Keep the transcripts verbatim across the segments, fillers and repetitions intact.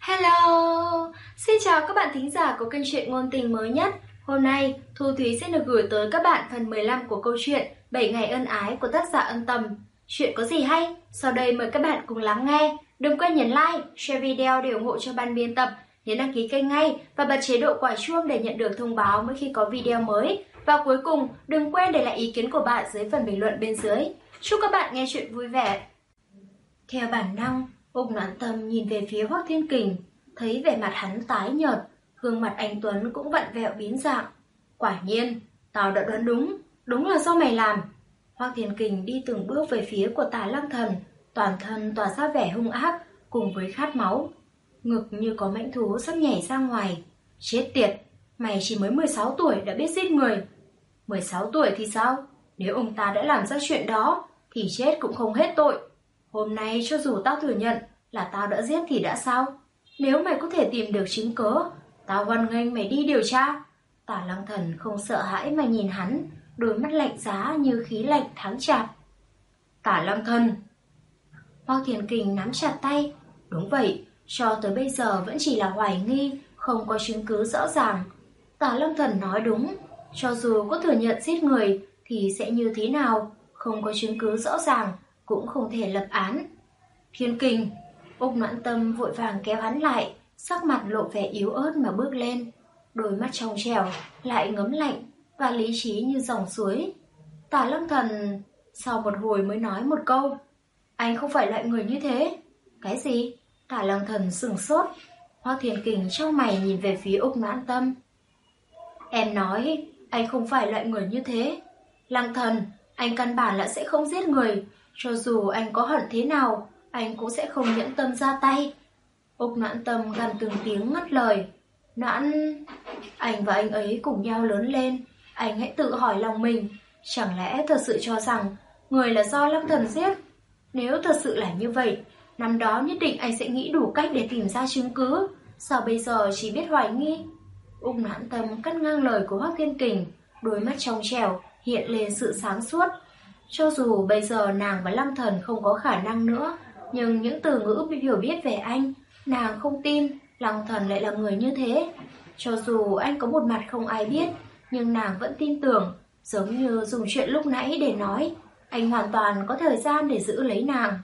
Hello! Xin chào các bạn thính giả của kênh truyện ngôn tình mới nhất. Hôm nay, Thu Thúy sẽ được gửi tới các bạn phần mười lăm của câu chuyện bảy ngày ân ái của tác giả Ân Tầm. Chuyện có gì hay? Sau đây mời các bạn cùng lắng nghe. Đừng quên nhấn like, share video để ủng hộ cho ban biên tập, nhấn đăng ký kênh ngay và bật chế độ quả chuông để nhận được thông báo mỗi khi có video mới. Và cuối cùng, đừng quên để lại ý kiến của bạn dưới phần bình luận bên dưới. Chúc các bạn nghe chuyện vui vẻ. Theo bản năng, Úc Noãn Tâm nhìn về phía Hoắc Thiên Kình, thấy vẻ mặt hắn tái nhợt, gương mặt anh Tuấn cũng vặn vẹo biến dạng. Quả nhiên, tao đã đoán đúng, đúng là do mày làm. Hoắc Thiên Kình đi từng bước về phía của Tả Lăng Thần, toàn thân tỏa ra vẻ hung ác cùng với khát máu, ngực như có mãnh thú sắp nhảy ra ngoài. Chết tiệt, mày chỉ mới mười sáu tuổi đã biết giết người. mười sáu tuổi thì sao? Nếu ông ta đã làm ra chuyện đó thì chết cũng không hết tội. Hôm nay cho dù tao thừa nhận là tao đã giết thì đã sao? Nếu mày có thể tìm được chứng cớ, tao hoan nghênh mày đi điều tra. Tả Lăng Thần không sợ hãi mà nhìn hắn, đôi mắt lạnh giá như khí lạnh tháng chạp. Tả Lăng Thần! Hoắc Thiên Kình nắm chặt tay. Đúng vậy, cho tới bây giờ vẫn chỉ là hoài nghi, không có chứng cứ rõ ràng. Tả Lăng Thần nói đúng, cho dù có thừa nhận giết người thì sẽ như thế nào, không có chứng cứ rõ ràng cũng không thể lập án. Thiên Kình! Úc Noãn Tâm vội vàng kéo hắn lại, sắc mặt lộ vẻ yếu ớt mà bước lên, đôi mắt trong trẻo lại ngấm lạnh và lý trí như dòng suối. Tả Lăng Thần sau một hồi mới nói một câu: anh không phải loại người như thế. Cái gì? Tả Lăng Thần sửng sốt. Hoắc Thiên Kình trong mày nhìn về phía Úc Noãn Tâm. Em nói anh không phải loại người như thế. Lăng Thần, anh căn bản là sẽ không giết người. Cho dù anh có hận thế nào, anh cũng sẽ không nhẫn tâm ra tay. Úc Noãn Tâm gằn từng tiếng ngắt lời. Noãn... Anh và anh ấy cùng nhau lớn lên. Anh hãy tự hỏi lòng mình, chẳng lẽ thật sự cho rằng người là do Lăng Thần giết? Nếu thật sự là như vậy, năm đó nhất định anh sẽ nghĩ đủ cách để tìm ra chứng cứ. Sao bây giờ chỉ biết hoài nghi? Úc Noãn Tâm cắt ngang lời của Hoắc Thiên Kình, đôi mắt trong trẻo hiện lên sự sáng suốt. Cho dù bây giờ nàng và Lăng Thần không có khả năng nữa, nhưng những từ ngữ hiểu biết về anh, nàng không tin Lăng Thần lại là người như thế. Cho dù anh có một mặt không ai biết, nhưng nàng vẫn tin tưởng, giống như dùng chuyện lúc nãy để nói, anh hoàn toàn có thời gian để giữ lấy nàng.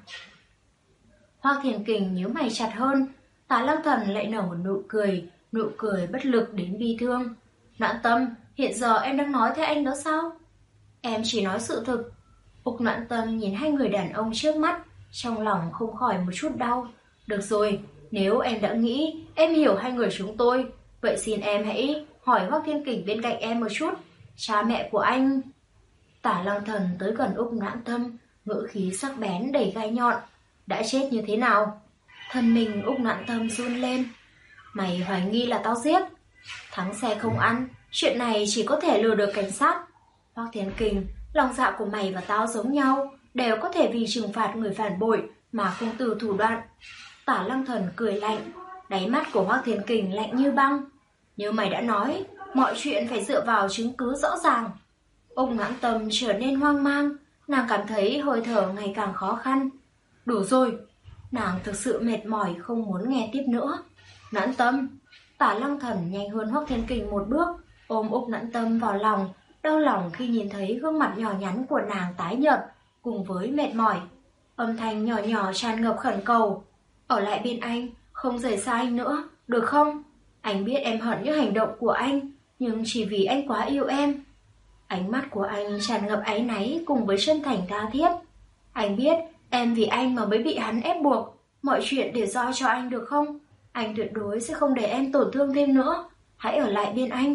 Hoắc Thiên Kình nhíu mày chặt hơn. Tả Lăng Thần lại nở một nụ cười, nụ cười bất lực đến bi thương. Noãn Tâm, hiện giờ em đang nói thế anh đó sao? Em chỉ nói sự thực. Úc Noãn Tâm nhìn hai người đàn ông trước mắt, trong lòng không khỏi một chút đau. Được rồi, nếu em đã nghĩ em hiểu hai người chúng tôi, vậy xin em hãy hỏi Hoắc Thiên Kình bên cạnh em một chút. Cha mẹ của anh... Tả Lăng Thần tới gần Úc Noãn Tâm, ngữ khí sắc bén đầy gai nhọn. Đã chết như thế nào? Thân mình Úc Noãn Tâm run lên. Mày hoài nghi là tao giết? Thắng xe không ăn, chuyện này chỉ có thể lừa được cảnh sát. Hoắc Thiên Kình, lòng dạ của mày và tao giống nhau, đều có thể vì trừng phạt người phản bội mà không từ thủ đoạn. Tả Lăng Thần cười lạnh, đáy mắt của Hoắc Thiên Kình lạnh như băng. Như mày đã nói, mọi chuyện phải dựa vào chứng cứ rõ ràng. Úc Noãn Tâm trở nên hoang mang, nàng cảm thấy hơi thở ngày càng khó khăn. Đủ rồi, nàng thực sự mệt mỏi không muốn nghe tiếp nữa. Noãn Tâm, Tả Lăng Thần nhanh hơn Hoắc Thiên Kình một bước, ôm Úc Noãn Tâm vào lòng, đau lòng khi nhìn thấy gương mặt nhỏ nhắn của nàng tái nhợt, cùng với mệt mỏi. Âm thanh nhỏ nhỏ tràn ngập khẩn cầu. Ở lại bên anh, không rời xa anh nữa, được không? Anh biết em hận những hành động của anh, nhưng chỉ vì anh quá yêu em. Ánh mắt của anh tràn ngập áy náy cùng với chân thành tha thiết. Anh biết em vì anh mà mới bị hắn ép buộc, mọi chuyện để giao cho anh được không? Anh tuyệt đối sẽ không để em tổn thương thêm nữa. Hãy ở lại bên anh.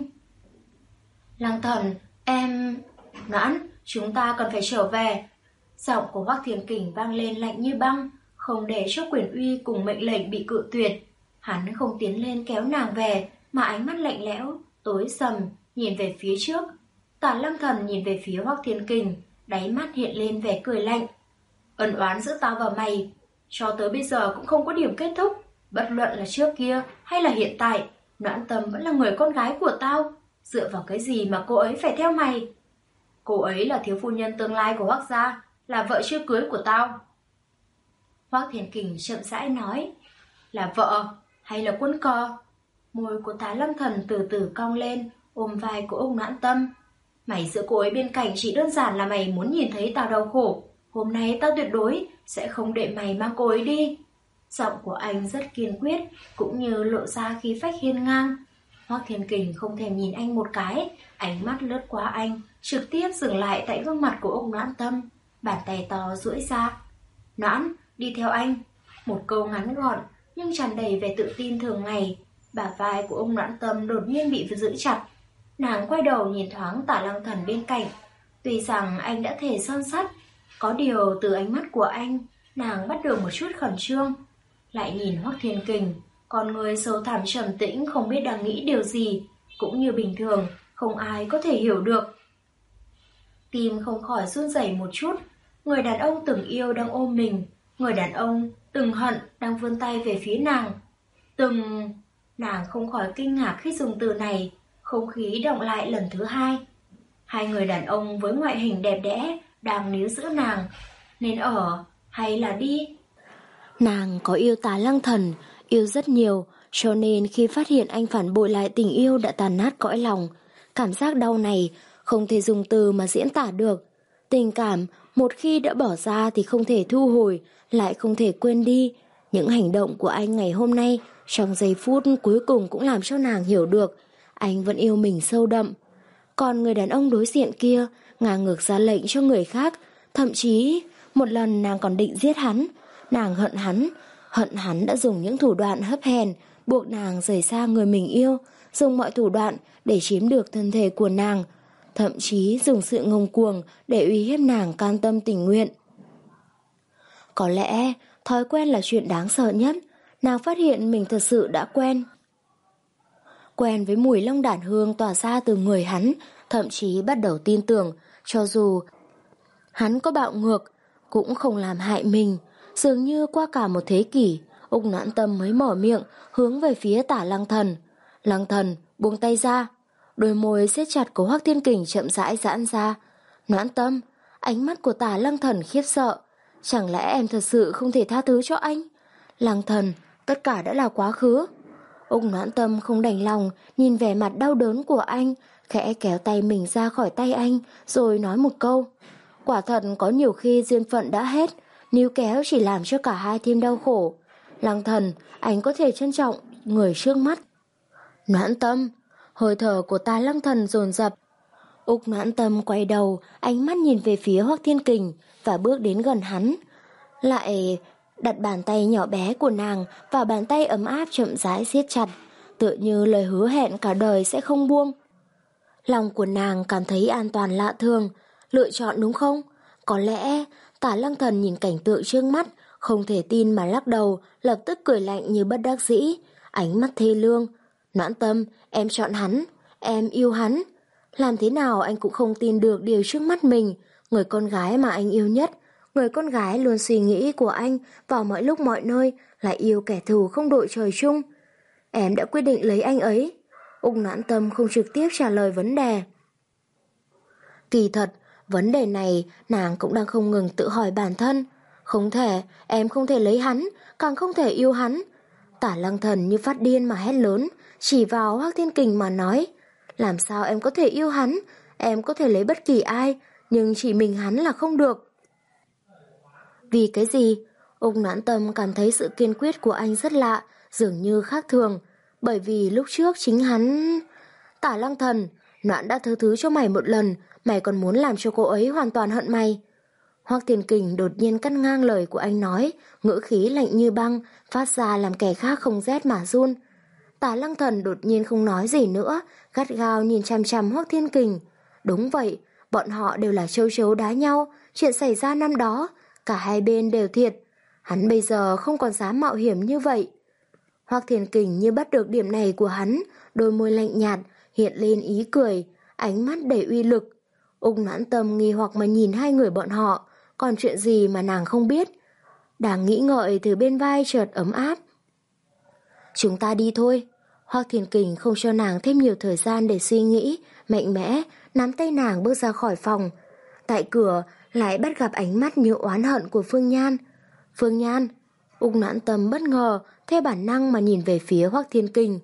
Lăng Thần, em... Noãn, chúng ta cần phải trở về. Giọng của Hoắc Thiên Kình vang lên lạnh như băng, không để cho quyền uy cùng mệnh lệnh bị cự tuyệt. Hắn không tiến lên kéo nàng về, mà ánh mắt lạnh lẽo, tối sầm, nhìn về phía trước. Tả Lăng Thần nhìn về phía Hoắc Thiên Kình, đáy mắt hiện lên vẻ cười lạnh. Ân oán giữa tao và mày, cho tới bây giờ cũng không có điểm kết thúc. Bất luận là trước kia hay là hiện tại, Noãn Tâm vẫn là người con gái của tao. Dựa vào cái gì mà cô ấy phải theo mày? Cô ấy là thiếu phu nhân tương lai của Hoắc gia, là vợ chưa cưới của tao. Hoắc Thiên Kình chậm rãi nói. Là vợ? hay là quân cờ? Môi của Tá Lăng Thần từ từ cong lên, ôm vai của ông Noãn Tâm. Mày giữ cô ấy bên cạnh chỉ đơn giản là mày muốn nhìn thấy tao đau khổ. Hôm nay tao tuyệt đối sẽ không để mày mang cô ấy đi. Giọng của anh rất kiên quyết, cũng như lộ ra khí phách hiên ngang. Hoắc Thiên Kình không thèm nhìn anh một cái, ánh mắt lướt qua anh, trực tiếp dừng lại tại gương mặt của ông Noãn Tâm. Bàn tay to duỗi ra. Noãn, đi theo anh. Một câu ngắn gọn, nhưng tràn đầy vẻ tự tin thường ngày. Bả vai của ông Noãn Tâm đột nhiên bị giữ chặt. Nàng quay đầu nhìn thoáng Tả Lăng Thần bên cạnh. Tuy rằng anh đã thề son sắt, có điều từ ánh mắt của anh, nàng bắt được một chút khẩn trương. Lại nhìn Hoắc Thiên Kình, con người sâu thẳm trầm tĩnh không biết đang nghĩ điều gì, cũng như bình thường, không ai có thể hiểu được. Tim không khỏi run rẩy một chút. Người đàn ông từng yêu đang ôm mình, người đàn ông từng hận đang vươn tay về phía nàng. Từng... Nàng không khỏi kinh ngạc khi dùng từ này. Không khí động lại lần thứ hai. Hai người đàn ông với ngoại hình đẹp đẽ đang níu giữ nàng. Nên ở hay là đi? Nàng có yêu Tá Lăng Thần, yêu rất nhiều, cho nên khi phát hiện anh phản bội lại tình yêu đã tàn nát cõi lòng. Cảm giác đau này không thể dùng từ mà diễn tả được. Tình cảm một khi đã bỏ ra thì không thể thu hồi, lại không thể quên đi. Những hành động của anh ngày hôm nay trong giây phút cuối cùng cũng làm cho nàng hiểu được anh vẫn yêu mình sâu đậm. Còn người đàn ông đối diện kia ngang ngược ra lệnh cho người khác. Thậm chí một lần nàng còn định giết hắn. Nàng hận hắn, hận hắn đã dùng những thủ đoạn hấp hèn buộc nàng rời xa người mình yêu, dùng mọi thủ đoạn để chiếm được thân thể của nàng, thậm chí dùng sự ngông cuồng để uy hiếp nàng cam tâm tình nguyện. Có lẽ thói quen là chuyện đáng sợ nhất. Nàng phát hiện mình thật sự đã quen. Quen với mùi long đản hương tỏa ra từ người hắn, thậm chí bắt đầu tin tưởng, cho dù hắn có bạo ngược, cũng không làm hại mình. Dường như qua cả một thế kỷ, Úc Noãn Tâm mới mở miệng hướng về phía Tả Lăng Thần. Lăng Thần buông tay ra, đôi môi siết chặt của Hoắc Thiên Kình chậm rãi giãn ra. Noãn Tâm, ánh mắt của Tả Lăng Thần khiếp sợ. Chẳng lẽ em thật sự không thể tha thứ cho anh? Lăng Thần, tất cả đã là quá khứ. Úc Noãn Tâm không đành lòng nhìn vẻ mặt đau đớn của anh, khẽ kéo tay mình ra khỏi tay anh, rồi nói một câu. Quả thật có nhiều khi duyên phận đã hết, níu kéo chỉ làm cho cả hai thêm đau khổ. Lăng Thần, anh có thể trân trọng người trước mắt. Noãn Tâm, hơi thở của Tà Lăng Thần dồn dập. Úc Noãn Tâm quay đầu, ánh mắt nhìn về phía Hoắc Thiên Kình và bước đến gần hắn. Lại đặt bàn tay nhỏ bé của nàng vào bàn tay ấm áp chậm rãi siết chặt, tựa như lời hứa hẹn cả đời sẽ không buông. Lòng của nàng cảm thấy an toàn lạ thường. Lựa chọn đúng không? Có lẽ Tả Lăng Thần nhìn cảnh tượng trước mắt, không thể tin mà lắc đầu, lập tức cười lạnh như bất đắc dĩ, ánh mắt thê lương. Noãn Tâm, em chọn hắn, em yêu hắn. Làm thế nào anh cũng không tin được điều trước mắt mình, người con gái mà anh yêu nhất, người con gái luôn suy nghĩ của anh vào mọi lúc mọi nơi, lại yêu kẻ thù không đội trời chung. Em đã quyết định lấy anh ấy. Úc Noãn Tâm không trực tiếp trả lời vấn đề. Kỳ thật, vấn đề này nàng cũng đang không ngừng tự hỏi bản thân. Không thể, em không thể lấy hắn, càng không thể yêu hắn. Tả Lăng Thần như phát điên mà hét lớn, chỉ vào Hoắc Thiên Kình mà nói. Làm sao em có thể yêu hắn? Em có thể lấy bất kỳ ai, nhưng chỉ mình hắn là không được. Vì cái gì? Úc Noãn Tâm cảm thấy sự kiên quyết của anh rất lạ, dường như khác thường. Bởi vì lúc trước chính hắn... Tả Lăng Thần, Noãn đã thứ thứ cho mày một lần, mày còn muốn làm cho cô ấy hoàn toàn hận mày. Hoắc Thiên Kình đột nhiên cắt ngang lời của anh nói, ngữ khí lạnh như băng, phát ra làm kẻ khác không rét mà run. Tả Lăng Thần đột nhiên không nói gì nữa, gắt gao nhìn chằm chằm Hoắc Thiên Kình. Đúng vậy, bọn họ đều là châu chấu đá nhau, chuyện xảy ra năm đó, cả hai bên đều thiệt. Hắn bây giờ không còn dám mạo hiểm như vậy. Hoắc Thiên Kình như bắt được điểm này của hắn, đôi môi lạnh nhạt, hiện lên ý cười, ánh mắt đầy uy lực. Úc Noãn Tâm nghi hoặc mà nhìn hai người bọn họ, còn chuyện gì mà nàng không biết. Đang nghĩ ngợi từ bên vai chợt ấm áp. Chúng ta đi thôi. Hoắc Thiên Kình không cho nàng thêm nhiều thời gian để suy nghĩ, mạnh mẽ nắm tay nàng bước ra khỏi phòng. Tại cửa lại bắt gặp ánh mắt như oán hận của Phương Nhan. Phương Nhan, Úc Noãn Tâm bất ngờ, theo bản năng mà nhìn về phía Hoắc Thiên Kình.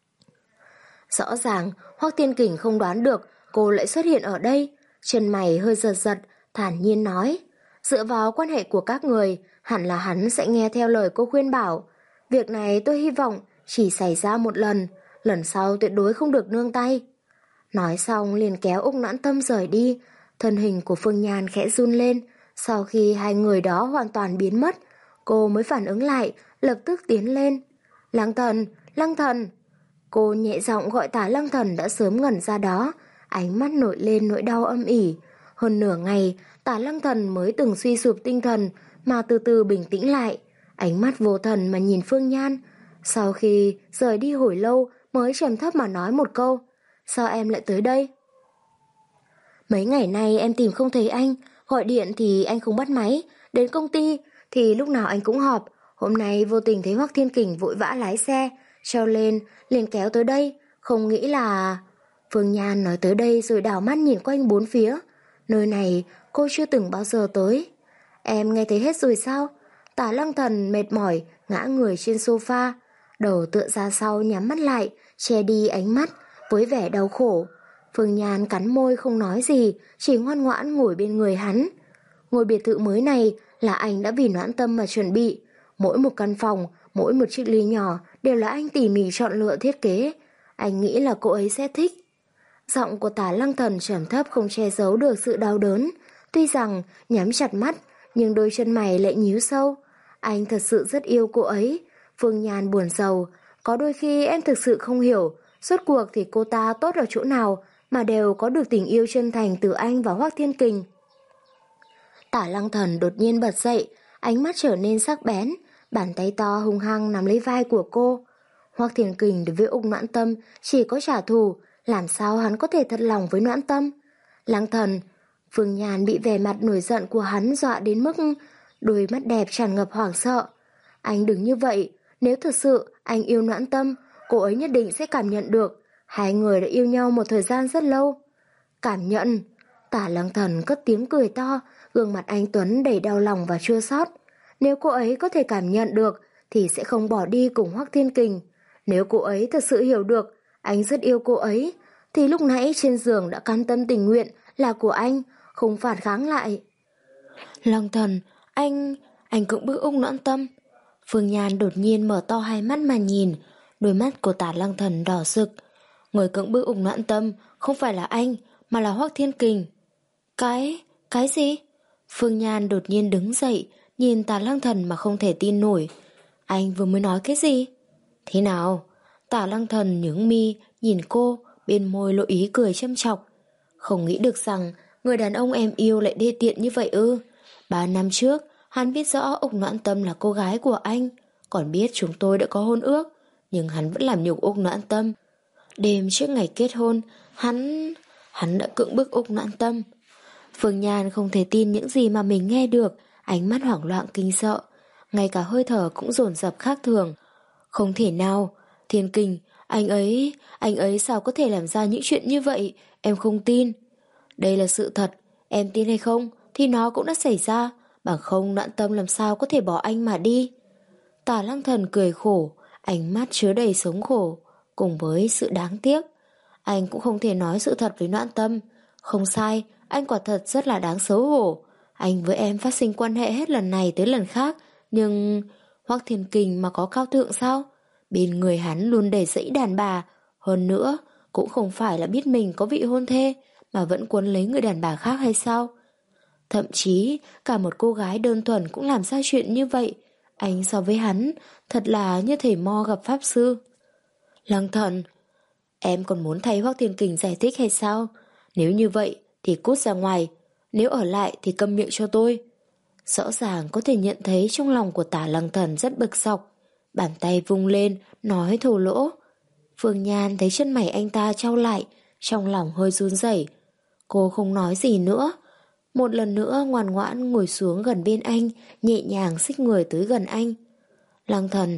Rõ ràng, Hoắc Thiên Kình không đoán được cô lại xuất hiện ở đây. Chân mày hơi giật giật, thản nhiên nói. Dựa vào quan hệ của các người, hẳn là hắn sẽ nghe theo lời cô khuyên bảo. Việc này tôi hy vọng chỉ xảy ra một lần, lần sau tuyệt đối không được nương tay. Nói xong liền kéo Úc Noãn Tâm rời đi. Thân hình của Phương Nhan khẽ run lên. Sau khi hai người đó hoàn toàn biến mất, cô mới phản ứng lại, lập tức tiến lên. Lăng Thần, Lăng Thần. Cô nhẹ giọng gọi Tả Lăng Thần đã sớm ngẩn ra đó, ánh mắt nổi lên nỗi đau âm ỉ. Hơn nửa ngày, Tả Lăng Thần mới từng suy sụp tinh thần mà từ từ bình tĩnh lại, ánh mắt vô thần mà nhìn Phương Nhan. Sau khi rời đi hồi lâu mới trầm thấp mà nói một câu. Sao em lại tới đây? Mấy ngày nay em tìm không thấy anh, gọi điện thì anh không bắt máy, đến công ty thì lúc nào anh cũng họp. Hôm nay vô tình thấy Hoắc Thiên Kình vội vã lái xe, treo lên, liền kéo tới đây, không nghĩ là... Phương Nhan nói tới đây rồi đảo mắt nhìn quanh bốn phía. Nơi này cô chưa từng bao giờ tới. Em nghe thấy hết rồi sao? Tả Lăng Thần mệt mỏi, ngã người trên sofa, đầu tựa ra sau nhắm mắt lại, che đi ánh mắt với vẻ đau khổ. Phương Nhan cắn môi không nói gì, chỉ ngoan ngoãn ngồi bên người hắn. Ngôi biệt thự mới này là anh đã vì Noãn Tâm mà chuẩn bị. Mỗi một căn phòng, mỗi một chiếc ly nhỏ đều là anh tỉ mỉ chọn lựa thiết kế. Anh nghĩ là cô ấy sẽ thích. Giọng của Tả Lăng Thần trầm thấp không che giấu được sự đau đớn. Tuy rằng nhắm chặt mắt, nhưng đôi chân mày lại nhíu sâu. Anh thật sự rất yêu cô ấy. Phương Nhan buồn rầu. Có đôi khi em thực sự không hiểu, rốt cuộc thì cô ta tốt ở chỗ nào mà đều có được tình yêu chân thành từ anh và Hoắc Thiên Kình. Tả Lăng Thần đột nhiên bật dậy, ánh mắt trở nên sắc bén, bàn tay to hung hăng nắm lấy vai của cô. Hoắc Thiên Kình đối với Úc Noãn Tâm chỉ có trả thù, làm sao hắn có thể thật lòng với Noãn Tâm? Lăng Thần, Phương Nhan bị vẻ mặt nổi giận của hắn dọa đến mức đôi mắt đẹp tràn ngập hoảng sợ. Anh đừng như vậy, nếu thật sự anh yêu Noãn Tâm, cô ấy nhất định sẽ cảm nhận được. Hai người đã yêu nhau một thời gian rất lâu. Cảm nhận? Tả Lăng Thần cất tiếng cười to, gương mặt anh Tuấn đầy đau lòng và chua xót. Nếu cô ấy có thể cảm nhận được thì sẽ không bỏ đi cùng Hoắc Thiên Kình. Nếu cô ấy thật sự hiểu được anh rất yêu cô ấy, thì lúc nãy trên giường đã cam tâm tình nguyện là của anh, không phản kháng lại. Lăng Thần, anh... anh cưỡng bức Úc Noãn Tâm. Phương Nhan đột nhiên mở to hai mắt mà nhìn, đôi mắt của Tả Lăng Thần đỏ rực. Người cưỡng bức Úc Noãn Tâm không phải là anh, mà là Hoắc Thiên Kình. Cái... cái gì? Phương Nhan đột nhiên đứng dậy, nhìn Tả Lăng Thần mà không thể tin nổi. Anh vừa mới nói cái gì? Thế nào? Tả Lăng Thần nhướng mi, nhìn cô, bên môi lộ ý cười châm chọc. Không nghĩ được rằng người đàn ông em yêu lại đê tiện như vậy ư? Ba năm trước, hắn biết rõ Úc Noãn Tâm là cô gái của anh, còn biết chúng tôi đã có hôn ước, nhưng hắn vẫn làm nhục Úc Noãn Tâm. Đêm trước ngày kết hôn, hắn... hắn đã cưỡng bức Úc Noãn Tâm. Phương Nhan không thể tin những gì mà mình nghe được, ánh mắt hoảng loạn kinh sợ, ngay cả hơi thở cũng dồn dập khác thường. Không thể nào, Thiên Kình, anh ấy, anh ấy sao có thể làm ra những chuyện như vậy, em không tin. Đây là sự thật, em tin hay không thì nó cũng đã xảy ra, bằng không Noãn Tâm làm sao có thể bỏ anh mà đi. Tả Lăng Thần cười khổ, ánh mắt chứa đầy sống khổ, cùng với sự đáng tiếc. Anh cũng không thể nói sự thật với Noãn Tâm. Không sai, anh quả thật rất là đáng xấu hổ. Anh với em phát sinh quan hệ hết lần này tới lần khác, nhưng... Hoắc Thiên Kình mà có cao thượng sao? Bên người hắn luôn đầy rẫy đàn bà. Hơn nữa, cũng không phải là biết mình có vị hôn thê mà vẫn quấn lấy người đàn bà khác hay sao? Thậm chí, cả một cô gái đơn thuần cũng làm ra chuyện như vậy. Anh so với hắn, thật là như thể Mo gặp Pháp Sư. Lăng Thần, em còn muốn thay Hoắc Thiên Kình giải thích hay sao? Nếu như vậy thì cút ra ngoài, nếu ở lại thì câm miệng cho tôi. Rõ ràng có thể nhận thấy trong lòng của Tả Lăng Thần rất bực dọc, bàn tay vung lên, nói thô lỗ. Phương Nhan thấy chân mày anh ta chau lại, trong lòng hơi run rẩy. Cô không nói gì nữa, một lần nữa ngoan ngoãn ngồi xuống gần bên anh, nhẹ nhàng xích người tới gần anh. Lăng Thần,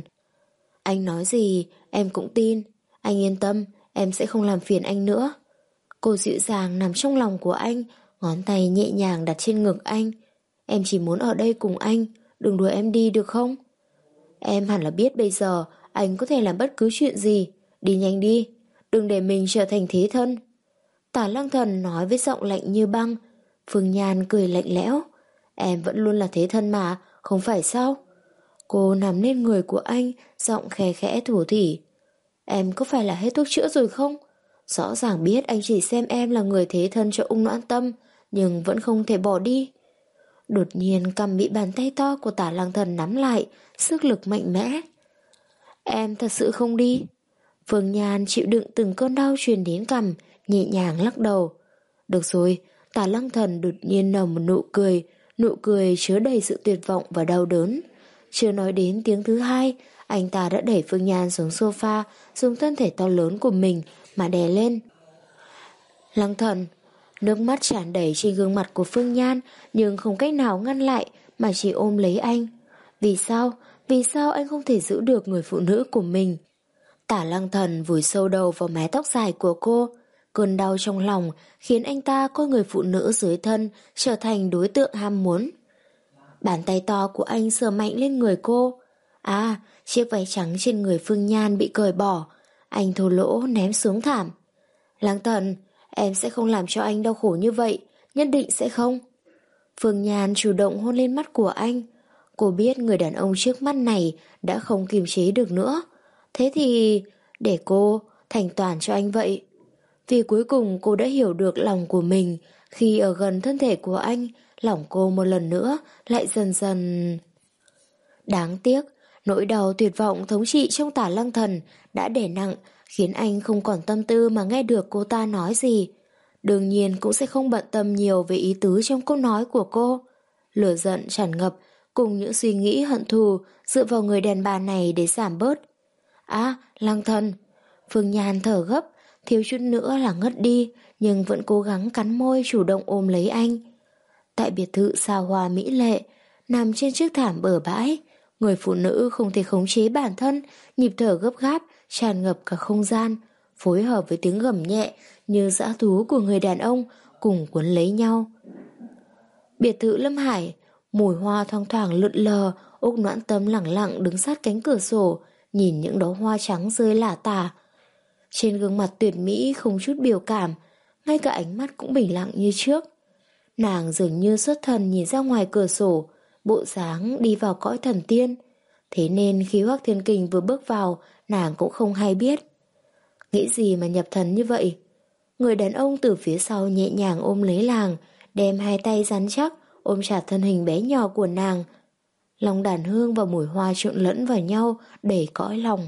anh nói gì em cũng tin, anh yên tâm, em sẽ không làm phiền anh nữa. Cô dịu dàng nằm trong lòng của anh, ngón tay nhẹ nhàng đặt trên ngực anh. Em chỉ muốn ở đây cùng anh, đừng đuổi em đi được không? Em hẳn là biết bây giờ anh có thể làm bất cứ chuyện gì. Đi nhanh đi, đừng để mình trở thành thế thân. Tả Lăng Thần nói với giọng lạnh như băng. Phương Nhan cười lạnh lẽo. Em vẫn luôn là thế thân mà, không phải sao? Cô nằm lên người của anh, giọng khẽ khẽ thủ thỉ. Em có phải là hết thuốc chữa rồi không? Rõ ràng biết anh chỉ xem em là người thế thân cho Ung Noãn Tâm, nhưng vẫn không thể bỏ đi. Đột nhiên cầm bị bàn tay to của Tả Lăng Thần nắm lại, sức lực mạnh mẽ. Em thật sự không đi. Phương Nhan chịu đựng từng cơn đau truyền đến cằm, nhẹ nhàng lắc đầu. Được rồi, Tả Lăng Thần đột nhiên nở một nụ cười, nụ cười chứa đầy sự tuyệt vọng và đau đớn. Chưa nói đến tiếng thứ hai, anh ta đã đẩy Phương Nhan xuống sofa, dùng thân thể to lớn của mình mà đè lên. Lăng Thần, nước mắt tràn đầy trên gương mặt của Phương Nhan, nhưng không cách nào ngăn lại mà chỉ ôm lấy anh. Vì sao? Vì sao anh không thể giữ được người phụ nữ của mình? Tả Lăng Thần vùi sâu đầu vào mái tóc dài của cô. Cơn đau trong lòng khiến anh ta coi người phụ nữ dưới thân trở thành đối tượng ham muốn. Bàn tay to của anh sờ mạnh lên người cô. À, chiếc váy trắng trên người Phương Nhan bị cởi bỏ. Anh thô lỗ ném xuống thảm. Lăng Thần, em sẽ không làm cho anh đau khổ như vậy, nhất định sẽ không. Phương Nhan chủ động hôn lên mắt của anh. Cô biết người đàn ông trước mắt này đã không kiềm chế được nữa. Thế thì để cô thành toàn cho anh vậy. Vì cuối cùng cô đã hiểu được lòng của mình. Khi ở gần thân thể của anh, lòng cô một lần nữa lại dần dần... Đáng tiếc, nỗi đau tuyệt vọng thống trị trong Tả Lăng Thần đã đè nặng, khiến anh không còn tâm tư mà nghe được cô ta nói gì. Đương nhiên cũng sẽ không bận tâm nhiều về ý tứ trong câu nói của cô. Lửa giận tràn ngập cùng những suy nghĩ hận thù dựa vào người đàn bà này để giảm bớt. À, Lăng Thần. Phương Nhan thở gấp, thiếu chút nữa là ngất đi, nhưng vẫn cố gắng cắn môi chủ động ôm lấy anh. Tại biệt thự xa hoa mỹ lệ, nằm trên chiếc thảm bờ bãi, người phụ nữ không thể khống chế bản thân, nhịp thở gấp gáp tràn ngập cả không gian, phối hợp với tiếng gầm nhẹ như dã thú của người đàn ông cùng cuốn lấy nhau. Biệt thự Lâm Hải, mùi hoa thoang thoảng lượn lờ. Úc Noãn Tâm lẳng lặng đứng sát cánh cửa sổ, nhìn những đóa hoa trắng rơi lả tả. Trên gương mặt tuyệt mỹ không chút biểu cảm, ngay cả ánh mắt cũng bình lặng như trước. Nàng dường như xuất thần nhìn ra ngoài cửa sổ, bộ dáng đi vào cõi thần tiên. Thế nên khi Hoắc Thiên Kình vừa bước vào, nàng cũng không hay biết. Nghĩ gì mà nhập thần như vậy? Người đàn ông từ phía sau nhẹ nhàng ôm lấy nàng, đem hai tay rắn chắc ôm chặt thân hình bé nhỏ của nàng. Lòng đàn hương và mùi hoa trộn lẫn vào nhau đầy cõi lòng.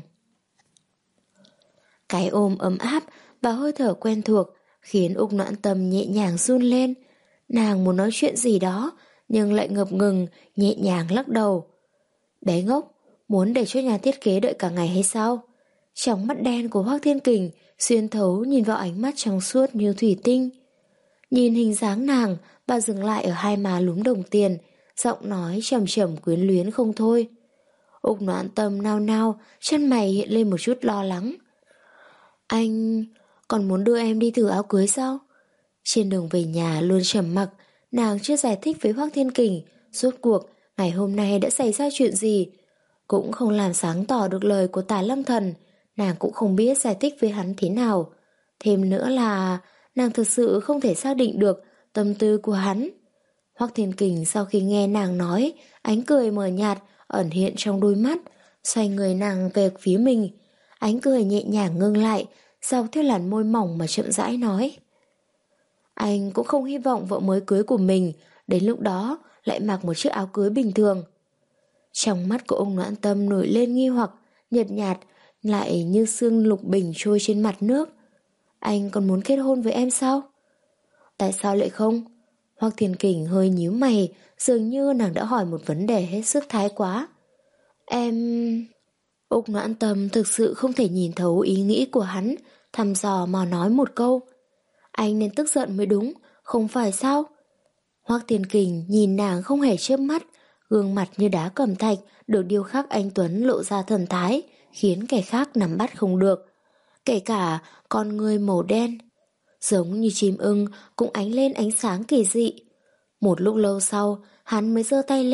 Cái ôm ấm áp và hơi thở quen thuộc khiến Úc Noãn Tâm nhẹ nhàng run lên. Nàng muốn nói chuyện gì đó nhưng lại ngập ngừng, nhẹ nhàng lắc đầu. Bé ngốc, muốn để cho nhà thiết kế đợi cả ngày hay sao? Trong mắt đen của Hoắc Thiên Kình xuyên thấu nhìn vào ánh mắt trong suốt như thủy tinh. Nhìn hình dáng nàng và dừng lại ở hai má lúm đồng tiền, giọng nói trầm trầm quyến luyến không thôi. Úc Noãn Tâm nao nao, chân mày hiện lên một chút lo lắng. Anh còn muốn đưa em đi thử áo cưới sao? Trên đường về nhà luôn trầm mặc, nàng chưa giải thích với Hoắc Thiên Kình rốt cuộc ngày hôm nay đã xảy ra chuyện gì. Cũng không làm sáng tỏ được lời của Tả Lăng Thần, nàng cũng không biết giải thích với hắn thế nào. Thêm nữa là nàng thực sự không thể xác định được tâm tư của hắn. Hoắc Thiên Kình sau khi nghe nàng nói, ánh cười mờ nhạt ẩn hiện trong đôi mắt, xoay người nàng về phía mình. Ánh cười nhẹ nhàng ngưng lại, dọc theo làn môi mỏng mà chậm rãi nói. Anh cũng không hy vọng vợ mới cưới của mình đến lúc đó lại mặc một chiếc áo cưới bình thường. Trong mắt của ông Noãn Tâm nổi lên nghi hoặc, nhợt nhạt, lại như sương lục bình trôi trên mặt nước. Anh còn muốn kết hôn với em sao? Tại sao lại không? Hoắc Thiên Kình hơi nhíu mày, dường như nàng đã hỏi một vấn đề hết sức thái quá. Em... Úc Noãn Tâm thực sự không thể nhìn thấu ý nghĩ của hắn, thăm dò mà nói một câu. Anh nên tức giận mới đúng, không phải sao? Hoắc Thiên Kình nhìn nàng không hề chớp mắt, gương mặt như đá cẩm thạch được điêu khắc anh tuấn lộ ra thần thái, khiến kẻ khác nắm bắt không được. Kể cả con người màu đen, giống như chim ưng cũng ánh lên ánh sáng kỳ dị. Một lúc lâu sau, hắn mới giơ tay lên,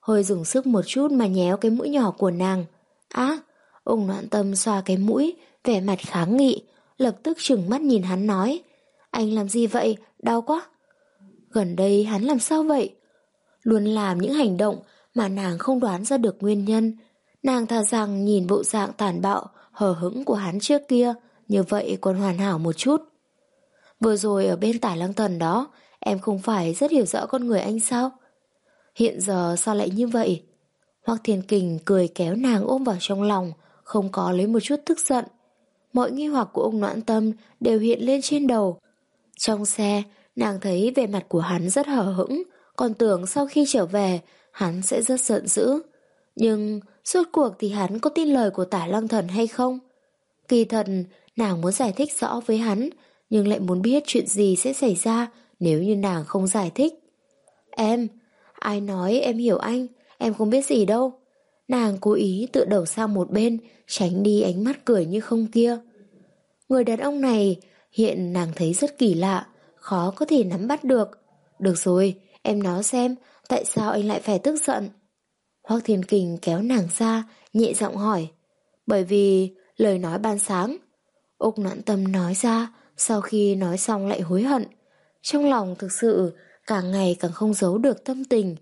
hơi dùng sức một chút mà nhéo cái mũi nhỏ của nàng. Á, Úc Noãn Tâm xoa cái mũi, vẻ mặt kháng nghị, lập tức trừng mắt nhìn hắn nói: Anh làm gì vậy, đau quá. Gần đây hắn làm sao vậy? Luôn làm những hành động mà nàng không đoán ra được nguyên nhân. Nàng thà rằng nhìn bộ dạng tàn bạo, hờ hững của hắn trước kia, như vậy còn hoàn hảo một chút. Vừa rồi ở bên Tả Lăng Thần đó, em không phải rất hiểu rõ con người anh sao? Hiện giờ sao lại như vậy? Hoắc Thiên Kình cười kéo nàng ôm vào trong lòng, không có lấy một chút tức giận. Mọi nghi hoặc của ông Noãn Tâm đều hiện lên trên đầu. Trong xe, nàng thấy vẻ mặt của hắn rất hờ hững, còn tưởng sau khi trở về, hắn sẽ rất giận dữ. Nhưng suốt cuộc thì hắn có tin lời của Tả Lăng Thần hay không? Kỳ thật, nàng muốn giải thích rõ với hắn, nhưng lại muốn biết chuyện gì sẽ xảy ra nếu như nàng không giải thích. Em, ai nói em hiểu anh, em không biết gì đâu. Nàng cố ý tự đầu sang một bên, tránh đi ánh mắt cười như không kia. Người đàn ông này hiện nàng thấy rất kỳ lạ, khó có thể nắm bắt được. Được rồi, em nói xem, tại sao anh lại phải tức giận? Hoắc Thiên Kình kéo nàng ra, nhẹ giọng hỏi. Bởi vì lời nói ban sáng. Úc Noãn Tâm nói ra, sau khi nói xong lại hối hận. Trong lòng thực sự càng ngày càng không giấu được tâm tình.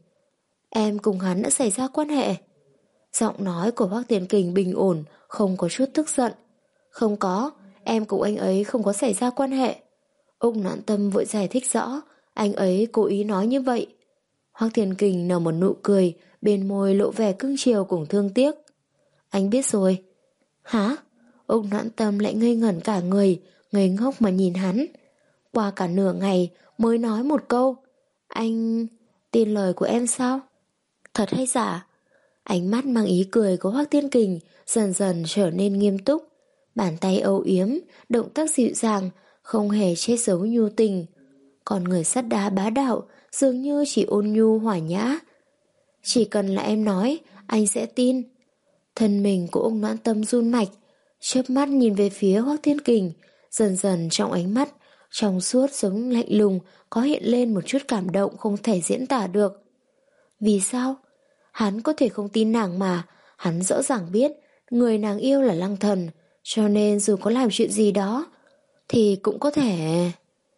Em cùng hắn đã xảy ra quan hệ. Giọng nói của Hoắc Thiên Kình bình ổn, không có chút tức giận. Không có, em cùng anh ấy không có xảy ra quan hệ. Úc Noãn Tâm vội giải thích rõ, anh ấy cố ý nói như vậy. Hoắc Thiên Kình nở một nụ cười, bên môi lộ vẻ cưng chiều cùng thương tiếc. Anh biết rồi. Hả? Úc Noãn Tâm lại ngây ngẩn cả người, ngây ngốc mà nhìn hắn. Qua cả nửa ngày mới nói một câu. Anh tin lời của em sao? Thật hay giả? Ánh mắt mang ý cười của Hoắc Thiên Kình dần dần trở nên nghiêm túc. Bàn tay âu yếm, động tác dịu dàng, không hề che giấu nhu tình. Còn người sắt đá bá đạo dường như chỉ ôn nhu hòa nhã. Chỉ cần là em nói, anh sẽ tin. Thân mình của ông Noãn Tâm run mạch, chớp mắt nhìn về phía Hoắc Thiên Kình, dần dần trong ánh mắt, trong suốt giống lạnh lùng, có hiện lên một chút cảm động không thể diễn tả được. Vì sao? Hắn có thể không tin nàng mà, hắn rõ ràng biết người nàng yêu là Lăng Thần, cho nên dù có làm chuyện gì đó, thì cũng có thể...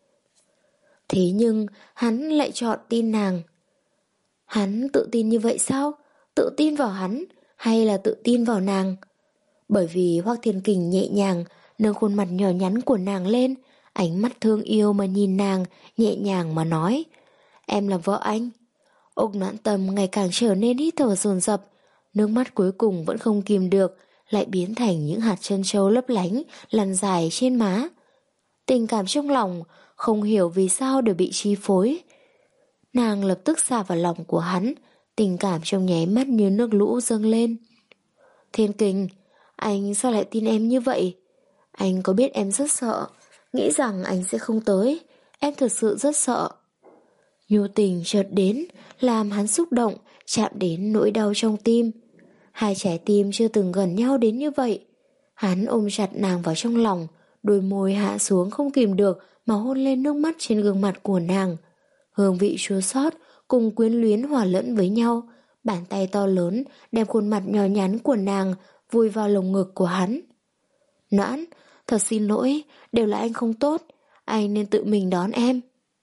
Thế nhưng hắn lại chọn tin nàng. Hắn tự tin như vậy sao? Tự tin vào hắn hay là tự tin vào nàng? Bởi vì Hoắc Thiên Kình nhẹ nhàng nâng khuôn mặt nhỏ nhắn của nàng lên, ánh mắt thương yêu mà nhìn nàng, nhẹ nhàng mà nói. Em là vợ anh. Úc Noãn Tâm ngày càng trở nên hít thở dồn dập, nước mắt cuối cùng vẫn không kìm được, lại biến thành những hạt trân châu lấp lánh lăn dài trên má. Tình cảm trong lòng không hiểu vì sao đều bị chi phối. Nàng lập tức xả vào lòng của hắn, tình cảm trong nháy mắt như nước lũ dâng lên. Thiên Kình, anh sao lại tin em như vậy? Anh có biết em rất sợ, nghĩ rằng anh sẽ không tới, em thật sự rất sợ. Nhu tình chợt đến, làm hắn xúc động, chạm đến nỗi đau trong tim. Hai trái tim chưa từng gần nhau đến như vậy. Hắn ôm chặt nàng vào trong lòng, đôi môi hạ xuống không kìm được mà hôn lên nước mắt trên gương mặt của nàng. Hương vị chua xót cùng quyến luyến hòa lẫn với nhau. Bàn tay to lớn đem khuôn mặt nhỏ nhắn của nàng vùi vào lồng ngực của hắn. Noãn, thật xin lỗi, đều là anh không tốt, anh nên tự mình đón em.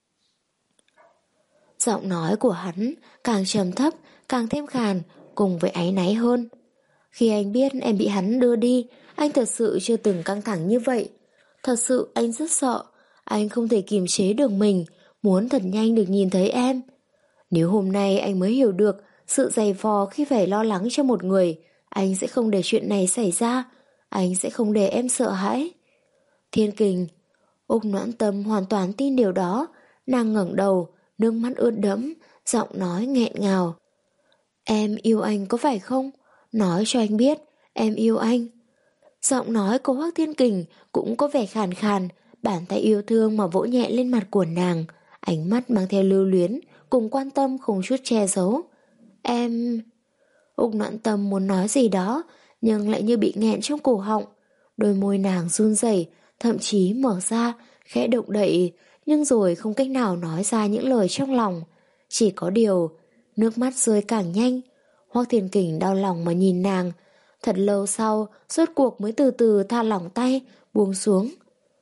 Giọng nói của hắn càng trầm thấp, càng thêm khàn, cùng với áy náy hơn. Khi anh biết em bị hắn đưa đi, anh thật sự chưa từng căng thẳng như vậy. Thật sự anh rất sợ, anh không thể kiềm chế được mình, muốn thật nhanh được nhìn thấy em. Nếu hôm nay anh mới hiểu được sự dày vò khi phải lo lắng cho một người, anh sẽ không để chuyện này xảy ra, anh sẽ không để em sợ hãi. Thiên Kình, Úc Noãn Tâm hoàn toàn tin điều đó, nàng ngẩng đầu, nước mắt ướt đẫm, giọng nói nghẹn ngào. Em yêu anh có phải không? Nói cho anh biết, em yêu anh. Giọng nói của Hoắc Thiên Kình cũng có vẻ khàn khàn, bàn tay yêu thương mà vỗ nhẹ lên mặt của nàng, ánh mắt mang theo lưu luyến, cùng quan tâm không chút che giấu. Em... Úc Noãn Tâm muốn nói gì đó, nhưng lại như bị nghẹn trong cổ họng. Đôi môi nàng run rẩy, thậm chí mở ra, khẽ động đậy, nhưng rồi không cách nào nói ra những lời trong lòng. Chỉ có điều, nước mắt rơi càng nhanh, Hoắc Thiên Kình đau lòng mà nhìn nàng. Thật lâu sau, rốt cuộc mới từ từ tha lỏng tay, buông xuống.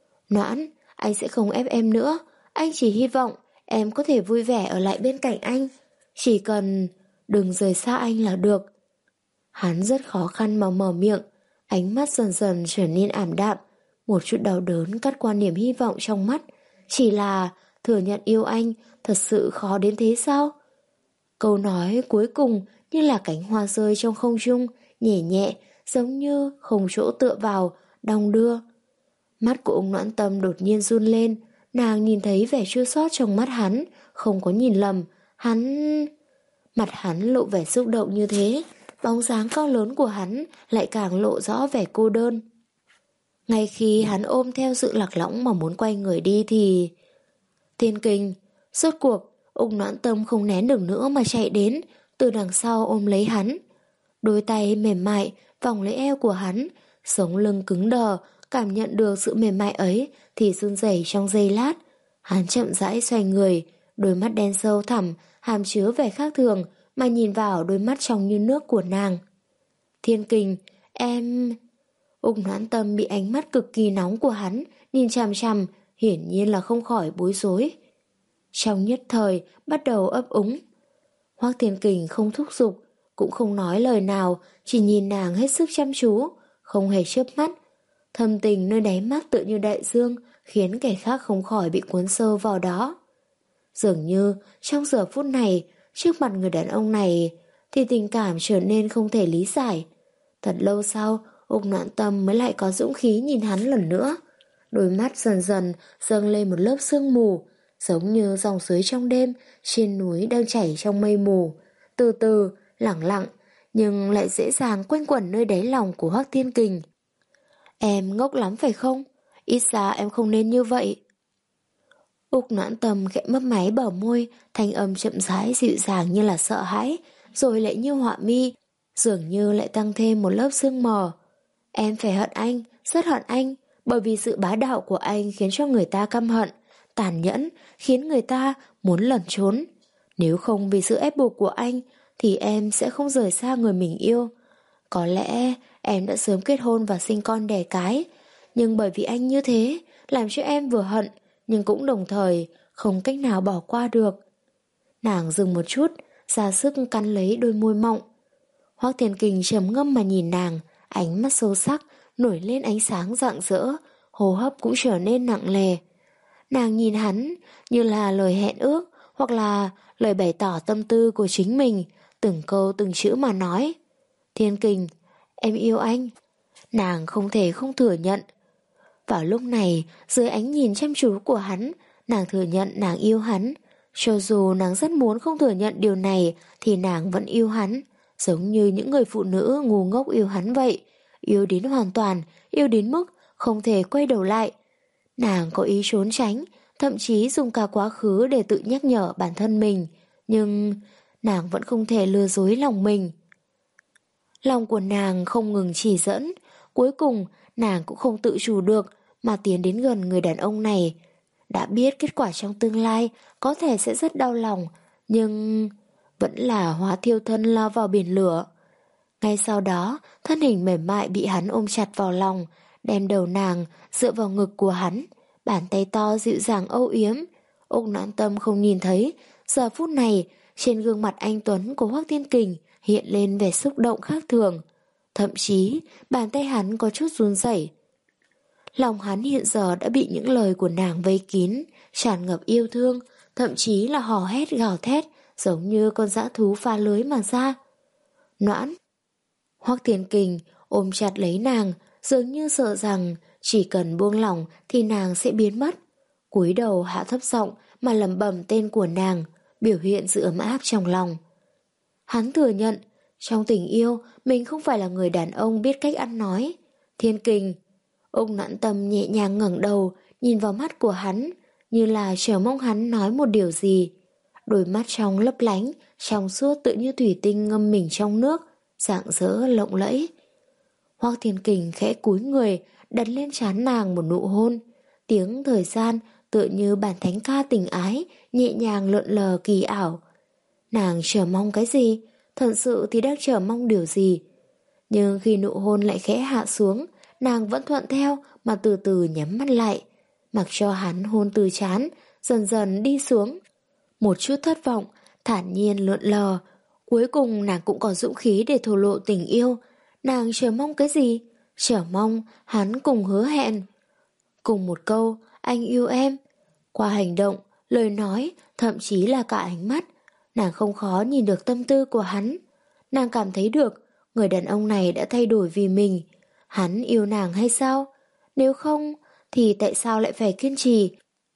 Noãn, anh sẽ không ép em nữa. Anh chỉ hy vọng em có thể vui vẻ ở lại bên cạnh anh. Chỉ cần đừng rời xa anh là được. Hắn rất khó khăn mà mở miệng, ánh mắt dần dần trở nên ảm đạm. Một chút đau đớn cắt qua niềm hy vọng trong mắt. Chỉ là thừa nhận yêu anh thật sự khó đến thế sao? Câu nói cuối cùng như là cánh hoa rơi trong không trung, nhẹ nhẹ, giống như không chỗ tựa vào, đong đưa. Mắt của ông Noãn Tâm đột nhiên run lên, nàng nhìn thấy vẻ chua xót trong mắt hắn, không có nhìn lầm, hắn... Mặt hắn lộ vẻ xúc động như thế, bóng dáng cao lớn của hắn lại càng lộ rõ vẻ cô đơn. Ngay khi hắn ôm theo sự lạc lõng mà muốn quay người đi thì... Thiên Kình, rốt cuộc, ông Noãn Tâm không nén được nữa mà chạy đến, từ đằng sau ôm lấy hắn. Đôi tay mềm mại vòng lấy eo của hắn, sống lưng cứng đờ, cảm nhận được sự mềm mại ấy thì run rẩy trong giây lát. Hắn chậm rãi xoay người, đôi mắt đen sâu thẳm, hàm chứa vẻ khác thường mà nhìn vào đôi mắt trong như nước của nàng. Thiên Kình, em... Úc Noãn Tâm bị ánh mắt cực kỳ nóng của hắn nhìn chằm chằm, hiển nhiên là không khỏi bối rối. Trong nhất thời bắt đầu ấp úng. Hoắc Thiên Kình không thúc giục, cũng không nói lời nào, chỉ nhìn nàng hết sức chăm chú, không hề chớp mắt. Thâm tình nơi đáy mắt tựa như đại dương, khiến kẻ khác không khỏi bị cuốn sâu vào đó. Dường như trong giờ phút này, trước mặt người đàn ông này thì tình cảm trở nên không thể lý giải. Thật lâu sau, Úc Noãn Tâm mới lại có dũng khí nhìn hắn lần nữa. Đôi mắt dần dần dâng lên một lớp sương mù, giống như dòng suối trong đêm trên núi đang chảy trong mây mù, từ từ, lẳng lặng, nhưng lại dễ dàng quanh quẩn nơi đáy lòng của Hoắc Thiên Kình. Em ngốc lắm phải không? Ít ra em không nên như vậy. Úc Noãn Tâm khẽ mấp máy bờ môi, thanh âm chậm rãi dịu dàng như là sợ hãi, rồi lại như họa mi, dường như lại tăng thêm một lớp sương mờ. Em phải hận anh, rất hận anh, bởi vì sự bá đạo của anh khiến cho người ta căm hận, tàn nhẫn, khiến người ta muốn lẩn trốn. Nếu không vì sự ép buộc của anh, thì em sẽ không rời xa người mình yêu. Có lẽ em đã sớm kết hôn và sinh con đẻ cái, nhưng bởi vì anh như thế, làm cho em vừa hận, nhưng cũng đồng thời không cách nào bỏ qua được. Nàng dừng một chút, ra sức cắn lấy đôi môi mọng. Hoắc Thiên Kình trầm ngâm mà nhìn nàng, ánh mắt sâu sắc, nổi lên ánh sáng rạng rỡ, hô hấp cũng trở nên nặng nề. Nàng nhìn hắn như là lời hẹn ước, hoặc là lời bày tỏ tâm tư của chính mình, từng câu từng chữ mà nói. Thiên Kình, em yêu anh. Nàng không thể không thừa nhận. Vào lúc này, dưới ánh nhìn chăm chú của hắn, nàng thừa nhận nàng yêu hắn. Cho dù nàng rất muốn không thừa nhận điều này, thì nàng vẫn yêu hắn, giống như những người phụ nữ ngu ngốc yêu hắn vậy. Yêu đến hoàn toàn, yêu đến mức không thể quay đầu lại. Nàng có ý trốn tránh, thậm chí dùng cả quá khứ để tự nhắc nhở bản thân mình, nhưng nàng vẫn không thể lừa dối lòng mình. Lòng của nàng không ngừng chỉ dẫn, cuối cùng nàng cũng không tự chủ được mà tiến đến gần người đàn ông này. Đã biết kết quả trong tương lai có thể sẽ rất đau lòng, nhưng vẫn là hóa thiêu thân lao vào biển lửa. Ngay sau đó, thân hình mềm mại bị hắn ôm chặt vào lòng, đem đầu nàng dựa vào ngực của hắn, bàn tay to dịu dàng âu yếm. Úc Noãn Tâm không nhìn thấy, giờ phút này trên gương mặt anh tuấn của Hoắc Thiên Kình hiện lên vẻ xúc động khác thường. Thậm chí bàn tay hắn có chút run rẩy. Lòng hắn hiện giờ đã bị những lời của nàng vây kín, tràn ngập yêu thương, thậm chí là hò hét gào thét, giống như con dã thú phá lưới mà ra. Noãn. Hoắc Thiên Kình ôm chặt lấy nàng, dường như sợ rằng chỉ cần buông lỏng thì nàng sẽ biến mất. Cúi đầu hạ thấp giọng mà lẩm bẩm tên của nàng, biểu hiện sự ấm áp trong lòng. Hắn thừa nhận, trong tình yêu mình không phải là người đàn ông biết cách ăn nói. Thiên Kình. Úc Noãn Tâm nhẹ nhàng ngẩng đầu, nhìn vào mắt của hắn, như là chờ mong hắn nói một điều gì. Đôi mắt trong lấp lánh, trong suốt tự như thủy tinh ngâm mình trong nước, rạng rỡ lộng lẫy. Hoắc Thiên Kình khẽ cúi người, đặt lên trán nàng một nụ hôn. Tiếng thời gian tựa như bản thánh ca tình ái, nhẹ nhàng lượn lờ kỳ ảo. Nàng chờ mong cái gì? thật sự thì đang chờ mong điều gì. Nhưng khi nụ hôn lại khẽ hạ xuống, nàng vẫn thuận theo mà từ từ nhắm mắt lại, mặc cho hắn hôn từ trán, dần dần đi xuống. Một chút thất vọng, thản nhiên lượn lờ. Cuối cùng nàng cũng có dũng khí để thổ lộ tình yêu. Nàng chờ mong cái gì? Chờ mong hắn cùng hứa hẹn. Cùng một câu, anh yêu em. Qua hành động, lời nói, thậm chí là cả ánh mắt, nàng không khó nhìn được tâm tư của hắn. Nàng cảm thấy được người đàn ông này đã thay đổi vì mình. Hắn yêu nàng hay sao? Nếu không, thì tại sao lại phải kiên trì?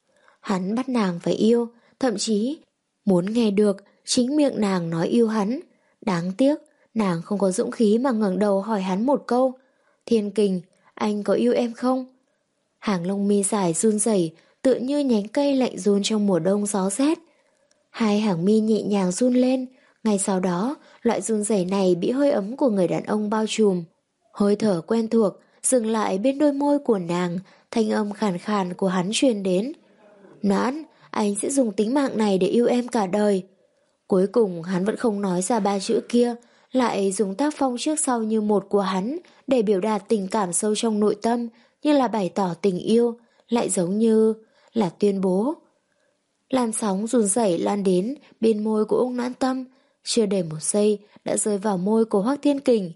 Hắn bắt nàng phải yêu, thậm chí muốn nghe được chính miệng nàng nói yêu hắn. Đáng tiếc, nàng không có dũng khí mà ngẩng đầu hỏi hắn một câu. Thiên Kình, anh có yêu em không? Hàng lông mi dài run rẩy, tựa như nhánh cây lạnh run trong mùa đông gió rét. Hai hàng mi nhẹ nhàng run lên, ngay sau đó, loại run rẩy này bị hơi ấm của người đàn ông bao trùm. Hơi thở quen thuộc dừng lại bên đôi môi của nàng, thanh âm khàn khàn của hắn truyền đến. Noãn, anh sẽ dùng tính mạng này để yêu em cả đời. Cuối cùng hắn vẫn không nói ra ba chữ kia, lại dùng tác phong trước sau như một của hắn để biểu đạt tình cảm sâu trong nội tâm, như là bày tỏ tình yêu, lại giống như là tuyên bố. Làn sóng run rẩy lan đến bên môi của Ung Noãn Tâm, chưa đầy một giây đã rơi vào môi của Hoắc Thiên Kình.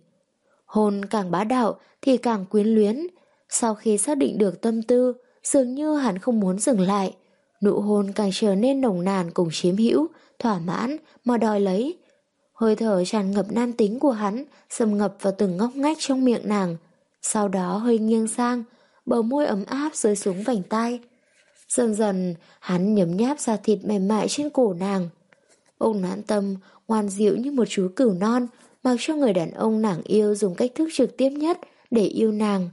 Hôn càng bá đạo thì càng quyến luyến. Sau khi xác định được tâm tư, dường như hắn không muốn dừng lại. Nụ hôn càng trở nên nồng nàn cùng chiếm hữu, thỏa mãn mà đòi lấy. Hơi thở tràn ngập nam tính của hắn xâm ngập vào từng ngóc ngách trong miệng nàng. Sau đó hơi nghiêng sang, bờ môi ấm áp rơi xuống vành tai. Dần dần hắn nhấm nháp da thịt mềm mại trên cổ nàng. Ung Noãn Tâm ngoan dịu như một chú cừu non, mặc cho người đàn ông nàng yêu dùng cách thức trực tiếp nhất để yêu nàng.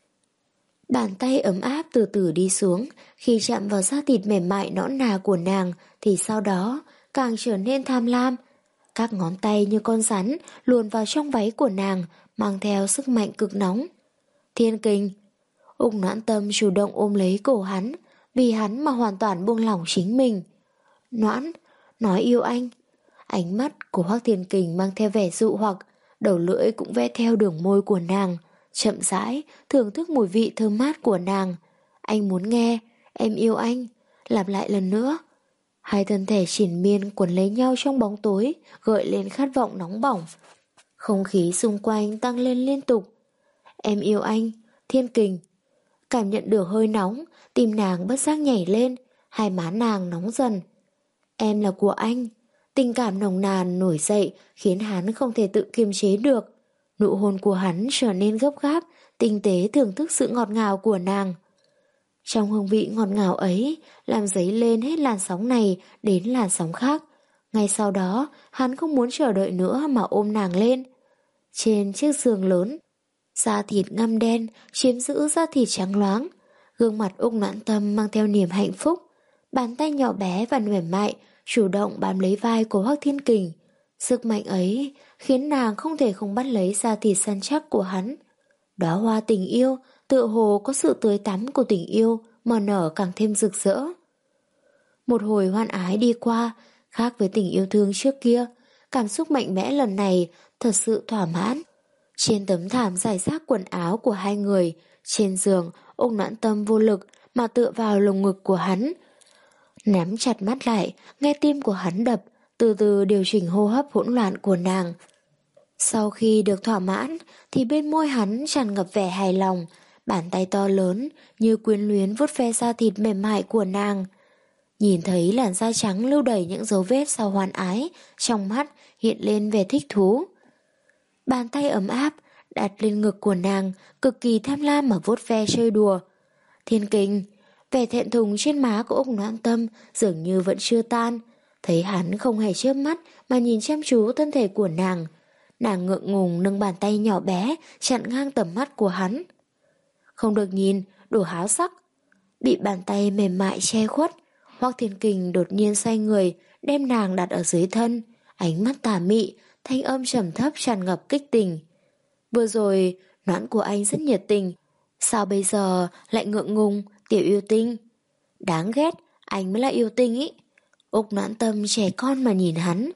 Bàn tay ấm áp từ từ đi xuống, khi chạm vào da thịt mềm mại nõn nà của nàng thì sau đó càng trở nên tham lam. Các ngón tay như con rắn luồn vào trong váy của nàng, mang theo sức mạnh cực nóng. Thiên Kình. Ung Noãn Tâm chủ động ôm lấy cổ hắn, vì hắn mà hoàn toàn buông lỏng chính mình. Noãn, nói yêu anh. Ánh mắt của Hoắc Thiên Kình mang theo vẻ dụ hoặc, đầu lưỡi cũng vẽ theo đường môi của nàng, chậm rãi thưởng thức mùi vị thơm mát của nàng. Anh muốn nghe, em yêu anh. Lặp lại lần nữa. Hai thân thể triền miên quấn lấy nhau trong bóng tối, gợi lên khát vọng nóng bỏng. Không khí xung quanh tăng lên liên tục. Em yêu anh, Thiên Kình. Cảm nhận được hơi nóng, tim nàng bất giác nhảy lên, hai má nàng nóng dần. Em là của anh. Tình cảm nồng nàn nổi dậy khiến hắn không thể tự kiềm chế được. Nụ hôn của hắn trở nên gấp gáp, tinh tế thưởng thức sự ngọt ngào của nàng. Trong hương vị ngọt ngào ấy, làm dấy lên hết làn sóng này đến làn sóng khác. Ngay sau đó, hắn không muốn chờ đợi nữa mà ôm nàng lên. Trên chiếc giường lớn, da thịt ngăm đen chiếm giữ da thịt trắng loáng. Gương mặt Ung Noãn Tâm mang theo niềm hạnh phúc. Bàn tay nhỏ bé và mềm mại chủ động bám lấy vai của Hoắc Thiên Kình. Sức mạnh ấy khiến nàng không thể không bắt lấy da thịt săn chắc của hắn. Đóa hoa tình yêu tựa hồ có sự tươi tắn của tình yêu mà nở càng thêm rực rỡ. Một hồi hoan ái đi qua, khác với tình yêu thương trước kia, cảm xúc mạnh mẽ lần này thật sự thỏa mãn. Trên tấm thảm rải rác quần áo của hai người, trên giường, Ung Noãn Tâm vô lực mà tựa vào lồng ngực của hắn. Nắm chặt mắt lại, nghe tim của hắn đập, từ từ điều chỉnh hô hấp hỗn loạn của nàng. Sau khi được thỏa mãn, thì bên môi hắn tràn ngập vẻ hài lòng, bàn tay to lớn như quyến luyến vuốt ve da thịt mềm mại của nàng. Nhìn thấy làn da trắng lưu đầy những dấu vết sau hoan ái, trong mắt hiện lên vẻ thích thú. Bàn tay ấm áp đặt lên ngực của nàng, cực kỳ tham lam mà vuốt ve chơi đùa. Thiên Kình, vẻ thẹn thùng trên má của Ung Noãn Tâm dường như vẫn chưa tan. Thấy hắn không hề chớp mắt mà nhìn chăm chú thân thể của nàng, nàng ngượng ngùng nâng bàn tay nhỏ bé chặn ngang tầm mắt của hắn. Không được nhìn, đồ háo sắc. Bị bàn tay mềm mại che khuất, Hoắc Thiên Kình đột nhiên xoay người, đem nàng đặt ở dưới thân, ánh mắt tà mị, thanh âm trầm thấp tràn ngập kích tình. Vừa rồi, Noãn của anh rất nhiệt tình, sao bây giờ lại ngượng ngùng, tiểu yêu tinh? Đáng ghét, anh mới là yêu tinh ý. Ung Noãn Tâm trẻ con mà nhìn hắn,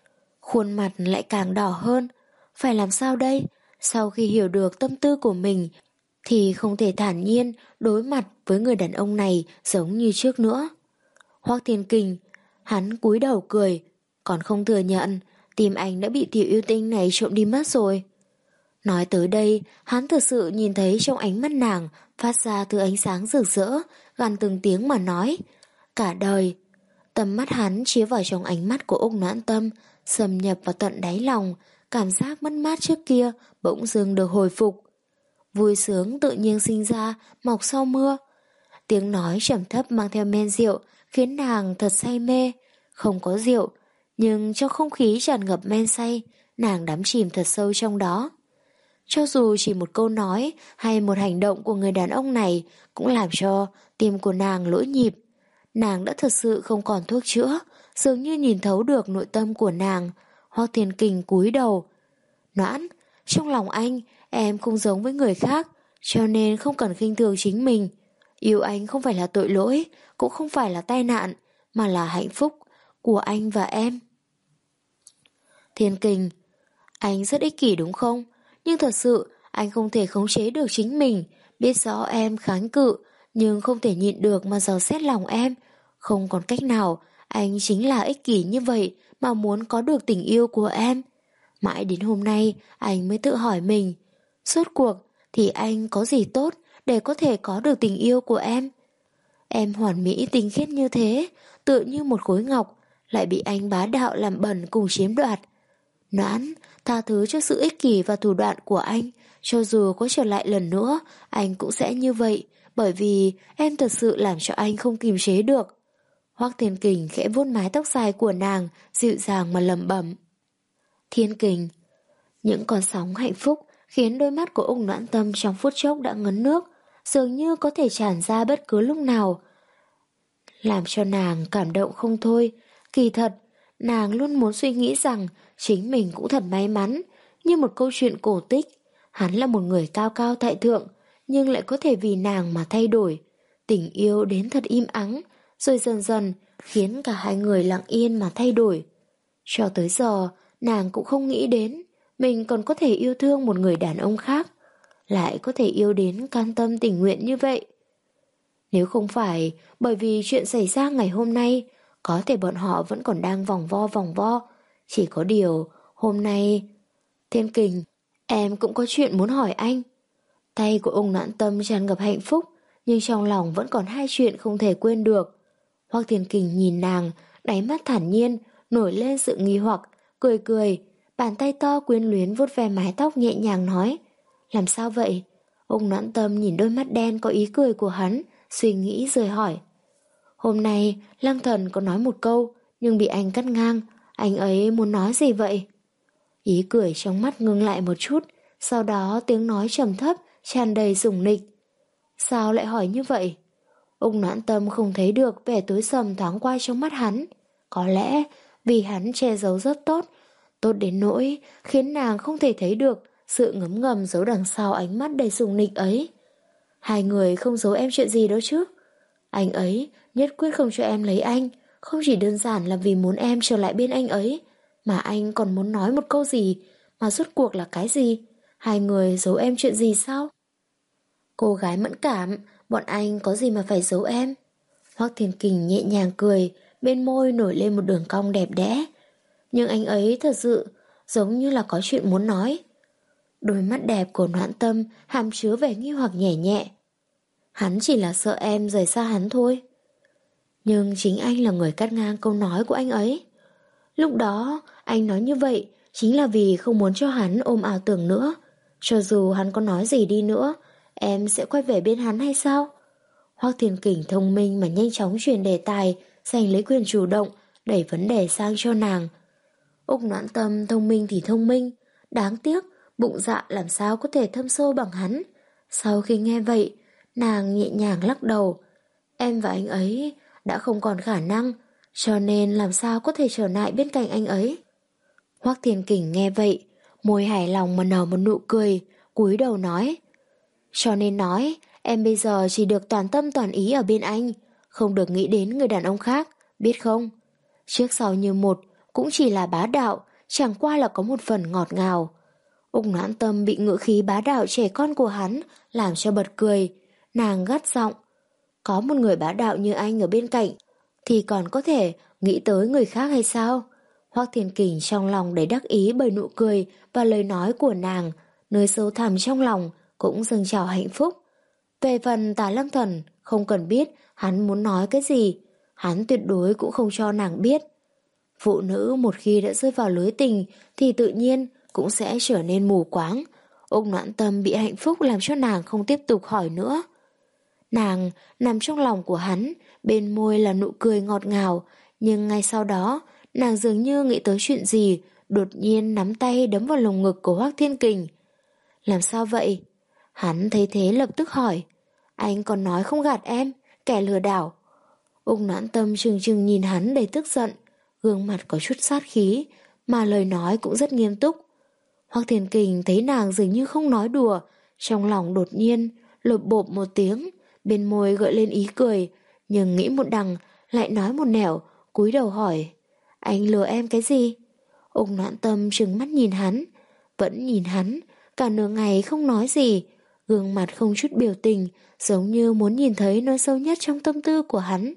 Khuôn mặt lại càng đỏ hơn. Phải làm sao đây? Sau khi hiểu được tâm tư của mình thì không thể thản nhiên đối mặt với người đàn ông này giống như trước nữa. Hoắc Thiên Kình, hắn cúi đầu cười, còn không thừa nhận tim anh đã bị tiểu yêu tinh này trộm đi mất rồi. Nói tới đây, hắn thực sự nhìn thấy trong ánh mắt nàng phát ra từ ánh sáng rực rỡ, gằn từng tiếng mà nói, cả đời. Tầm mắt hắn chiếu vào trong ánh mắt của Úc Noãn Tâm, xâm nhập vào tận đáy lòng, cảm giác mất mát trước kia bỗng dưng được hồi phục. Vui sướng tự nhiên sinh ra, mọc sau mưa. Tiếng nói trầm thấp mang theo men rượu khiến nàng thật say mê. Không có rượu, nhưng trong không khí tràn ngập men say, nàng đắm chìm thật sâu trong đó. Cho dù chỉ một câu nói hay một hành động của người đàn ông này cũng làm cho tim của nàng lỗi nhịp. Nàng đã thật sự không còn thuốc chữa, dường như nhìn thấu được nội tâm của nàng. Hoắc Thiên Kình cúi đầu. Noãn, trong lòng anh, em không giống với người khác, cho nên không cần khinh thường chính mình. Yêu anh không phải là tội lỗi, cũng không phải là tai nạn, mà là hạnh phúc của anh và em. Thiên Kình, anh rất ích kỷ đúng không? Nhưng thật sự, anh không thể khống chế được chính mình, biết rõ em kháng cự, nhưng không thể nhịn được mà dò xét lòng em. Không còn cách nào, anh chính là ích kỷ như vậy mà muốn có được tình yêu của em. Mãi đến hôm nay, anh mới tự hỏi mình, rốt cuộc thì anh có gì tốt để có thể có được tình yêu của em? Em hoàn mỹ tinh khiết như thế, tựa như một khối ngọc, lại bị anh bá đạo làm bẩn cùng chiếm đoạt. Noãn, tha thứ cho sự ích kỷ và thủ đoạn của anh, cho dù có trở lại lần nữa, anh cũng sẽ như vậy, bởi vì em thật sự làm cho anh không kiềm chế được. Hoắc Thiên Kình khẽ vuốt mái tóc dài của nàng, dịu dàng mà lẩm bẩm. Thiên Kình. Những con sóng hạnh phúc khiến đôi mắt của Úc Noãn Tâm trong phút chốc đã ngấn nước, dường như có thể tràn ra bất cứ lúc nào, làm cho nàng cảm động không thôi. Kỳ thật, nàng luôn muốn suy nghĩ rằng chính mình cũng thật may mắn, như một câu chuyện cổ tích. Hắn là một người cao cao tại thượng, nhưng lại có thể vì nàng mà thay đổi. Tình yêu đến thật im ắng, rồi dần dần khiến cả hai người lặng yên mà thay đổi. Cho tới giờ, nàng cũng không nghĩ đến mình còn có thể yêu thương một người đàn ông khác, lại có thể yêu đến can tâm tình nguyện như vậy. Nếu không phải bởi vì chuyện xảy ra ngày hôm nay, có thể bọn họ vẫn còn đang vòng vo vòng vo. Chỉ có điều, hôm nay... Thiên Kình, em cũng có chuyện muốn hỏi anh. Tay của ông Noãn Tâm tràn ngập hạnh phúc, nhưng trong lòng vẫn còn hai chuyện không thể quên được. Hoắc Thiên Kình nhìn nàng, đáy mắt thản nhiên, nổi lên sự nghi hoặc, cười cười, bàn tay to quyến luyến vuốt ve mái tóc nhẹ nhàng nói. Làm sao vậy? Ông Noãn Tâm nhìn đôi mắt đen có ý cười của hắn, suy nghĩ rồi hỏi. Hôm nay Lăng Thần có nói một câu, nhưng bị anh cắt ngang. Anh ấy muốn nói gì vậy? Ý cười trong mắt ngưng lại một chút, sau đó tiếng nói trầm thấp, tràn đầy sủng nịch. Sao lại hỏi như vậy? Ông Noãn Tâm không thấy được vẻ tối sầm thoáng qua trong mắt hắn. Có lẽ vì hắn che giấu rất tốt, tốt đến nỗi khiến nàng không thể thấy được sự ngấm ngầm giấu đằng sau ánh mắt đầy sủng nịch ấy. Hai người không giấu em chuyện gì đó chứ? Anh ấy nhất quyết không cho em lấy anh, không chỉ đơn giản là vì muốn em trở lại bên anh ấy, mà anh còn muốn nói một câu gì, mà rốt cuộc là cái gì? Hai người giấu em chuyện gì sao? Cô gái mẫn cảm, bọn anh có gì mà phải giấu em? Hoắc Thiên Kình nhẹ nhàng cười, bên môi nổi lên một đường cong đẹp đẽ. Nhưng anh ấy thật sự giống như là có chuyện muốn nói. Đôi mắt đẹp của Noãn Tâm hàm chứa vẻ nghi hoặc nhẹ nhẹ. Hắn chỉ là sợ em rời xa hắn thôi. Nhưng chính anh là người cắt ngang câu nói của anh ấy. Lúc đó anh nói như vậy chính là vì không muốn cho hắn ôm ảo tưởng nữa. Cho dù hắn có nói gì đi nữa, em sẽ quay về bên hắn hay sao? Hoắc Thiên Kình thông minh mà nhanh chóng chuyển đề tài, giành lấy quyền chủ động, đẩy vấn đề sang cho nàng. Úc Noãn Tâm thông minh thì thông minh, đáng tiếc bụng dạ làm sao có thể thâm sâu bằng hắn. Sau khi nghe vậy, nàng nhẹ nhàng lắc đầu. Em và anh ấy đã không còn khả năng, cho nên làm sao có thể trở lại bên cạnh anh ấy. Hoắc Thiên Kình nghe vậy, môi hài lòng mà nở một nụ cười, cúi đầu nói. Cho nên nói, em bây giờ chỉ được toàn tâm toàn ý ở bên anh, không được nghĩ đến người đàn ông khác, biết không? Trước sau như một, cũng chỉ là bá đạo, chẳng qua là có một phần ngọt ngào. Úc Noãn Tâm bị ngữ khí bá đạo trẻ con của hắn làm cho bật cười. Nàng gắt giọng, có một người bá đạo như anh ở bên cạnh thì còn có thể nghĩ tới người khác hay sao? Hoắc Thiên Kình trong lòng đầy đắc ý bởi nụ cười và lời nói của nàng, nơi sâu thẳm trong lòng cũng dâng trào hạnh phúc. Về phần Tả Lăng Thần, không cần biết hắn muốn nói cái gì, hắn tuyệt đối cũng không cho nàng biết. Phụ nữ một khi đã rơi vào lưới tình thì tự nhiên cũng sẽ trở nên mù quáng. Úc Noãn Tâm bị hạnh phúc làm cho nàng không tiếp tục hỏi nữa. Nàng nằm trong lòng của hắn, bên môi là nụ cười ngọt ngào, nhưng ngay sau đó nàng dường như nghĩ tới chuyện gì, đột nhiên nắm tay đấm vào lồng ngực của Hoắc Thiên Kình. Làm sao vậy? Hắn thấy thế lập tức hỏi. Anh còn nói không gạt em, kẻ lừa đảo. Úc Noãn Tâm trừng trừng nhìn hắn đầy tức giận, gương mặt có chút sát khí, mà lời nói cũng rất nghiêm túc. Hoắc Thiên Kình thấy nàng dường như không nói đùa, trong lòng đột nhiên lột bộp một tiếng, bên môi gợi lên ý cười, nhưng nghĩ một đằng lại nói một nẻo, cúi đầu hỏi, anh lừa em cái gì? Úc Noãn Tâm trừng mắt nhìn hắn, vẫn nhìn hắn, cả nửa ngày không nói gì, gương mặt không chút biểu tình, giống như muốn nhìn thấy nơi sâu nhất trong tâm tư của hắn.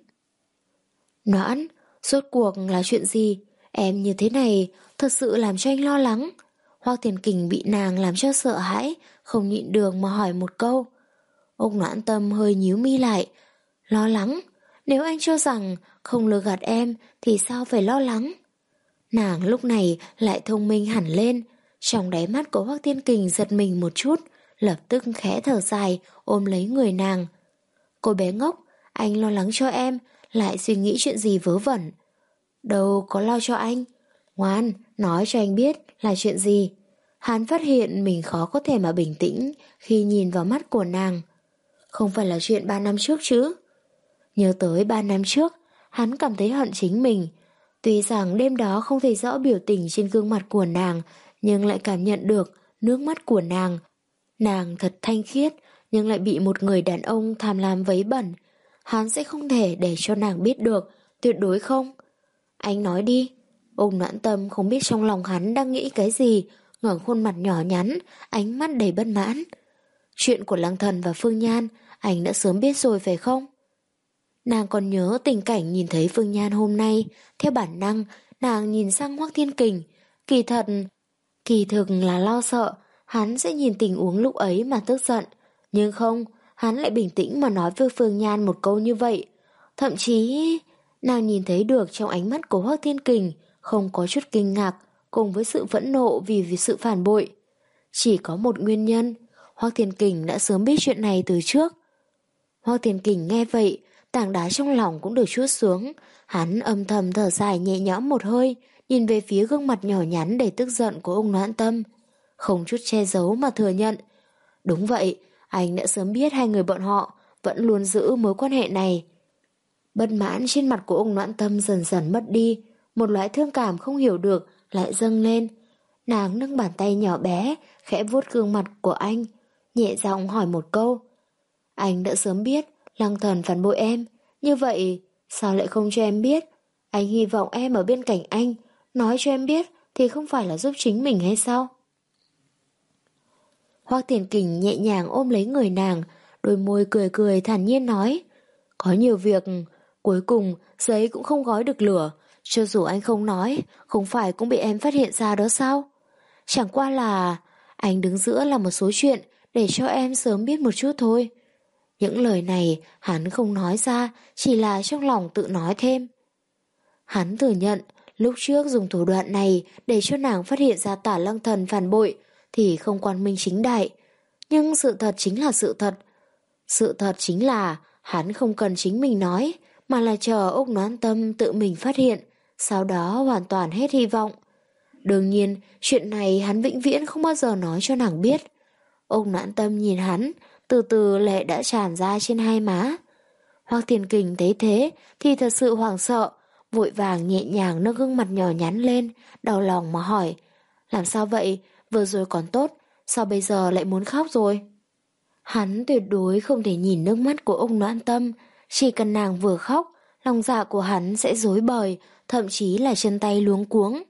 Noãn, rốt cuộc là chuyện gì? Em như thế này thật sự làm cho anh lo lắng. Hoắc Thiên Kình bị nàng làm cho sợ hãi, không nhịn được mà hỏi một câu. Úc Noãn Tâm hơi nhíu mi lại. Lo lắng? Nếu anh cho rằng không lừa gạt em thì sao phải lo lắng? Nàng lúc này lại thông minh hẳn lên. Trong đáy mắt của Hoắc Thiên Kình giật mình một chút, lập tức khẽ thở dài ôm lấy người nàng. Cô bé ngốc, anh lo lắng cho em, lại suy nghĩ chuyện gì vớ vẩn. Đâu có lo cho anh. Ngoan, nói cho anh biết là chuyện gì. Hắn phát hiện mình khó có thể mà bình tĩnh khi nhìn vào mắt của nàng. Không phải là chuyện ba năm trước chứ? Nhớ tới ba năm trước, hắn cảm thấy hận chính mình. Tuy rằng đêm đó không thấy rõ biểu tình trên gương mặt của nàng, nhưng lại cảm nhận được nước mắt của nàng. Nàng thật thanh khiết, nhưng lại bị một người đàn ông tham lam vấy bẩn. Hắn sẽ không thể để cho nàng biết được, tuyệt đối không. Anh nói đi. Úc Noãn Tâm không biết trong lòng hắn đang nghĩ cái gì, ngẩng khuôn mặt nhỏ nhắn, ánh mắt đầy bất mãn. Chuyện của Lăng Thần và Phương Nhan, anh đã sớm biết rồi phải không? Nàng còn nhớ tình cảnh nhìn thấy Phương Nhan hôm nay, theo bản năng, nàng nhìn sang Hoắc Thiên Kình. Kỳ thật, kỳ thực là lo sợ, hắn sẽ nhìn tình huống lúc ấy mà tức giận. Nhưng không, hắn lại bình tĩnh mà nói với Phương Nhan một câu như vậy. Thậm chí, nàng nhìn thấy được trong ánh mắt của Hoắc Thiên Kình không có chút kinh ngạc, cùng với sự phẫn nộ vì, vì sự phản bội. Chỉ có một nguyên nhân, Hoắc Thiên Kình đã sớm biết chuyện này từ trước. Hoắc Thiên Kình nghe vậy, tảng đá trong lòng cũng được trút xuống, hắn âm thầm thở dài nhẹ nhõm một hơi, nhìn về phía gương mặt nhỏ nhắn đầy tức giận của Úc Noãn Tâm, không chút che giấu mà thừa nhận. Đúng vậy, anh đã sớm biết hai người bọn họ vẫn luôn giữ mối quan hệ này. Bất mãn trên mặt của Úc Noãn Tâm dần dần mất đi, một loại thương cảm không hiểu được lại dâng lên. Nàng nâng bàn tay nhỏ bé, khẽ vuốt gương mặt của anh, nhẹ giọng hỏi một câu. Anh đã sớm biết Lăng Thần phản bội em, như vậy sao lại không cho em biết? Anh hy vọng em ở bên cạnh anh, nói cho em biết thì không phải là giúp chính mình hay sao? Hoắc Thiên Kình nhẹ nhàng ôm lấy người nàng, đôi môi cười cười thản nhiên nói. Có nhiều việc, cuối cùng giấy cũng không gói được lửa, cho dù anh không nói, không phải cũng bị em phát hiện ra đó sao? Chẳng qua là anh đứng giữa là một số chuyện để cho em sớm biết một chút thôi. Những lời này hắn không nói ra, chỉ là trong lòng tự nói thêm. Hắn thừa nhận lúc trước dùng thủ đoạn này để cho nàng phát hiện ra Tả Lăng Thần phản bội thì không quang minh chính đại. Nhưng sự thật chính là sự thật. Sự thật chính là hắn không cần chính mình nói, mà là chờ Úc Noãn Tâm tự mình phát hiện, sau đó hoàn toàn hết hy vọng. Đương nhiên, chuyện này hắn vĩnh viễn không bao giờ nói cho nàng biết. Úc Noãn Tâm nhìn hắn, từ từ lệ đã tràn ra trên hai má. Hoắc Thiên Kình thấy thế thì thật sự hoảng sợ, vội vàng nhẹ nhàng nâng gương mặt nhỏ nhắn lên, đau lòng mà hỏi. Làm sao vậy? Vừa rồi còn tốt, sao bây giờ lại muốn khóc rồi? Hắn tuyệt đối không thể nhìn nước mắt của Úc Noãn Tâm, chỉ cần nàng vừa khóc, lòng dạ của hắn sẽ rối bời, thậm chí là chân tay luống cuống.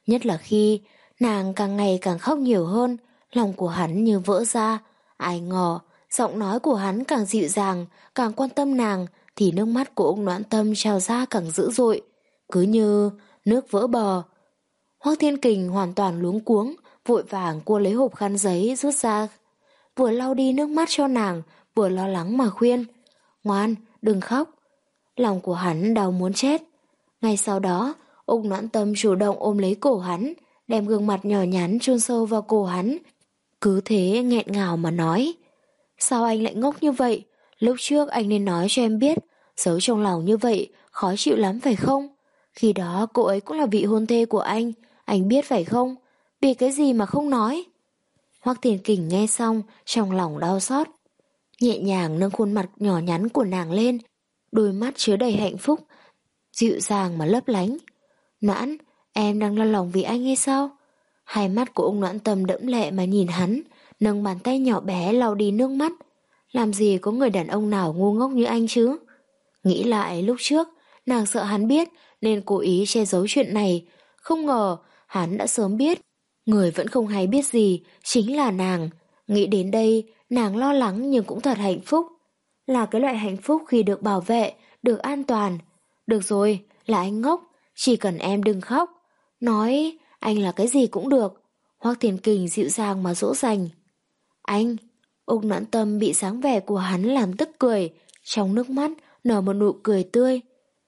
Nhất là khi nàng càng ngày càng khóc nhiều hơn, lòng của hắn như vỡ ra. Ai ngờ, giọng nói của hắn càng dịu dàng, càng quan tâm nàng, thì nước mắt của Úc Noãn Tâm trào ra càng dữ dội, cứ như nước vỡ bờ. Hoắc Thiên Kình hoàn toàn luống cuống, vội vàng cua lấy hộp khăn giấy rút ra, vừa lau đi nước mắt cho nàng, vừa lo lắng mà khuyên: "Ngoan, đừng khóc." Lòng của hắn đau muốn chết. Ngay sau đó, Úc Noãn Tâm chủ động ôm lấy cổ hắn, đem gương mặt nhỏ nhắn chôn sâu vào cổ hắn, cứ thế nghẹn ngào mà nói: "Sao anh lại ngốc như vậy? Lúc trước anh nên nói cho em biết, giấu trong lòng như vậy khó chịu lắm phải không? Khi đó cô ấy cũng là vị hôn thê của anh, anh biết phải không? Vì cái gì mà không nói?" Hoắc Thiên Kình nghe xong, trong lòng đau xót, nhẹ nhàng nâng khuôn mặt nhỏ nhắn của nàng lên, đôi mắt chứa đầy hạnh phúc, dịu dàng mà lấp lánh. "Noãn, em đang lo lòng vì anh hay sao?" Hai mắt của ông Noãn Tâm đẫm lệ mà nhìn hắn, nâng bàn tay nhỏ bé lau đi nước mắt. Làm gì có người đàn ông nào ngu ngốc như anh chứ? Nghĩ lại lúc trước, nàng sợ hắn biết nên cố ý che giấu chuyện này. Không ngờ hắn đã sớm biết. Người vẫn không hay biết gì chính là nàng. Nghĩ đến đây, nàng lo lắng nhưng cũng thật hạnh phúc. Là cái loại hạnh phúc khi được bảo vệ, được an toàn. Được rồi, là anh ngốc, chỉ cần em đừng khóc. Nói anh là cái gì cũng được. Hoắc Thiên Kình dịu dàng mà dỗ dành. Anh... Úc Noãn Tâm bị dáng vẻ của hắn làm tức cười, trong nước mắt nở một nụ cười tươi.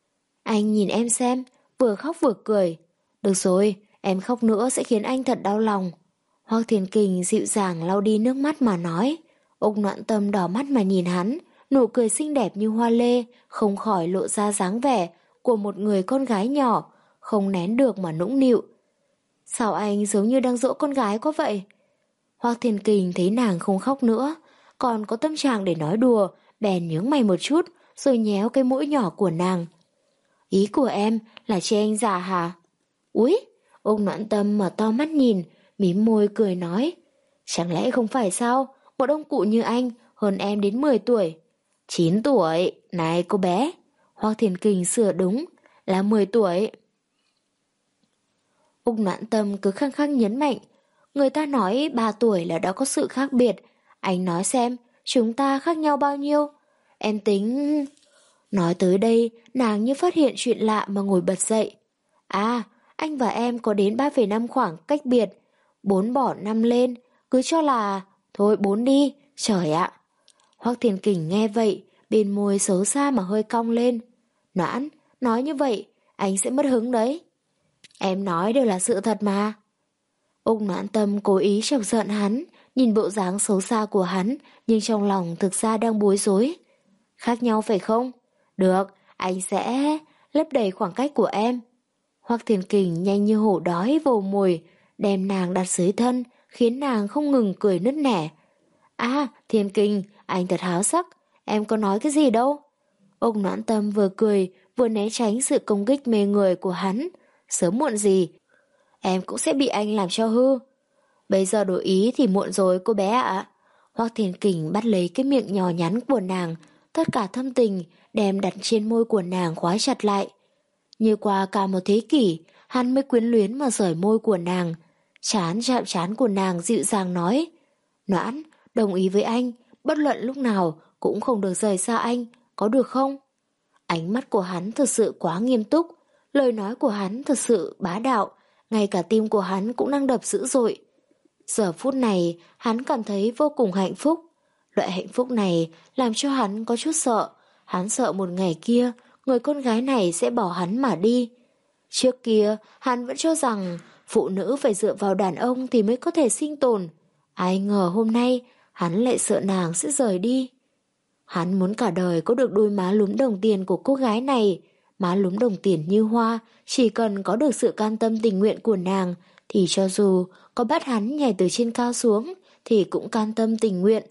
Anh nhìn em xem, vừa khóc vừa cười. Được rồi, em khóc nữa sẽ khiến anh thật đau lòng. Hoắc Thiên Kình dịu dàng lau đi nước mắt mà nói. Úc Noãn Tâm đỏ mắt mà nhìn hắn, nụ cười xinh đẹp như hoa lê, không khỏi lộ ra dáng vẻ của một người con gái nhỏ, không nén được mà nũng nịu. Sao anh giống như đang dỗ con gái quá vậy? Hoắc Thiên Kình thấy nàng không khóc nữa, còn có tâm trạng để nói đùa, bèn nhướng mày một chút, rồi nhéo cái mũi nhỏ của nàng. Ý của em là chê anh già hả? Úi, Úc Noãn Tâm mở to mắt nhìn, mím môi cười nói. Chẳng lẽ không phải sao, một ông cụ như anh hơn em đến mười tuổi. chín tuổi, này cô bé. Hoắc Thiên Kình sửa đúng, là mười tuổi. Úc Noãn Tâm cứ khăng khăng nhấn mạnh. Người ta nói ba tuổi là đã có sự khác biệt. Anh nói xem, chúng ta khác nhau bao nhiêu? Em tính... Nói tới đây, nàng như phát hiện chuyện lạ mà ngồi bật dậy. À, anh và em có đến ba phẩy năm khoảng cách biệt. Bốn bỏ năm lên, cứ cho là... Thôi bốn đi, trời ạ. Hoắc Thiên Kình nghe vậy, bên môi xấu xa mà hơi cong lên. Noãn, nói như vậy, anh sẽ mất hứng đấy. Em nói đều là sự thật mà. Úc Noãn Tâm cố ý chọc giận hắn, nhìn bộ dáng xấu xa của hắn, nhưng trong lòng thực ra đang bối rối. Khác nhau phải không? Được, anh sẽ lấp đầy khoảng cách của em. Hoắc Thiên Kình nhanh như hổ đói vồ mồi, đem nàng đặt dưới thân, khiến nàng không ngừng cười nứt nẻ. À, Thiên Kình, anh thật háo sắc, em có nói cái gì đâu. Úc Noãn Tâm vừa cười, vừa né tránh sự công kích mê người của hắn. Sớm muộn gì, em cũng sẽ bị anh làm cho hư. Bây giờ đổi ý thì muộn rồi cô bé ạ. Hoắc Thiên Kình bắt lấy cái miệng nhỏ nhắn của nàng, tất cả thâm tình đem đặt trên môi của nàng khóa chặt lại. Như qua cả một thế kỷ, hắn mới quyến luyến mà rời môi của nàng. Chán chạm chán của nàng dịu dàng nói. Noãn, đồng ý với anh, bất luận lúc nào cũng không được rời xa anh, có được không? Ánh mắt của hắn thật sự quá nghiêm túc, lời nói của hắn thật sự bá đạo, ngay cả tim của hắn cũng đang đập dữ dội. Giờ phút này, hắn cảm thấy vô cùng hạnh phúc. Loại hạnh phúc này làm cho hắn có chút sợ. Hắn sợ một ngày kia, người con gái này sẽ bỏ hắn mà đi. Trước kia, hắn vẫn cho rằng phụ nữ phải dựa vào đàn ông thì mới có thể sinh tồn. Ai ngờ hôm nay, hắn lại sợ nàng sẽ rời đi. Hắn muốn cả đời có được đôi má lúm đồng tiền của cô gái này. Má lúm đồng tiền như hoa, chỉ cần có được sự cam tâm tình nguyện của nàng, thì cho dù có bắt hắn nhảy từ trên cao xuống, thì cũng cam tâm tình nguyện.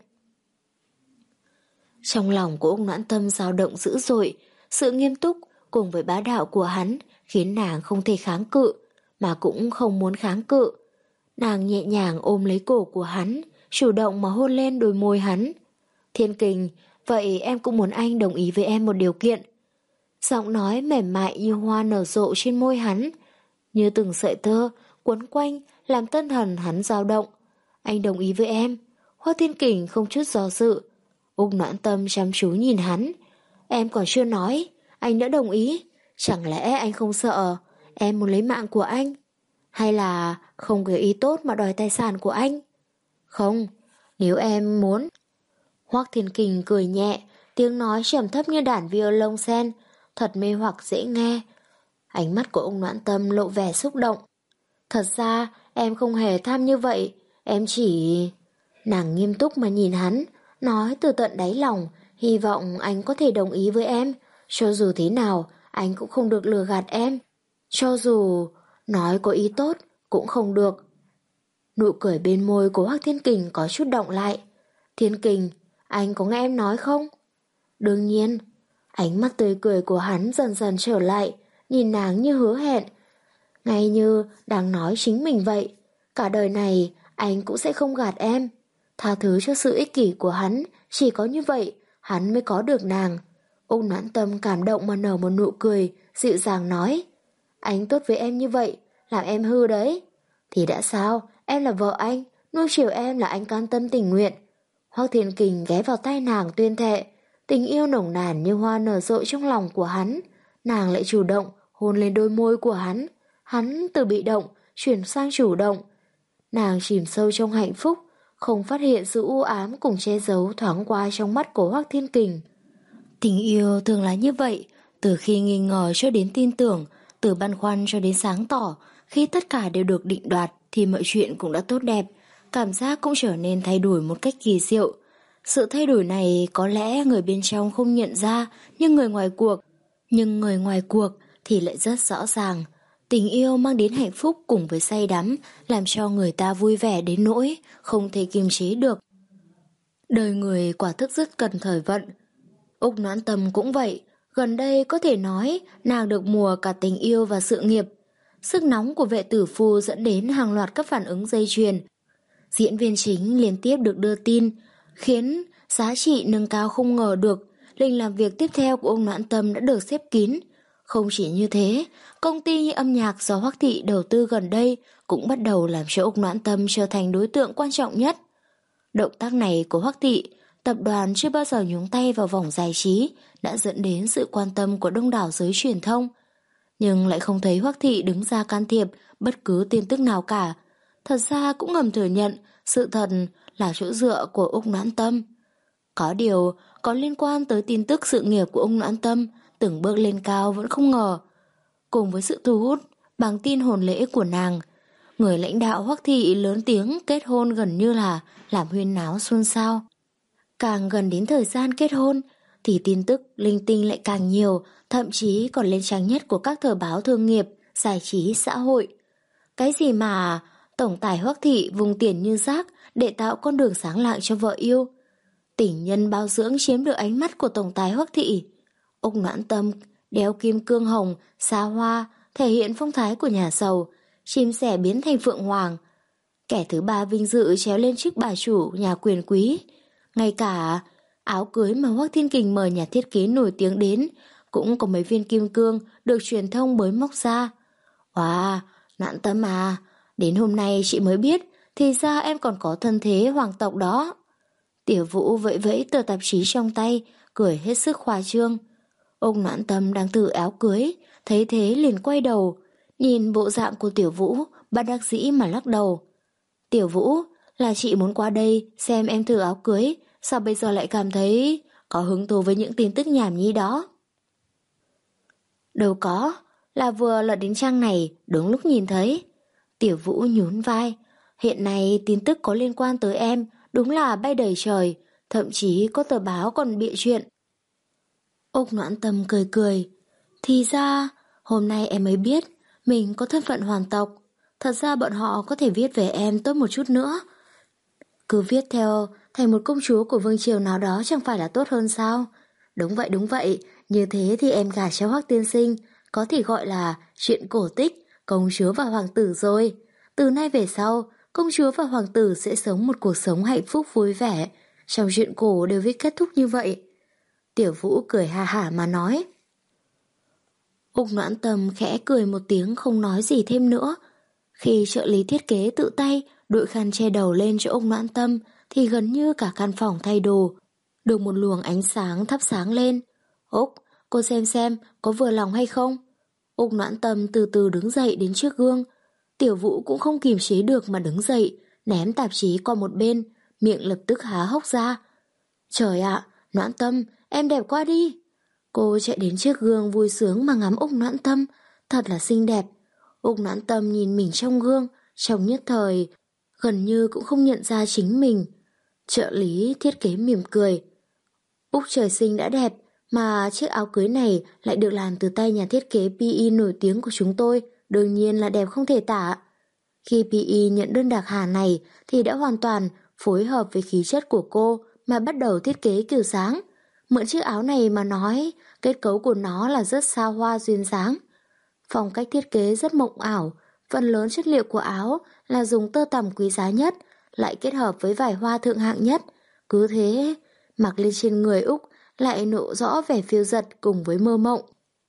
Trong lòng của Úc Noãn Tâm dao động dữ dội, sự nghiêm túc cùng với bá đạo của hắn khiến nàng không thể kháng cự, mà cũng không muốn kháng cự. Nàng nhẹ nhàng ôm lấy cổ của hắn, chủ động mà hôn lên đôi môi hắn. Thiên Kình, vậy em cũng muốn anh đồng ý với em một điều kiện. Giọng nói mềm mại như hoa nở rộ trên môi hắn, như từng sợi tơ quấn quanh, làm tâm thần hắn dao động. Anh đồng ý với em. Hoắc Thiên Kình không chút do dự. Úc Noãn Tâm chăm chú nhìn hắn. Em còn chưa nói, anh đã đồng ý. Chẳng lẽ anh không sợ em muốn lấy mạng của anh? Hay là không có ý tốt mà đòi tài sản của anh? Không, nếu em muốn. Hoắc Thiên Kình cười nhẹ, tiếng nói trầm thấp như đàn violon sen, thật mê hoặc dễ nghe. Ánh mắt của ông Noãn Tâm lộ vẻ xúc động. Thật ra em không hề tham như vậy, em chỉ... Nàng nghiêm túc mà nhìn hắn, nói từ tận đáy lòng, hy vọng anh có thể đồng ý với em. Cho dù thế nào, anh cũng không được lừa gạt em. Cho dù nói có ý tốt, cũng không được. Nụ cười bên môi của Hoắc Thiên Kình có chút động lại. Thiên Kình, anh có nghe em nói không? Đương nhiên. Ánh mắt tươi cười của hắn dần dần trở lại, nhìn nàng như hứa hẹn. Ngay như đang nói chính mình vậy. Cả đời này anh cũng sẽ không gạt em. Tha thứ cho sự ích kỷ của hắn, chỉ có như vậy hắn mới có được nàng. Úc Noãn Tâm cảm động mà nở một nụ cười, dịu dàng nói. Anh tốt với em như vậy, làm em hư đấy. Thì đã sao, em là vợ anh, nuôi chiều em là anh cam tâm tình nguyện. Hoắc Thiên Kình ghé vào tay nàng tuyên thệ, tình yêu nồng nàn như hoa nở rộ trong lòng của hắn. Nàng lại chủ động hôn lên đôi môi của hắn. Hắn từ bị động chuyển sang chủ động. Nàng chìm sâu trong hạnh phúc, không phát hiện sự u ám cùng che giấu thoáng qua trong mắt của Hoắc Thiên Kình. Tình yêu thường là như vậy, từ khi nghi ngờ cho đến tin tưởng, từ băn khoăn cho đến sáng tỏ. Khi tất cả đều được định đoạt thì mọi chuyện cũng đã tốt đẹp, cảm giác cũng trở nên thay đổi một cách kỳ diệu. Sự thay đổi này có lẽ người bên trong không nhận ra, nhưng người ngoài cuộc, nhưng người ngoài cuộc thì lại rất rõ ràng. Tình yêu mang đến hạnh phúc cùng với say đắm, làm cho người ta vui vẻ đến nỗi không thể kiềm chế được. Đời người quả thức rất cần thời vận. Úc Noãn Tâm cũng vậy, gần đây có thể nói nàng được mùa cả tình yêu và sự nghiệp. Sức nóng của vệ tử phu dẫn đến hàng loạt các phản ứng dây chuyền. Diễn viên chính liên tiếp được đưa tin, khiến giá trị nâng cao không ngờ được. Lịch làm việc tiếp theo của ông Noãn Tâm đã được xếp kín. Không chỉ như thế, công ty như âm nhạc do Hoắc Thị đầu tư gần đây cũng bắt đầu làm cho Úc Noãn Tâm trở thành đối tượng quan trọng nhất. Động tác này của Hoắc Thị, tập đoàn chưa bao giờ nhúng tay vào vòng giải trí, đã dẫn đến sự quan tâm của đông đảo giới truyền thông. Nhưng lại không thấy Hoắc Thị đứng ra can thiệp bất cứ tin tức nào cả. Thật ra cũng ngầm thừa nhận sự thật là chỗ dựa của Úc Noãn Tâm. Có điều, có liên quan tới tin tức sự nghiệp của Úc Noãn Tâm, từng bước lên cao vẫn không ngờ. Cùng với sự thu hút bằng tin hôn lễ của nàng, người lãnh đạo Hoắc Thị lớn tiếng kết hôn gần như là làm huyên náo xôn xao. Càng gần đến thời gian kết hôn thì tin tức linh tinh lại càng nhiều, thậm chí còn lên trang nhất của các tờ báo thương nghiệp, giải trí, xã hội. Cái gì mà tổng tài Hoắc Thị vùng tiền như rác để tạo con đường sáng lạng cho vợ yêu. Tình nhân bao dưỡng chiếm được ánh mắt của tổng tài Hoắc Thị. Úc Noãn Tâm đeo kim cương hồng, xa hoa, thể hiện phong thái của nhà giàu, chim sẻ biến thành phượng hoàng. Kẻ thứ ba vinh dự trèo lên chức bà chủ nhà quyền quý. Ngay cả áo cưới mà Hoắc Thiên Kình mời nhà thiết kế nổi tiếng đến cũng có mấy viên kim cương được truyền thông bới móc ra. Wow, Noãn Tâm à, đến hôm nay chị mới biết thì ra em còn có thân thế hoàng tộc đó. Tiểu Vũ vẫy vẫy tờ tạp chí trong tay, cười hết sức khoa trương. Úc Noãn Tâm đang thử áo cưới, thấy thế liền quay đầu, nhìn bộ dạng của Tiểu Vũ, bất đắc dĩ mà lắc đầu. Tiểu Vũ, là chị muốn qua đây xem em thử áo cưới, sao bây giờ lại cảm thấy có hứng thú với những tin tức nhảm nhí đó? Đâu có, là vừa lật đến trang này, đúng lúc nhìn thấy. Tiểu Vũ nhún vai, hiện nay tin tức có liên quan tới em đúng là bay đầy trời, thậm chí có tờ báo còn bịa chuyện. Úc Noãn Tâm cười cười, thì ra hôm nay em mới biết mình có thân phận hoàng tộc. Thật ra bọn họ có thể viết về em tốt một chút nữa. Cứ viết theo thành một công chúa của vương triều nào đó chẳng phải là tốt hơn sao? Đúng vậy đúng vậy, như thế thì em gả cho Hoắc tiên sinh có thể gọi là chuyện cổ tích công chúa và hoàng tử rồi. Từ nay về sau, công chúa và hoàng tử sẽ sống một cuộc sống hạnh phúc vui vẻ. Trong chuyện cổ đều viết kết thúc như vậy. Tiểu Vũ cười ha hả mà nói. Úc Noãn Tâm khẽ cười một tiếng không nói gì thêm nữa. Khi trợ lý thiết kế tự tay đội khăn che đầu lên cho Úc Noãn Tâm thì gần như cả căn phòng thay đồ. Được một luồng ánh sáng thắp sáng lên. Úc, cô xem xem có vừa lòng hay không? Úc Noãn Tâm từ từ đứng dậy đến trước gương. Tiểu Vũ cũng không kìm chế được mà đứng dậy, ném tạp chí qua một bên, miệng lập tức há hốc ra. Trời ạ, Noãn Tâm, em đẹp quá đi. Cô chạy đến trước gương vui sướng mà ngắm Úc Noãn Tâm, thật là xinh đẹp. Úc Noãn Tâm nhìn mình trong gương, trong nhất thời, gần như cũng không nhận ra chính mình. Trợ lý thiết kế mỉm cười. Úc trời sinh đã đẹp, mà chiếc áo cưới này lại được làm từ tay nhà thiết kế pê e nổi tiếng của chúng tôi, đương nhiên là đẹp không thể tả. Khi pê e nhận đơn đặc hàng này thì đã hoàn toàn phối hợp với khí chất của cô mà bắt đầu thiết kế kiểu dáng. Mượn chiếc áo này mà nói, kết cấu của nó là rất xa hoa duyên dáng. Phong cách thiết kế rất mộng ảo, phần lớn chất liệu của áo là dùng tơ tằm quý giá nhất, lại kết hợp với vải hoa thượng hạng nhất. Cứ thế, mặc lên trên người Úc lại lộ rõ vẻ phiêu dật cùng với mơ mộng.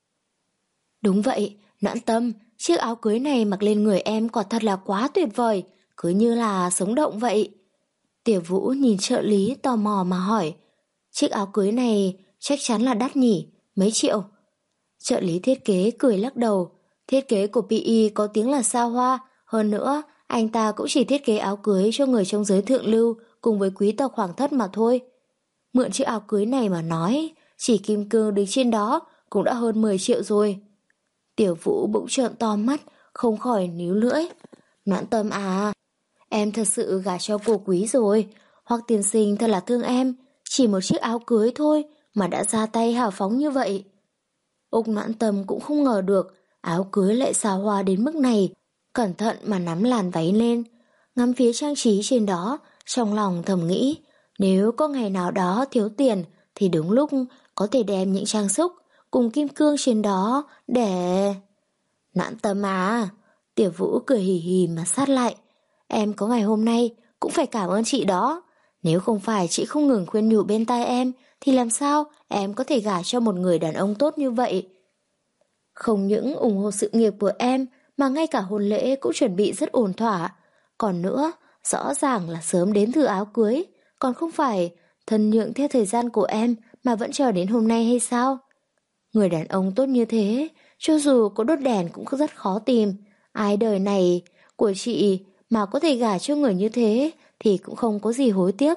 Đúng vậy, Noãn Tâm, chiếc áo cưới này mặc lên người em quả thật là quá tuyệt vời, cứ như là sống động vậy. Tiểu Vũ nhìn trợ lý tò mò mà hỏi, chiếc áo cưới này chắc chắn là đắt nhỉ, mấy triệu? Trợ lý thiết kế cười lắc đầu, thiết kế của pê e có tiếng là xa hoa, hơn nữa anh ta cũng chỉ thiết kế áo cưới cho người trong giới thượng lưu cùng với quý tộc hoàng thất mà thôi. Mượn chiếc áo cưới này mà nói, chỉ kim cương đứng trên đó cũng đã hơn mười triệu rồi. Tiểu Vũ bỗng trợn to mắt, không khỏi níu lưỡi. Noãn Tâm à, em thật sự gả cho cô quý rồi, Hoắc tiên sinh thật là thương em, chỉ một chiếc áo cưới thôi mà đã ra tay hào phóng như vậy. Úc Noãn Tâm cũng không ngờ được áo cưới lại xào hoa đến mức này, cẩn thận mà nắm làn váy lên, ngắm phía trang trí trên đó, trong lòng thầm nghĩ, nếu có ngày nào đó thiếu tiền thì đúng lúc có thể đem những trang sức cùng kim cương trên đó để... Noãn Tâm à, Tiểu Vũ cười hì hì mà sát lại, em có ngày hôm nay cũng phải cảm ơn chị đó. Nếu không phải chị không ngừng khuyên nhủ bên tai em thì làm sao em có thể gả cho một người đàn ông tốt như vậy. Không những ủng hộ sự nghiệp của em mà ngay cả hôn lễ cũng chuẩn bị rất ổn thỏa. Còn nữa, rõ ràng là sớm đến thử áo cưới, còn không phải thân nhượng theo thời gian của em mà vẫn chờ đến hôm nay hay sao? Người đàn ông tốt như thế, cho dù có đốt đèn cũng rất khó tìm. Ai đời này của chị mà có thể gả cho người như thế thì cũng không có gì hối tiếc.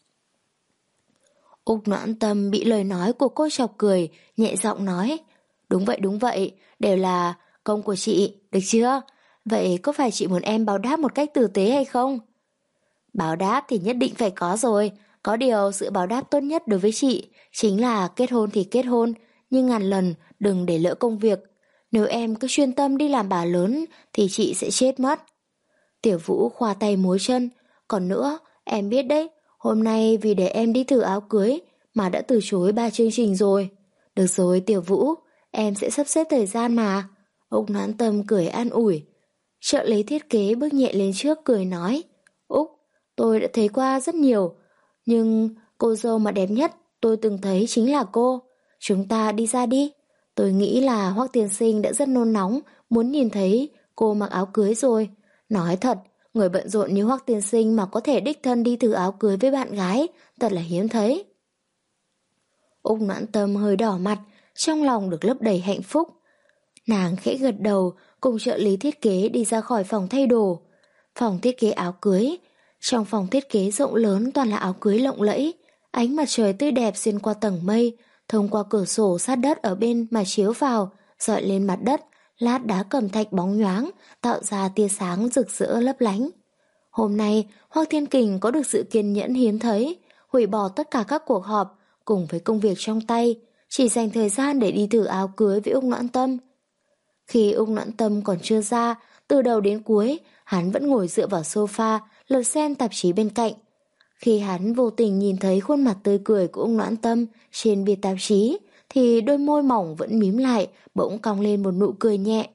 Úc Noãn Tâm bị lời nói của cô chọc cười, nhẹ giọng nói, đúng vậy đúng vậy, đều là công của chị, được chưa? Vậy có phải chị muốn em báo đáp một cách tử tế hay không? Báo đáp thì nhất định phải có rồi, có điều sự báo đáp tốt nhất đối với chị chính là kết hôn thì kết hôn, nhưng ngàn lần đừng để lỡ công việc. Nếu em cứ chuyên tâm đi làm bà lớn thì chị sẽ chết mất. Tiểu Vũ khoa tay múa chân, còn nữa, em biết đấy, hôm nay vì để em đi thử áo cưới mà đã từ chối ba chương trình rồi. Được rồi Tiểu Vũ, em sẽ sắp xếp thời gian mà. Úc Noãn Tâm cười an ủi. Trợ lý thiết kế bước nhẹ lên trước cười nói, Úc, tôi đã thấy qua rất nhiều, nhưng cô dâu mà đẹp nhất tôi từng thấy chính là cô. Chúng ta đi ra đi. Tôi nghĩ là Hoắc tiên sinh đã rất nôn nóng muốn nhìn thấy cô mặc áo cưới rồi. Nói thật, người bận rộn như Hoắc tiên sinh mà có thể đích thân đi thử áo cưới với bạn gái, thật là hiếm thấy. Úc Noãn Tâm hơi đỏ mặt, trong lòng được lấp đầy hạnh phúc. Nàng khẽ gật đầu, cùng trợ lý thiết kế đi ra khỏi phòng thay đồ. Phòng thiết kế áo cưới. Trong phòng thiết kế rộng lớn toàn là áo cưới lộng lẫy. Ánh mặt trời tươi đẹp xuyên qua tầng mây, thông qua cửa sổ sát đất ở bên mà chiếu vào, rọi lên mặt đất, lát đá cẩm thạch bóng nhoáng, tạo ra tia sáng rực rỡ lấp lánh. Hôm nay, Hoắc Thiên Kình có được sự kiên nhẫn hiếm thấy, hủy bỏ tất cả các cuộc họp cùng với công việc trong tay, chỉ dành thời gian để đi thử áo cưới với Úc Noãn Tâm. Khi Úc Noãn Tâm còn chưa ra, từ đầu đến cuối, hắn vẫn ngồi dựa vào sofa, lật xem tạp chí bên cạnh. Khi hắn vô tình nhìn thấy khuôn mặt tươi cười của Úc Noãn Tâm trên bìa tạp chí, thì đôi môi mỏng vẫn mím lại, bỗng cong lên một nụ cười nhẹ.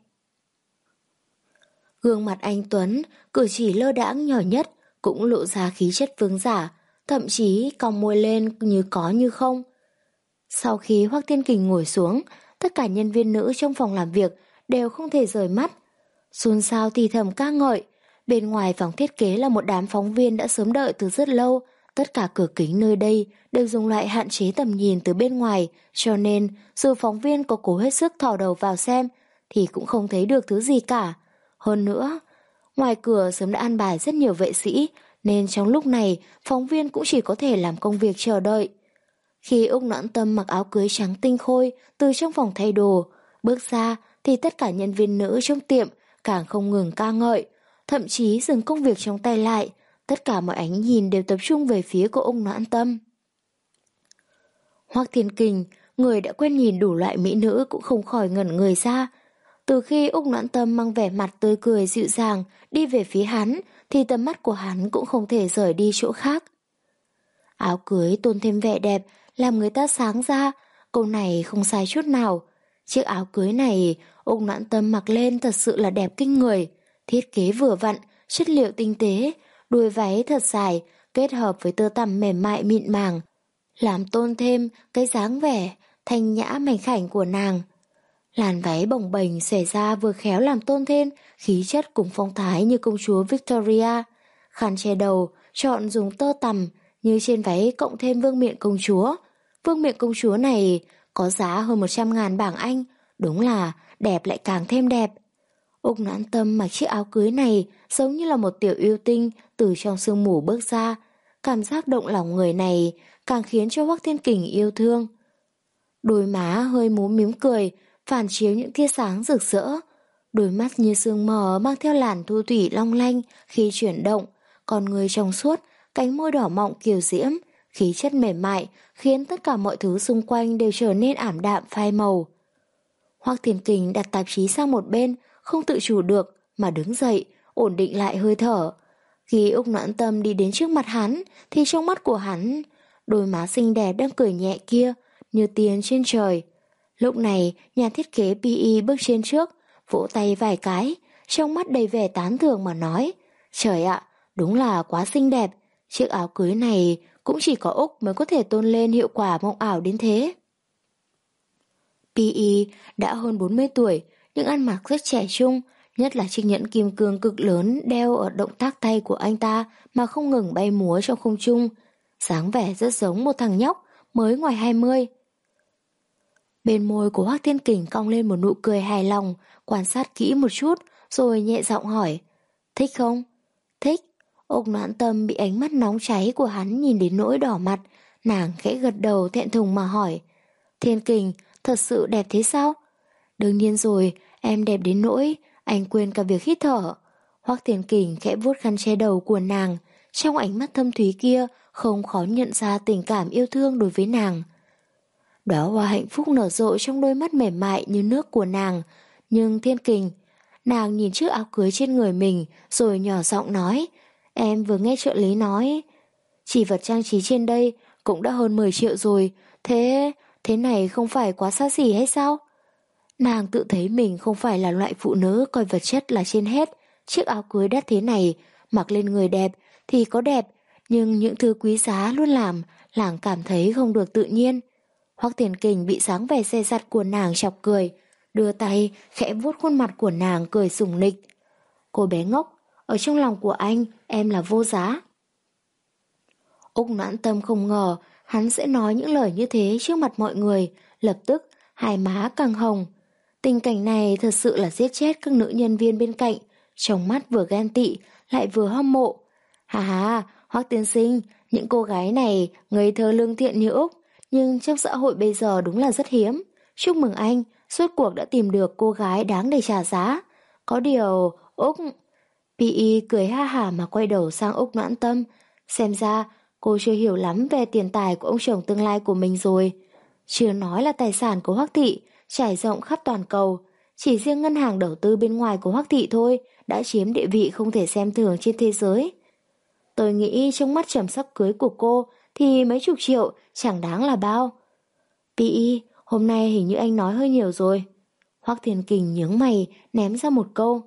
Gương mặt anh Tuấn, cử chỉ lơ đãng nhỏ nhất, cũng lộ ra khí chất vương giả, thậm chí cong môi lên như có như không. Sau khi Hoắc Thiên Kình ngồi xuống, tất cả nhân viên nữ trong phòng làm việc đều không thể rời mắt. xôn xao thì thầm ca ngợi. Bên ngoài phòng thiết kế là một đám phóng viên đã sớm đợi từ rất lâu. Tất cả cửa kính nơi đây đều dùng loại hạn chế tầm nhìn từ bên ngoài, cho nên dù phóng viên có cố hết sức thò đầu vào xem thì cũng không thấy được thứ gì cả. Hơn nữa, ngoài cửa sớm đã an bài rất nhiều vệ sĩ, nên trong lúc này phóng viên cũng chỉ có thể làm công việc chờ đợi. Khi Úc Noãn Tâm mặc áo cưới trắng tinh khôi từ trong phòng thay đồ, bước ra thì tất cả nhân viên nữ trong tiệm càng không ngừng ca ngợi, thậm chí dừng công việc trong tay lại. Tất cả mọi ánh nhìn đều tập trung về phía của Úc Noãn Tâm. Hoắc Thiên Kình, người đã quen nhìn đủ loại mỹ nữ, cũng không khỏi ngẩn người ra. Từ khi Úc Noãn Tâm mang vẻ mặt tươi cười dịu dàng đi về phía hắn, thì tầm mắt của hắn cũng không thể rời đi chỗ khác. Áo cưới tôn thêm vẻ đẹp, làm người ta sáng ra, câu này không sai chút nào. Chiếc áo cưới này Úc Noãn Tâm mặc lên thật sự là đẹp kinh người, thiết kế vừa vặn, chất liệu tinh tế, đuôi váy thật dài kết hợp với tơ tằm mềm mại mịn màng, làm tôn thêm cái dáng vẻ thanh nhã mảnh khảnh của nàng. Làn váy bồng bềnh xòe ra vừa khéo làm tôn thêm khí chất cùng phong thái như công chúa Victoria. Khăn che đầu chọn dùng tơ tằm như trên váy, cộng thêm vương miện công chúa. Vương miện công chúa này có giá hơn một trăm ngàn bảng Anh, đúng là đẹp lại càng thêm đẹp. Úc Noãn Tâm mặc chiếc áo cưới này giống như là một tiểu yêu tinh từ trong sương mù bước ra. Cảm giác động lòng người này càng khiến cho Hoắc Thiên Kình yêu thương. Đôi má hơi múm mím cười, phản chiếu những tia sáng rực rỡ. Đôi mắt như sương mờ mang theo làn thu thủy long lanh khi chuyển động, con người trong suốt, cánh môi đỏ mọng kiều diễm, khí chất mềm mại khiến tất cả mọi thứ xung quanh đều trở nên ảm đạm phai màu. Hoắc Thiên Kình đặt tạp chí sang một bên, không tự chủ được mà đứng dậy, ổn định lại hơi thở. Khi Úc Noãn Tâm đi đến trước mặt hắn thì trong mắt của hắn, đôi má xinh đẹp đang cười nhẹ kia như tiên trên trời. Lúc này nhà thiết kế pê e bước trên trước, vỗ tay vài cái, trong mắt đầy vẻ tán thưởng mà nói: "Trời ạ, đúng là quá xinh đẹp, chiếc áo cưới này cũng chỉ có Úc mới có thể tôn lên hiệu quả mộng ảo đến thế." pê e đã hơn bốn mươi tuổi, nhưng ăn mặc rất trẻ trung, nhất là chiếc nhẫn kim cương cực lớn đeo ở động tác tay của anh ta mà không ngừng bay múa trong không trung, dáng vẻ rất giống một thằng nhóc mới ngoài hai mươi. Bên môi của Hoắc Thiên Kình cong lên một nụ cười hài lòng, quan sát kỹ một chút rồi nhẹ giọng hỏi: "Thích không?" "Thích." Úc Noãn Tâm bị ánh mắt nóng cháy của hắn nhìn đến nỗi đỏ mặt, nàng khẽ gật đầu thẹn thùng mà hỏi: "Thiên Kình, thật sự đẹp thế sao?" "Đương nhiên rồi, em đẹp đến nỗi anh quên cả việc hít thở." Hoắc Thiên Kình khẽ vuốt khăn che đầu của nàng, trong ánh mắt thâm thúy kia không khó nhận ra tình cảm yêu thương đối với nàng. Đóa hoa hạnh phúc nở rộ trong đôi mắt mềm mại như nước của nàng. Nhưng Thiên Kình, nàng nhìn chiếc áo cưới trên người mình rồi nhỏ giọng nói: "Em vừa nghe trợ lý nói chỉ vật trang trí trên đây cũng đã hơn mười triệu rồi, thế thế này không phải quá xa xỉ hay sao?" Nàng tự thấy mình không phải là loại phụ nữ coi vật chất là trên hết. Chiếc áo cưới đắt thế này mặc lên người đẹp thì có đẹp, nhưng những thứ quý giá luôn làm nàng cảm thấy không được tự nhiên. Hoắc Thiên Kình bị dáng vẻ dè dặt của nàng chọc cười, đưa tay khẽ vuốt khuôn mặt của nàng cười sủng nịch: "Cô bé ngốc, ở trong lòng của anh em là vô giá." Úc Noãn Tâm không ngờ hắn sẽ nói những lời như thế trước mặt mọi người, lập tức hai má càng hồng. Tình cảnh này thật sự là giết chết các nữ nhân viên bên cạnh, trong mắt vừa ghen tị lại vừa hâm mộ. "Hà hà, Hoắc tiên sinh, những cô gái này ngây thơ lương thiện như Úc, nhưng trong xã hội bây giờ đúng là rất hiếm. Chúc mừng anh, suốt cuộc đã tìm được cô gái đáng để trả giá. Có điều, Úc..." pê e cười ha hả mà quay đầu sang Úc Noãn Tâm. Xem ra cô chưa hiểu lắm về tiền tài của ông chồng tương lai của mình rồi. Chưa nói là tài sản của Hoắc thị trải rộng khắp toàn cầu, chỉ riêng ngân hàng đầu tư bên ngoài của Hoắc thị thôi đã chiếm địa vị không thể xem thường trên thế giới. Tôi nghĩ trong mắt trầm sắc cưới của cô thì mấy chục triệu chẳng đáng là bao. pê e, hôm nay hình như anh nói hơi nhiều rồi. Hoắc Thiên Kình nhướng mày ném ra một câu.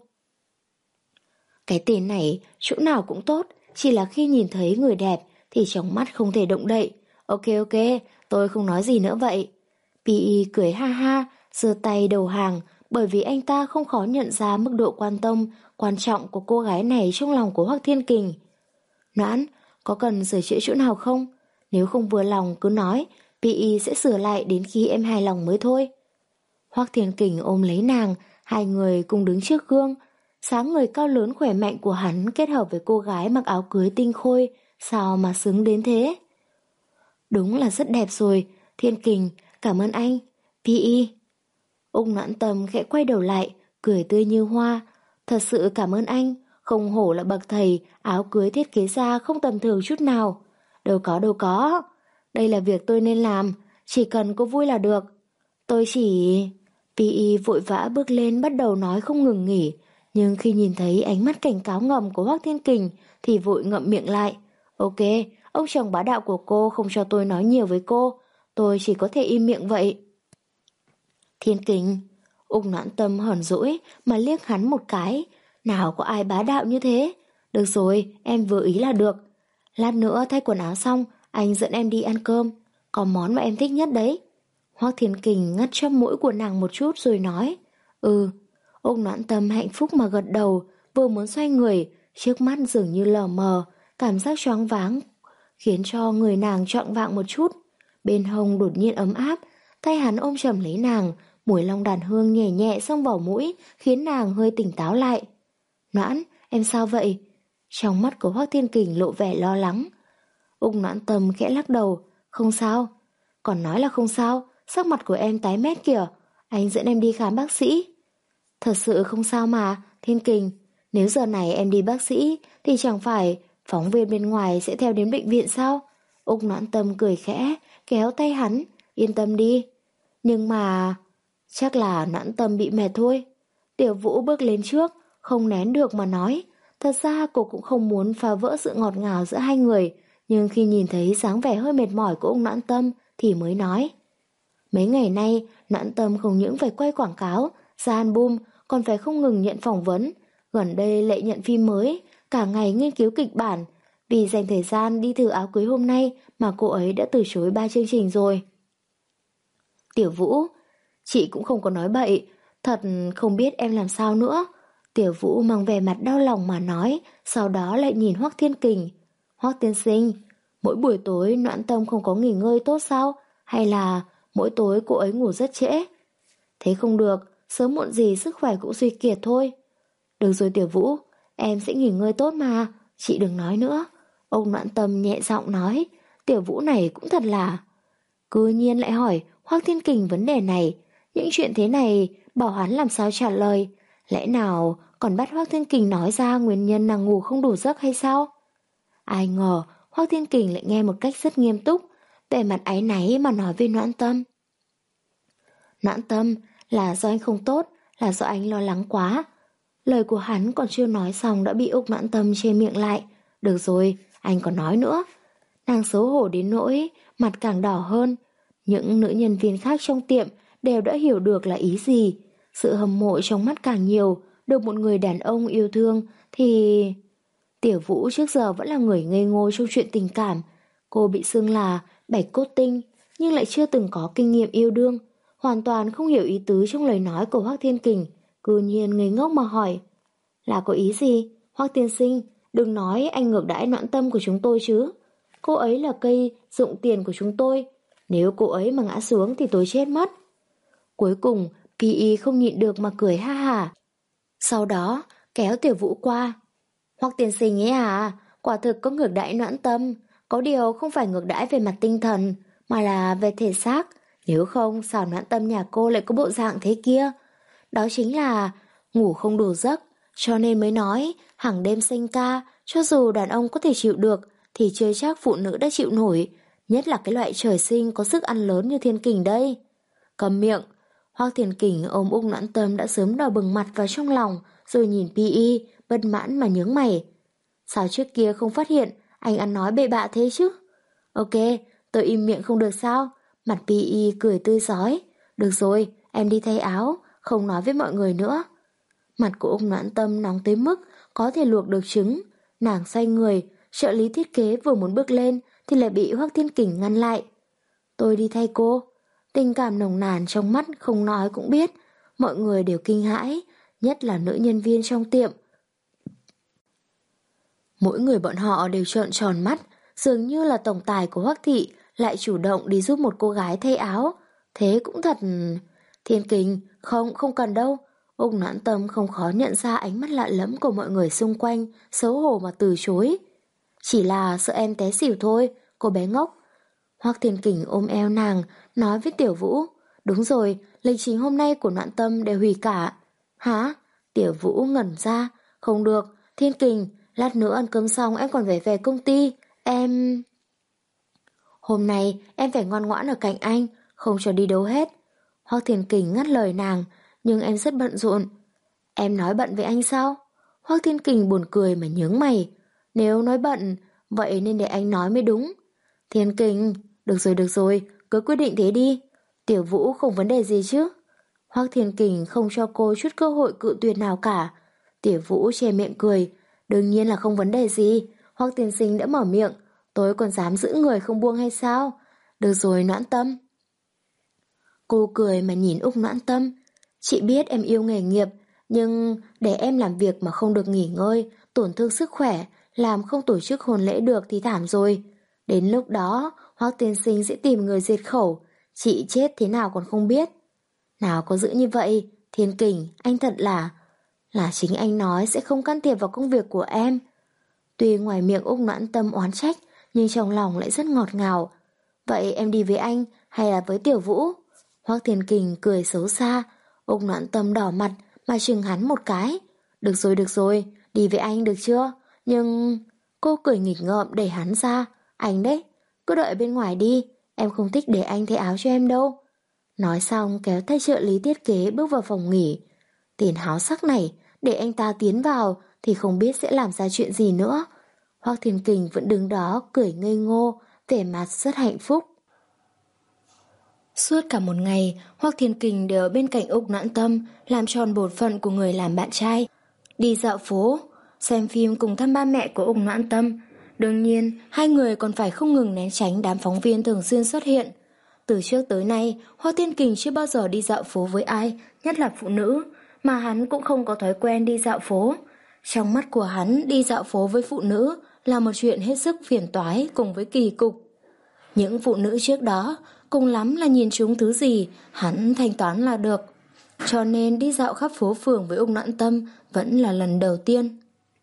Cái tên này chỗ nào cũng tốt, chỉ là khi nhìn thấy người đẹp thì trong mắt không thể động đậy. Ok ok, tôi không nói gì nữa vậy. pê e cười ha ha, giơ tay đầu hàng, bởi vì anh ta không khó nhận ra mức độ quan tâm, quan trọng của cô gái này trong lòng của Hoắc Thiên Kình. Noãn, có cần sửa chữa chỗ nào không? Nếu không vừa lòng cứ nói, pê e sẽ sửa lại đến khi em hài lòng mới thôi. Hoắc Thiên Kình ôm lấy nàng, hai người cùng đứng trước gương. Sáng người cao lớn khỏe mạnh của hắn kết hợp với cô gái mặc áo cưới tinh khôi, sao mà sướng đến thế? Đúng là rất đẹp rồi, Thiên Kình, cảm ơn anh, pê e. Ung Noãn Tâm khẽ quay đầu lại, cười tươi như hoa. Thật sự cảm ơn anh, không hổ là bậc thầy, áo cưới thiết kế ra không tầm thường chút nào. Đâu có đâu có, đây là việc tôi nên làm, chỉ cần cô vui là được. Tôi chỉ... pê e vội vã bước lên bắt đầu nói không ngừng nghỉ, nhưng khi nhìn thấy ánh mắt cảnh cáo ngầm của Hoắc Thiên Kình thì vội ngậm miệng lại. Ok, ông chồng bá đạo của cô không cho tôi nói nhiều với cô, tôi chỉ có thể im miệng vậy. Thiên Kình, Ung Noãn Tâm hờn dỗi mà liếc hắn một cái. Nào có ai bá đạo như thế? Được rồi, em vừa ý là được. Lát nữa thay quần áo xong, anh dẫn em đi ăn cơm. Có món mà em thích nhất đấy. Hoắc Thiên Kình ngắt chóp mũi của nàng một chút rồi nói. Ừ. Ung Noãn Tâm hạnh phúc mà gật đầu, vừa muốn xoay người, trước mắt dường như lờ mờ, cảm giác choáng váng, khiến cho người nàng choạng vạng một chút. Bên hông đột nhiên ấm áp, tay hắn ôm chầm lấy nàng, mùi long đàn hương nhẹ nhẹ xông vào mũi, khiến nàng hơi tỉnh táo lại. Noãn, em sao vậy? Trong mắt của Hoắc Thiên Kình lộ vẻ lo lắng. Ung Noãn Tâm khẽ lắc đầu, không sao. Còn nói là không sao, sắc mặt của em tái mét kìa, anh dẫn em đi khám bác sĩ. Thật sự không sao mà, Thiên Kình, nếu giờ này em đi bác sĩ thì chẳng phải phóng viên bên ngoài sẽ theo đến bệnh viện sao? Ung Noãn Tâm cười khẽ, kéo tay hắn, yên tâm đi. Nhưng mà... chắc là Noãn Tâm bị mệt thôi. Tiểu Vũ bước lên trước, không nén được mà nói. Thật ra cô cũng không muốn phá vỡ sự ngọt ngào giữa hai người, nhưng khi nhìn thấy dáng vẻ hơi mệt mỏi của Ung Noãn Tâm thì mới nói. Mấy ngày nay, Noãn Tâm không những phải quay quảng cáo, ra album, còn phải không ngừng nhận phỏng vấn. Gần đây lại nhận phim mới, cả ngày nghiên cứu kịch bản. Vì dành thời gian đi thử áo cưới hôm nay mà cô ấy đã từ chối ba chương trình rồi. Tiểu Vũ, chị cũng không có nói bậy, thật không biết em làm sao nữa. Tiểu Vũ mang vẻ mặt đau lòng mà nói, sau đó lại nhìn Hoắc Thiên Kình. Hoắc tiên sinh, mỗi buổi tối Noãn Tâm không có nghỉ ngơi tốt sao? Hay là mỗi tối cô ấy ngủ rất trễ? Thế không được, sớm muộn gì sức khỏe cũng suy kiệt thôi. Được rồi Tiểu Vũ, em sẽ nghỉ ngơi tốt mà, chị đừng nói nữa. Ông Noãn Tâm nhẹ giọng nói, Tiểu Vũ này cũng thật là... Cứ nhiên lại hỏi Hoắc Thiên Kình vấn đề này, những chuyện thế này bảo hắn làm sao trả lời, lẽ nào còn bắt Hoắc Thiên Kình nói ra nguyên nhân nàng ngủ không đủ giấc hay sao? Ai ngờ Hoắc Thiên Kình lại nghe một cách rất nghiêm túc, vẻ mặt áy náy mà nói với Noãn Tâm. Noãn Tâm, là do anh không tốt, là do anh lo lắng quá. Lời của hắn còn chưa nói xong đã bị Úc Noãn Tâm che miệng lại. Được rồi, anh còn nói nữa. Nàng xấu hổ đến nỗi mặt càng đỏ hơn. Những nữ nhân viên khác trong tiệm đều đã hiểu được là ý gì. Sự hâm mộ trong mắt càng nhiều, được một người đàn ông yêu thương thì... Tiểu Vũ trước giờ vẫn là người ngây ngô trong chuyện tình cảm. Cô bị xưng là bạch cốt tinh, nhưng lại chưa từng có kinh nghiệm yêu đương, hoàn toàn không hiểu ý tứ trong lời nói của Hoắc Thiên Kình, cư nhiên ngây ngốc mà hỏi. Là có ý gì? Hoắc tiên sinh, đừng nói anh ngược đãi Noãn Tâm của chúng tôi chứ. Cô ấy là cây dụng tiền của chúng tôi. Nếu cô ấy mà ngã xuống thì tôi chết mất. Cuối cùng, pê e không nhịn được mà cười ha hả. Sau đó, kéo Tiểu Vũ qua. Hoắc tiên sinh ấy à, quả thực có ngược đãi Noãn Tâm. Có điều không phải ngược đãi về mặt tinh thần, mà là về thể xác. Nếu không, sao Noãn Tâm nhà cô lại có bộ dạng thế kia? Đó chính là ngủ không đủ giấc, cho nên mới nói hàng đêm sinh ca, cho dù đàn ông có thể chịu được, thì chưa chắc phụ nữ đã chịu nổi, nhất là cái loại trời sinh có sức ăn lớn như Thiên Kình đây. Cầm miệng. Hoắc Thiên Kình ôm Úc Noãn Tâm đã sớm đỏ bừng mặt vào trong lòng, rồi nhìn pê e, bất mãn mà nhướng mày. Sao trước kia không phát hiện anh ăn nói bậy bạ thế chứ? Ok, tôi im miệng không được sao? Mặt pê e cười tươi rói. Được rồi, em đi thay áo, không nói với mọi người nữa. Mặt của Úc Noãn Tâm nóng tới mức có thể luộc được trứng. Nàng xoay người, trợ lý thiết kế vừa muốn bước lên thì lại bị Hoắc Thiên Kình ngăn lại. Tôi đi thay cô. Tình cảm nồng nàn trong mắt không nói cũng biết. mọi người đều kinh hãi, nhất là nữ nhân viên trong tiệm. Mỗi người bọn họ đều trợn tròn mắt, dường như là tổng tài của Hoắc thị lại chủ động đi giúp một cô gái thay áo. Thế cũng thật... Thiên Kình, không, không cần đâu. Úc Noãn Tâm không khó nhận ra ánh mắt lạ lẫm của mọi người xung quanh, xấu hổ mà từ chối. Chỉ là sợ em té xỉu thôi, cô bé ngốc. Hoắc Thiên Kình ôm eo nàng, nói với Tiểu Vũ. Đúng rồi, lịch trình hôm nay của Noãn Tâm đều hủy cả. Hả? Tiểu Vũ ngẩn ra. Không được, Thiên Kình, lát nữa ăn cơm xong em còn phải về công ty. Em... Hôm nay em phải ngoan ngoãn ở cạnh anh, không cho đi đâu hết. Hoắc Thiên Kình ngắt lời nàng, nhưng em rất bận rộn. Em nói bận với anh sao? Hoắc Thiên Kình buồn cười mà nhướng mày. Nếu nói bận, vậy nên để anh nói mới đúng. Thiên Kình, được rồi được rồi, cứ quyết định thế đi. Tiểu Vũ không vấn đề gì chứ? Hoắc Thiên Kình không cho cô chút cơ hội cự tuyệt nào cả. Tiểu Vũ che miệng cười. Đương nhiên là không vấn đề gì. Hoắc tiên sinh đã mở miệng, tôi còn dám giữ người không buông hay sao? Được rồi Noãn Tâm. Cô cười mà nhìn Úc Noãn Tâm. Chị biết em yêu nghề nghiệp, nhưng để em làm việc mà không được nghỉ ngơi, tổn thương sức khỏe, làm không tổ chức hôn lễ được thì thảm rồi. Đến lúc đó, Hoắc tiên sinh sẽ tìm người diệt khẩu, chị chết thế nào còn không biết. Nào có giữ như vậy, Thiên Kình, anh thật là... Là chính anh nói sẽ không can thiệp vào công việc của em. Tuy ngoài miệng Úc Noãn Tâm oán trách, nhưng trong lòng lại rất ngọt ngào. Vậy em đi với anh hay là với Tiểu Vũ? Hoắc Thiên Kình cười xấu xa. Úc Noãn Tâm đỏ mặt mà chừng hắn một cái. Được rồi được rồi, đi với anh được chưa? Nhưng... Cô cười nghịch ngợm đẩy hắn ra. Anh đấy, cứ đợi bên ngoài đi, em không thích để anh thay áo cho em đâu. Nói xong kéo tay trợ lý thiết kế bước vào phòng nghỉ. Tên háo sắc này, để anh ta tiến vào thì không biết sẽ làm ra chuyện gì nữa. Hoắc Thiên Kình vẫn đứng đó cười ngây ngô, vẻ mặt rất hạnh phúc. Suốt cả một ngày, Hoắc Thiên Kình đều ở bên cạnh Úc Noãn Tâm, làm tròn bổn phận của người làm bạn trai. Đi dạo phố, xem phim cùng thăm ba mẹ của Úc Noãn Tâm. Đương nhiên, hai người còn phải không ngừng né tránh đám phóng viên thường xuyên xuất hiện. Từ trước tới nay, Hoắc Thiên Kình chưa bao giờ đi dạo phố với ai, nhất là phụ nữ, mà hắn cũng không có thói quen đi dạo phố. Trong mắt của hắn, đi dạo phố với phụ nữ là một chuyện hết sức phiền toái cùng với kỳ cục. Những phụ nữ trước đó, cùng lắm là nhìn chúng thứ gì, hắn thanh toán là được. Cho nên đi dạo khắp phố phường với Úc Noãn Tâm vẫn là lần đầu tiên.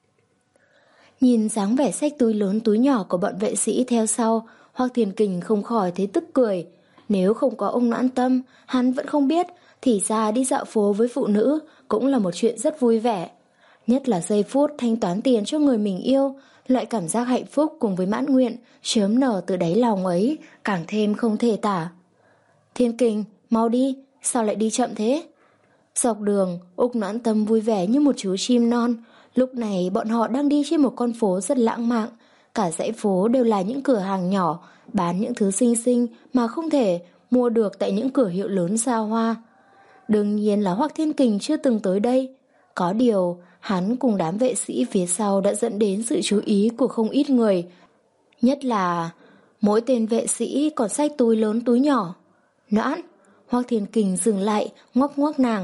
Nhìn dáng vẻ xách túi lớn túi nhỏ của bọn vệ sĩ theo sau, Hoắc Thiên Kình không khỏi thấy tức cười. Nếu không có ông Noãn Tâm, hắn vẫn không biết, thì ra đi dạo phố với phụ nữ cũng là một chuyện rất vui vẻ. Nhất là giây phút thanh toán tiền cho người mình yêu, loại cảm giác hạnh phúc cùng với mãn nguyện chớm nở từ đáy lòng ấy càng thêm không thể tả. Thiên Kình, mau đi, sao lại đi chậm thế? Dọc đường, Úc Noãn Tâm vui vẻ như một chú chim non. Lúc này bọn họ đang đi trên một con phố rất lãng mạn. Cả dãy phố đều là những cửa hàng nhỏ, bán những thứ xinh xinh mà không thể mua được tại những cửa hiệu lớn xa hoa. Đương nhiên là Hoắc Thiên Kình chưa từng tới đây. Có điều, hắn cùng đám vệ sĩ phía sau đã dẫn đến sự chú ý của không ít người. Nhất là mỗi tên vệ sĩ còn xách túi lớn túi nhỏ. Noãn, Hoắc Thiên Kình dừng lại, ngoắc ngoắc nàng.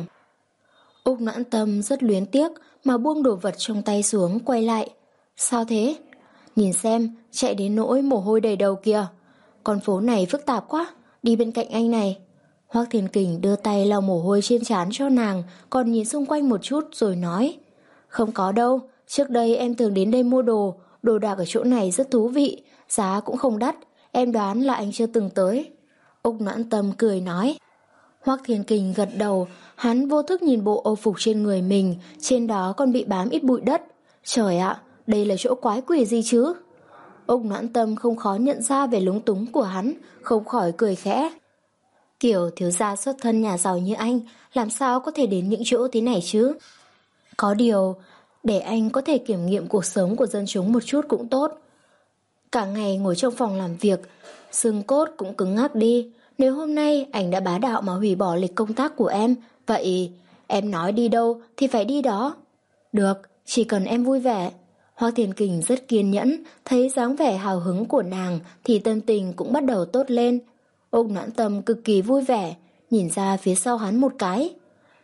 Úc Noãn Tâm rất luyến tiếc mà buông đồ vật trong tay xuống, quay lại. Sao thế? Nhìn xem, chạy đến nỗi mồ hôi đầy đầu kìa. Con phố này phức tạp quá, đi bên cạnh anh này. Hoắc Thiên Kình đưa tay lau mồ hôi trên trán cho nàng, còn nhìn xung quanh một chút rồi nói. Không có đâu, trước đây em thường đến đây mua đồ, đồ đạc ở chỗ này rất thú vị, giá cũng không đắt, em đoán là anh chưa từng tới. Úc Noãn Tâm cười nói. Hoắc Thiên Kình gật đầu, hắn vô thức nhìn bộ âu phục trên người mình, trên đó còn bị bám ít bụi đất. Trời ạ, đây là chỗ quái quỷ gì chứ? Úc Noãn Tâm không khó nhận ra về lúng túng của hắn, không khỏi cười khẽ. Kiểu thiếu gia xuất thân nhà giàu như anh, làm sao có thể đến những chỗ thế này chứ? Có điều, để anh có thể kiểm nghiệm cuộc sống của dân chúng một chút cũng tốt. Cả ngày ngồi trong phòng làm việc, xương cốt cũng cứng ngắc đi. Nếu hôm nay anh đã bá đạo mà hủy bỏ lịch công tác của em, vậy em nói đi đâu thì phải đi đó. Được, chỉ cần em vui vẻ. Hoắc Thiên Kình rất kiên nhẫn, thấy dáng vẻ hào hứng của nàng thì tâm tình cũng bắt đầu tốt lên. Úc Noãn Tâm cực kỳ vui vẻ, nhìn ra phía sau hắn một cái.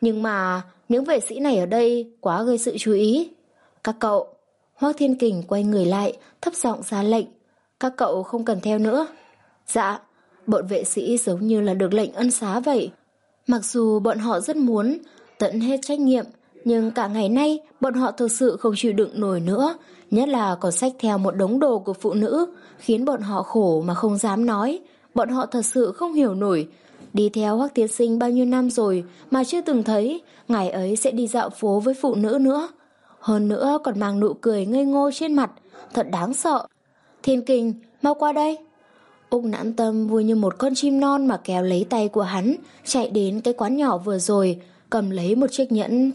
Nhưng mà những vệ sĩ này ở đây quá gây sự chú ý. Các cậu. Hoắc Thiên Kình quay người lại, thấp giọng ra lệnh. Các cậu không cần theo nữa. Dạ. Bọn vệ sĩ giống như là được lệnh ân xá vậy. Mặc dù bọn họ rất muốn tận hết trách nhiệm, nhưng cả ngày nay bọn họ thực sự không chịu đựng nổi nữa, nhất là còn xách theo một đống đồ của phụ nữ, khiến bọn họ khổ mà không dám nói. Bọn họ thật sự không hiểu nổi. Đi theo Hoắc tiên sinh bao nhiêu năm rồi mà chưa từng thấy ngày ấy sẽ đi dạo phố với phụ nữ nữa. Hơn nữa còn mang nụ cười ngây ngô trên mặt, thật đáng sợ. Thiên Kình, mau qua đây. Úc Noãn Tâm vui như một con chim non mà kéo lấy tay của hắn, chạy đến cái quán nhỏ vừa rồi, cầm lấy một chiếc nhẫn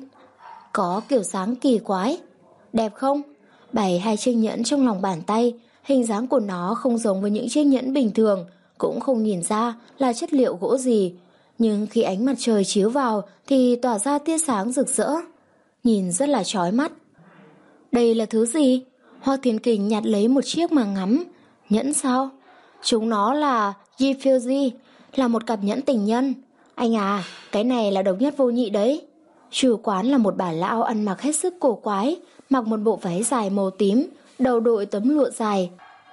có kiểu dáng kỳ quái. Đẹp không? Bày hai chiếc nhẫn trong lòng bàn tay, hình dáng của nó không giống với những chiếc nhẫn bình thường, cũng không nhìn ra là chất liệu gỗ gì, nhưng khi ánh mặt trời chiếu vào thì tỏa ra tia sáng rực rỡ, nhìn rất là chói mắt. Đây là thứ gì? Hoắc Thiên Kình nhặt lấy một chiếc mà ngắm. Nhẫn sao? Chúng nó là Gifilji, là một cặp nhẫn tình nhân. Anh à, cái này là độc nhất vô nhị đấy. Chủ quán là một bà lão ăn mặc hết sức cổ quái, mặc một bộ váy dài màu tím, đầu đội tấm lụa dài.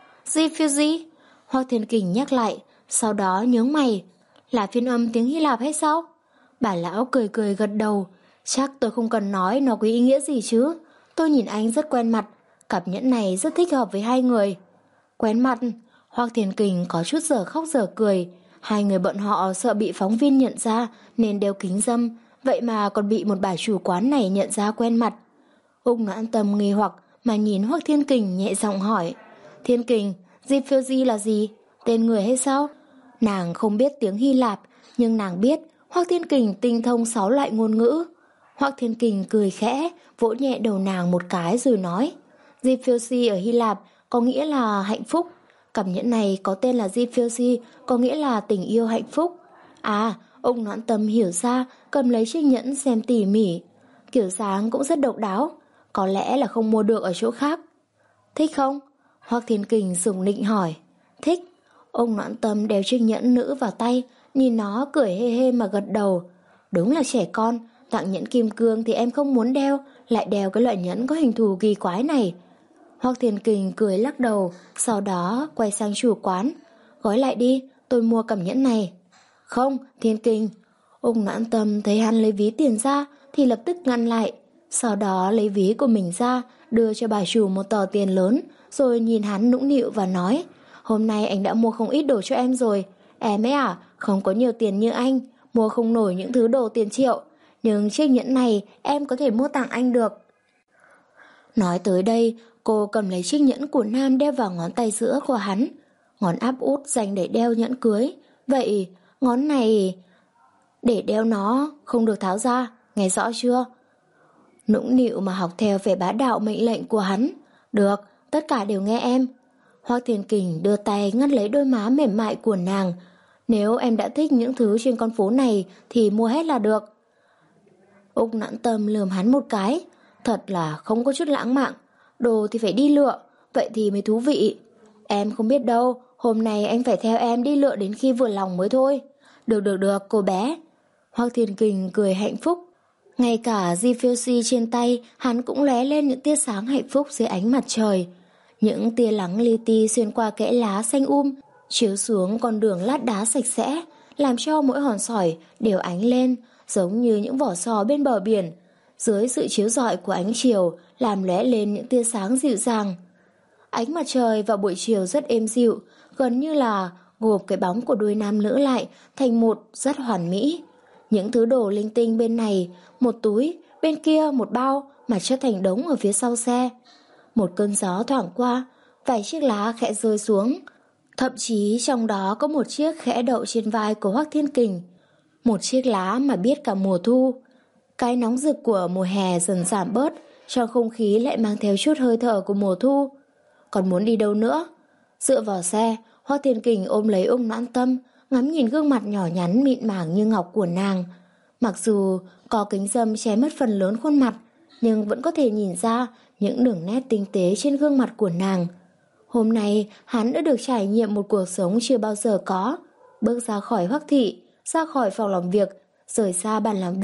Gifilji? Hoắc Thiên Kình nhắc lại, sau đó nhướng mày. Là phiên âm tiếng Hy Lạp hay sao? Bà lão cười cười gật đầu. Chắc tôi không cần nói nó có ý nghĩa gì chứ. Tôi nhìn anh rất quen mặt. Cặp nhẫn này rất thích hợp với hai người. Quen mặt? Hoắc Thiên Kình có chút giờ khóc giờ cười. Hai người bọn họ sợ bị phóng viên nhận ra nên đeo kính râm, vậy mà còn bị một bà chủ quán này nhận ra quen mặt. Úc Noãn Tâm nghi hoặc mà nhìn Hoắc Thiên Kình nhẹ giọng hỏi. Thiên Kình, Gifilji là gì? Tên người hay sao? Nàng không biết tiếng Hy Lạp, nhưng nàng biết Hoắc Thiên Kình tinh thông sáu loại ngôn ngữ. Hoắc Thiên Kình cười khẽ, vỗ nhẹ đầu nàng một cái rồi nói. Gifilji ở Hy Lạp có nghĩa là hạnh phúc. Cặp nhẫn này có tên là Gifilji, có nghĩa là tình yêu hạnh phúc. À, ông Noãn Tâm hiểu ra, cầm lấy chiếc nhẫn xem tỉ mỉ. Kiểu dáng cũng rất độc đáo, có lẽ là không mua được ở chỗ khác. Thích không? Hoắc Thiên Kình sủng nịnh hỏi. Thích. Ông Noãn Tâm đeo chiếc nhẫn nữ vào tay, nhìn nó cười hê hê mà gật đầu. Đúng là trẻ con, tặng nhẫn kim cương thì em không muốn đeo, lại đeo cái loại nhẫn có hình thù kỳ quái này. Hoắc Thiên Kình cười lắc đầu, sau đó quay sang chủ quán. Gói lại đi, tôi mua cặp nhẫn này. Không, Thiên Kình. Ông Noãn Tâm thấy hắn lấy ví tiền ra thì lập tức ngăn lại. Sau đó lấy ví của mình ra, đưa cho bà chủ một tờ tiền lớn, rồi nhìn hắn nũng nịu và nói. Hôm nay anh đã mua không ít đồ cho em rồi. Em ấy à, không có nhiều tiền như anh, mua không nổi những thứ đồ tiền triệu. Nhưng chiếc nhẫn này em có thể mua tặng anh được. Nói tới đây, cô cầm lấy chiếc nhẫn của Nam đeo vào ngón tay giữa của hắn. Ngón áp út dành để đeo nhẫn cưới. Vậy ngón này để đeo nó không được tháo ra, nghe rõ chưa? Nũng nịu mà học theo vẻ bá đạo mệnh lệnh của hắn. Được, tất cả đều nghe em. Hoắc Thiên Kình đưa tay ngắt lấy đôi má mềm mại của nàng. Nếu em đã thích những thứ trên con phố này thì mua hết là được. Úc Noãn Tâm lườm hắn một cái. Thật là không có chút lãng mạn. Đồ thì phải đi lựa, vậy thì mới thú vị. Em không biết đâu, hôm nay anh phải theo em đi lựa đến khi vừa lòng mới thôi. Được được được cô bé. Hoắc Thiên Kình cười hạnh phúc. Ngay cả Gifilji trên tay hắn cũng lóe lên những tia sáng hạnh phúc dưới ánh mặt trời. Những tia nắng li ti xuyên qua kẽ lá xanh um, chiếu xuống con đường lát đá sạch sẽ, làm cho mỗi hòn sỏi đều ánh lên, giống như những vỏ sò bên bờ biển. Dưới sự chiếu rọi của ánh chiều, làm lóe lên những tia sáng dịu dàng. Ánh mặt trời vào buổi chiều rất êm dịu, gần như là gộp cái bóng của đôi nam nữ lại thành một rất hoàn mỹ. Những thứ đồ linh tinh bên này, một túi, bên kia một bao mà chất thành đống ở phía sau xe. Một cơn gió thoảng qua, vài chiếc lá khẽ rơi xuống. Thậm chí trong đó có một chiếc khẽ đậu trên vai của Hoắc Thiên Kình. Một chiếc lá mà biết cả mùa thu. Cái nóng rực của mùa hè dần giảm bớt, trong không khí lại mang theo chút hơi thở của mùa thu. Còn muốn đi đâu nữa? Dựa vào xe, Hoắc Thiên Kình ôm lấy Úc Noãn Tâm, ngắm nhìn gương mặt nhỏ nhắn mịn màng như ngọc của nàng. Mặc dù có kính râm che mất phần lớn khuôn mặt, nhưng vẫn có thể nhìn ra những đường nét tinh tế trên gương mặt của nàng. Hôm nay hắn đã được trải nghiệm một cuộc sống chưa bao giờ có. Bước ra khỏi Hoắc thị, ra khỏi phòng làm việc, rời xa bàn làm việc,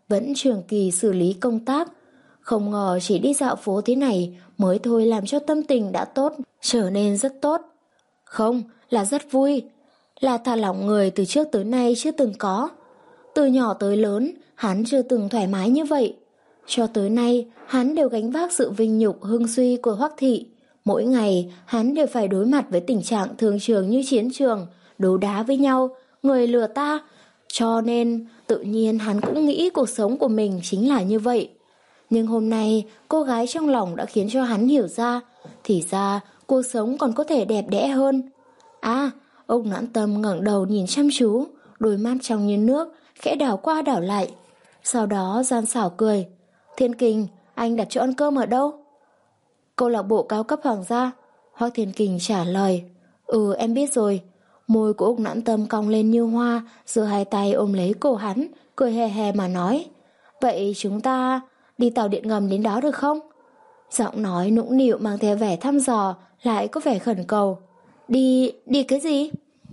vẫn trường kỳ xử lý công tác. Không ngờ chỉ đi dạo phố thế này mới thôi làm cho tâm tình đã tốt, trở nên rất tốt. Không, là rất vui, là thả lỏng người từ trước tới nay chưa từng có. Từ nhỏ tới lớn, hắn chưa từng thoải mái như vậy. Cho tới nay, hắn đều gánh vác sự vinh nhục hưng suy của Hoắc thị. Mỗi ngày, hắn đều phải đối mặt với tình trạng thương trường như chiến trường, đấu đá với nhau, người lừa ta. Cho nên, tự nhiên hắn cũng nghĩ cuộc sống của mình chính là như vậy. Nhưng hôm nay, cô gái trong lòng đã khiến cho hắn hiểu ra, thì ra cuộc sống còn có thể đẹp đẽ hơn. À, Úc Noãn Tâm ngẩng đầu nhìn chăm chú, đôi mắt trong như nước, khẽ đảo qua đảo lại. Sau đó gian xảo cười. Thiên Kình, anh đặt chỗ ăn cơm ở đâu? Câu lạc bộ cao cấp Hoàng gia. Hoắc Thiên Kình trả lời. Ừ, em biết rồi. Môi của Úc Noãn Tâm cong lên như hoa, giơ hai tay ôm lấy cổ hắn, cười hề hề mà nói. Vậy chúng ta đi tàu điện ngầm đến đó được không? Giọng nói nũng nịu mang theo vẻ thăm dò, lại có vẻ khẩn cầu. Đi, đi cái gì?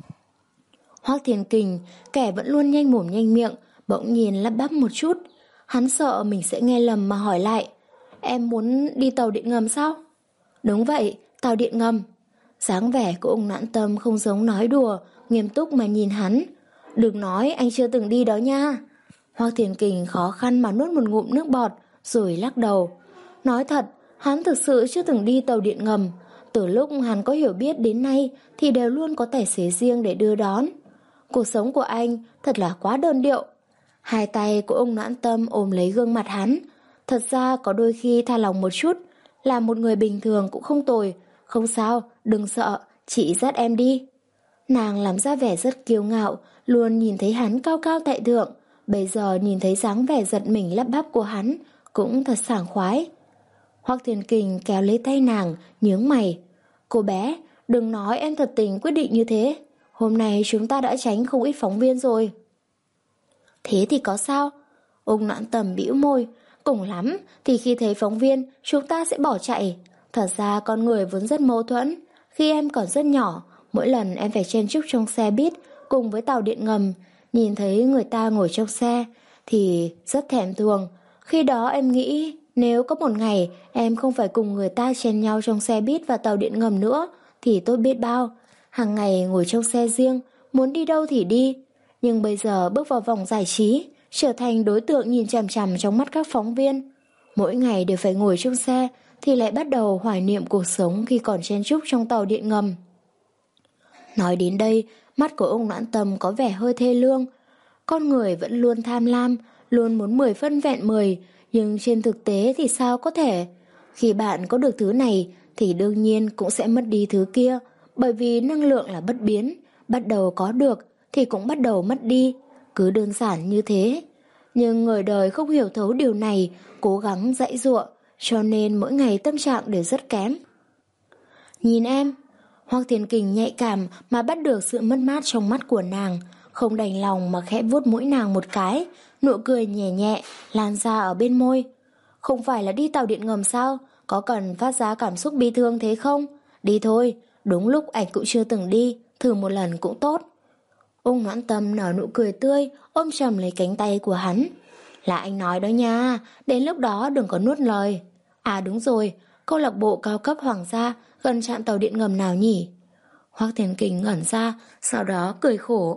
Hoắc Thiên Kình, kẻ vẫn luôn nhanh mồm nhanh miệng, bỗng nhiên lắp bắp một chút. Hắn sợ mình sẽ nghe lầm mà hỏi lại. Em muốn đi tàu điện ngầm sao? Đúng vậy, tàu điện ngầm. Dáng vẻ của ông Noãn Tâm không giống nói đùa, nghiêm túc mà nhìn hắn. Đừng nói anh chưa từng đi đó nha. Hoắc Thiên Kình khó khăn mà nuốt một ngụm nước bọt, rồi lắc đầu. Nói thật, hắn thực sự chưa từng đi tàu điện ngầm. Từ lúc hắn có hiểu biết đến nay thì đều luôn có tài xế riêng để đưa đón. Cuộc sống của anh thật là quá đơn điệu. Hai tay của ông Noãn Tâm ôm lấy gương mặt hắn. Thật ra có đôi khi tha lòng một chút, là một người bình thường cũng không tồi. Không sao, đừng sợ, chị dắt em đi. Nàng làm ra vẻ rất kiêu ngạo, luôn nhìn thấy hắn cao cao tại thượng. Bây giờ nhìn thấy dáng vẻ giật mình lắp bắp của hắn, cũng thật sảng khoái. Hoắc Thiên Kình kéo lấy tay nàng, nhướng mày. Cô bé, đừng nói em thật tình quyết định như thế. Hôm nay chúng ta đã tránh không ít phóng viên rồi. Thế thì có sao? Ông Noãn Tâm bĩu môi. Cùng lắm thì khi thấy phóng viên chúng ta sẽ bỏ chạy. Thật ra con người vốn rất mâu thuẫn. Khi em còn rất nhỏ, mỗi lần em phải chen chúc trong xe buýt cùng với tàu điện ngầm, nhìn thấy người ta ngồi trong xe thì rất thèm thuồng. Khi đó em nghĩ nếu có một ngày em không phải cùng người ta chen nhau trong xe buýt và tàu điện ngầm nữa thì tốt biết bao. Hàng ngày ngồi trong xe riêng, muốn đi đâu thì đi. Nhưng bây giờ bước vào vòng giải trí, trở thành đối tượng nhìn chằm chằm trong mắt các phóng viên. Mỗi ngày đều phải ngồi trong xe thì lại bắt đầu hoài niệm cuộc sống khi còn chen chúc trong tàu điện ngầm. Nói đến đây, mắt của ông Noãn Tâm có vẻ hơi thê lương. Con người vẫn luôn tham lam, luôn muốn mười phân vẹn mười, nhưng trên thực tế thì sao có thể? Khi bạn có được thứ này thì đương nhiên cũng sẽ mất đi thứ kia, bởi vì năng lượng là bất biến, bắt đầu có được thì cũng bắt đầu mất đi, cứ đơn giản như thế. Nhưng người đời không hiểu thấu điều này, cố gắng giãy giụa, cho nên mỗi ngày tâm trạng đều rất kém. Nhìn em, Hoắc Thiên Kình nhạy cảm mà bắt được sự mất mát trong mắt của nàng, không đành lòng mà khẽ vuốt mũi nàng một cái, nụ cười nhẹ nhẹ lan ra ở bên môi. Không phải là đi tàu điện ngầm sao? Có cần phát ra cảm xúc bi thương thế không? Đi thôi, đúng lúc anh cũng chưa từng đi, thử một lần cũng tốt. Ung Noãn Tâm nở nụ cười tươi, ôm chầm lấy cánh tay của hắn. Là anh nói đó nha, đến lúc đó đừng có nuốt lời. À đúng rồi, câu lạc bộ cao cấp Hoàng gia gần trạm tàu điện ngầm nào nhỉ? Hoắc Thiên Kình ngẩn ra, sau đó cười khổ.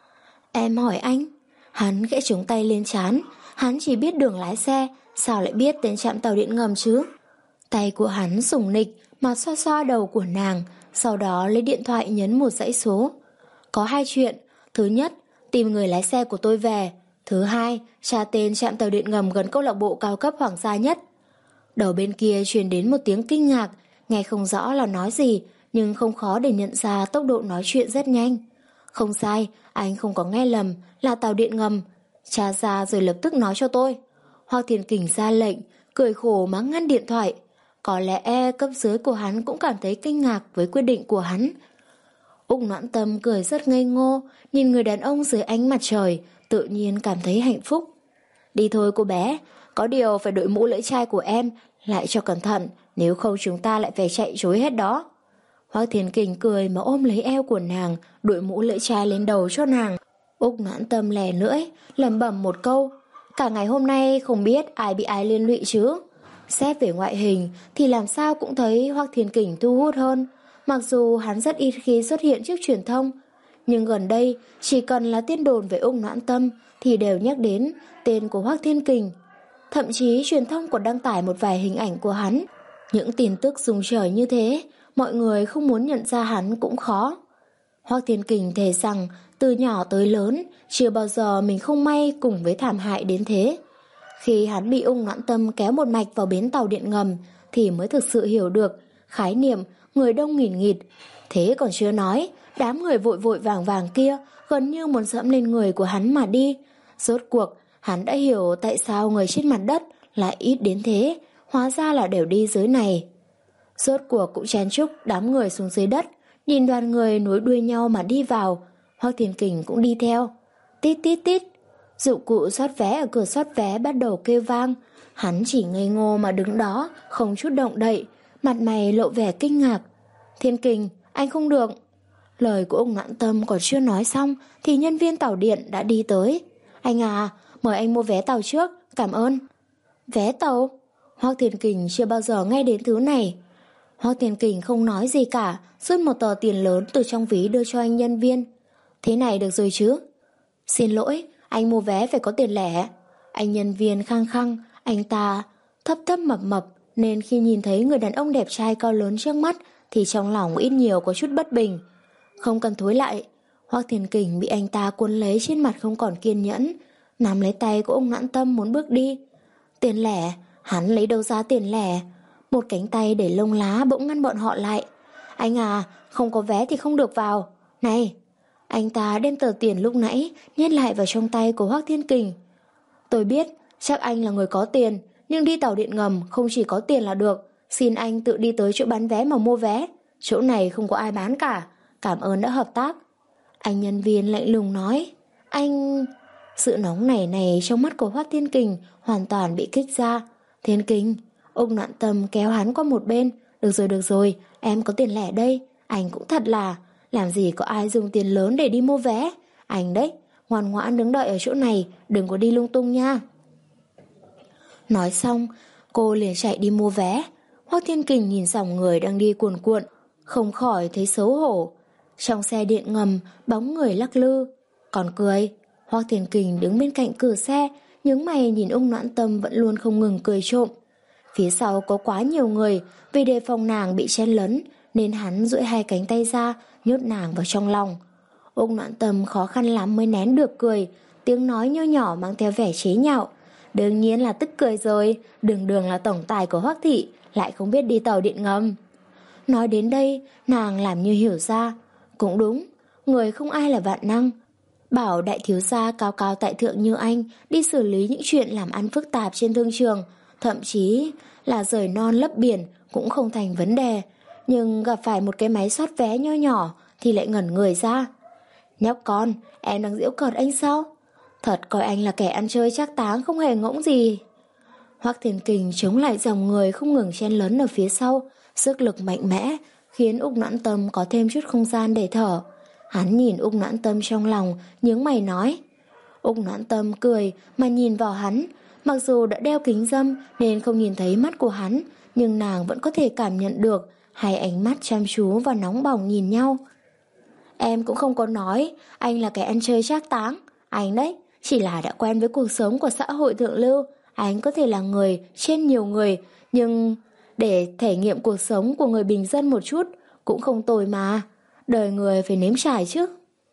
Em hỏi anh. Hắn khẽ trúng tay lên trán, hắn chỉ biết đường lái xe, sao lại biết đến trạm tàu điện ngầm chứ? Tay của hắn sủng nịch mà xoa xoa đầu của nàng, sau đó lấy điện thoại nhấn một dãy số. Có hai chuyện, thứ nhất, tìm người lái xe của tôi về. Thứ hai, tra tên trạm tàu điện ngầm gần câu lạc bộ cao cấp Hoàng gia nhất. Đầu bên kia truyền đến một tiếng kinh ngạc, nghe không rõ là nói gì, nhưng không khó để nhận ra tốc độ nói chuyện rất nhanh. Không sai, anh không có nghe lầm, là tàu điện ngầm. Tra ra rồi lập tức nói cho tôi. Hoắc Thiên Kình ra lệnh, cười khổ mà ngăn điện thoại. Có lẽ cấp dưới của hắn cũng cảm thấy kinh ngạc với quyết định của hắn. Úc Noãn Tâm cười rất ngây ngô, nhìn người đàn ông dưới ánh mặt trời, tự nhiên cảm thấy hạnh phúc. Đi thôi cô bé, có điều phải đội mũ lưỡi chai của em lại cho cẩn thận, nếu không chúng ta lại phải chạy trối hết đó. Hoắc Thiên Kình cười mà ôm lấy eo của nàng, đội mũ lưỡi chai lên đầu cho nàng. Úc Noãn Tâm lè lưỡi, lẩm bẩm một câu. Cả ngày hôm nay không biết ai bị ai liên lụy chứ. Xét về ngoại hình thì làm sao cũng thấy Hoắc Thiên Kình thu hút hơn. Mặc dù hắn rất ít khi xuất hiện trước truyền thông, nhưng gần đây chỉ cần là tin đồn về Ung Noãn Tâm thì đều nhắc đến tên của Hoắc Thiên Kình. Thậm chí truyền thông còn đăng tải một vài hình ảnh của hắn. Những tin tức rùng rợn như thế, mọi người không muốn nhận ra hắn cũng khó. Hoắc Thiên Kình thề rằng từ nhỏ tới lớn chưa bao giờ mình không may cùng với thảm hại đến thế. Khi hắn bị Ung Noãn Tâm kéo một mạch vào bến tàu điện ngầm thì mới thực sự hiểu được khái niệm người đông nghìn nghịt. Thế còn chưa nói, đám người vội vội vàng vàng kia gần như muốn dẫm lên người của hắn mà đi. Rốt cuộc hắn đã hiểu tại sao người trên mặt đất lại ít đến thế, hóa ra là đều đi dưới này. Rốt cuộc cũng chen chúc đám người xuống dưới đất, nhìn đoàn người nối đuôi nhau mà đi vào. Hoắc Thiên Kình cũng đi theo. Tít tít tít, dụng cụ soát vé ở cửa soát vé bắt đầu kêu vang. Hắn chỉ ngây ngô mà đứng đó, không chút động đậy, mặt mày lộ vẻ kinh ngạc. Thiên Kình, anh không được. Lời của Ung Noãn Tâm còn chưa nói xong thì nhân viên tàu điện đã đi tới. Anh à, mời anh mua vé tàu trước, cảm ơn. Vé tàu? Hoắc Thiên Kình chưa bao giờ nghe đến thứ này. Hoắc Thiên Kình không nói gì cả, rút một tờ tiền lớn từ trong ví đưa cho anh nhân viên. Thế này được rồi chứ? Xin lỗi, anh mua vé phải có tiền lẻ. Anh nhân viên khăng khăng, anh ta thấp thấp mập mập, nên khi nhìn thấy người đàn ông đẹp trai cao lớn trước mắt thì trong lòng ít nhiều có chút bất bình. Không cần thối lại. Hoắc Thiên Kình bị anh ta cuốn lấy, trên mặt không còn kiên nhẫn, nắm lấy tay của Ung Noãn Tâm muốn bước đi. Tiền lẻ? Hắn lấy đâu ra tiền lẻ? Một cánh tay để lông lá bỗng ngăn bọn họ lại. Anh à, không có vé thì không được vào. Này! Anh ta đem tờ tiền lúc nãy nhét lại vào trong tay của Hoắc Thiên Kình. Tôi biết, chắc anh là người có tiền, nhưng đi tàu điện ngầm không chỉ có tiền là được. Xin anh tự đi tới chỗ bán vé mà mua vé. Chỗ này không có ai bán cả. Cảm ơn đã hợp tác. Anh nhân viên lạnh lùng nói. Anh... Sự nóng nảy này trong mắt của Hoắc Thiên Kình hoàn toàn bị kích ra. Thiên Kình, Ung Noãn Tâm kéo hắn qua một bên. Được rồi, được rồi, em có tiền lẻ đây. Anh cũng thật là, làm gì có ai dùng tiền lớn để đi mua vé. Anh đấy, ngoan ngoãn đứng đợi ở chỗ này, đừng có đi lung tung nha. Nói xong, cô liền chạy đi mua vé. Hoắc Thiên Kình nhìn dòng người đang đi cuồn cuộn, không khỏi thấy xấu hổ. Trong xe điện ngầm, bóng người lắc lư. Còn cười, Hoắc Thiên Kình đứng bên cạnh cửa xe, nhướng mày nhìn Ung Noãn Tâm vẫn luôn không ngừng cười trộm. Phía sau có quá nhiều người, vì đề phòng nàng bị chen lấn, nên hắn duỗi hai cánh tay ra, nhốt nàng vào trong lòng. Ung Noãn Tâm khó khăn lắm mới nén được cười, tiếng nói nho nhỏ mang theo vẻ chế nhạo. Đương nhiên là tức cười rồi, đường đường là tổng tài của Hoắc thị, lại không biết đi tàu điện ngầm. Nói đến đây, nàng làm như hiểu ra. Cũng đúng, người không ai là vạn năng. Bảo đại thiếu gia cao cao tại thượng như anh đi xử lý những chuyện làm ăn phức tạp trên thương trường, thậm chí là rời non lấp biển cũng không thành vấn đề. Nhưng gặp phải một cái máy soát vé nho nhỏ thì lại ngẩn người ra. Nhóc con, em đang giễu cợt anh sao? Thật coi anh là kẻ ăn chơi trác táng không hề ngỗng gì. Hoắc Thiên Kình chống lại dòng người không ngừng chen lấn ở phía sau, sức lực mạnh mẽ khiến Ung Noãn Tâm có thêm chút không gian để thở. Hắn nhìn Ung Noãn Tâm trong lòng, nhướng mày nói. Ung Noãn Tâm cười mà nhìn vào hắn. Mặc dù đã đeo kính râm nên không nhìn thấy mắt của hắn, nhưng nàng vẫn có thể cảm nhận được hai ánh mắt chăm chú và nóng bỏng nhìn nhau. Em cũng không có nói anh là kẻ ăn chơi trác táng. Anh đấy, chỉ là đã quen với cuộc sống của xã hội thượng lưu. Anh có thể là người trên nhiều người, nhưng để thể nghiệm cuộc sống của người bình dân một chút cũng không tồi mà. Đời người phải nếm trải chứ.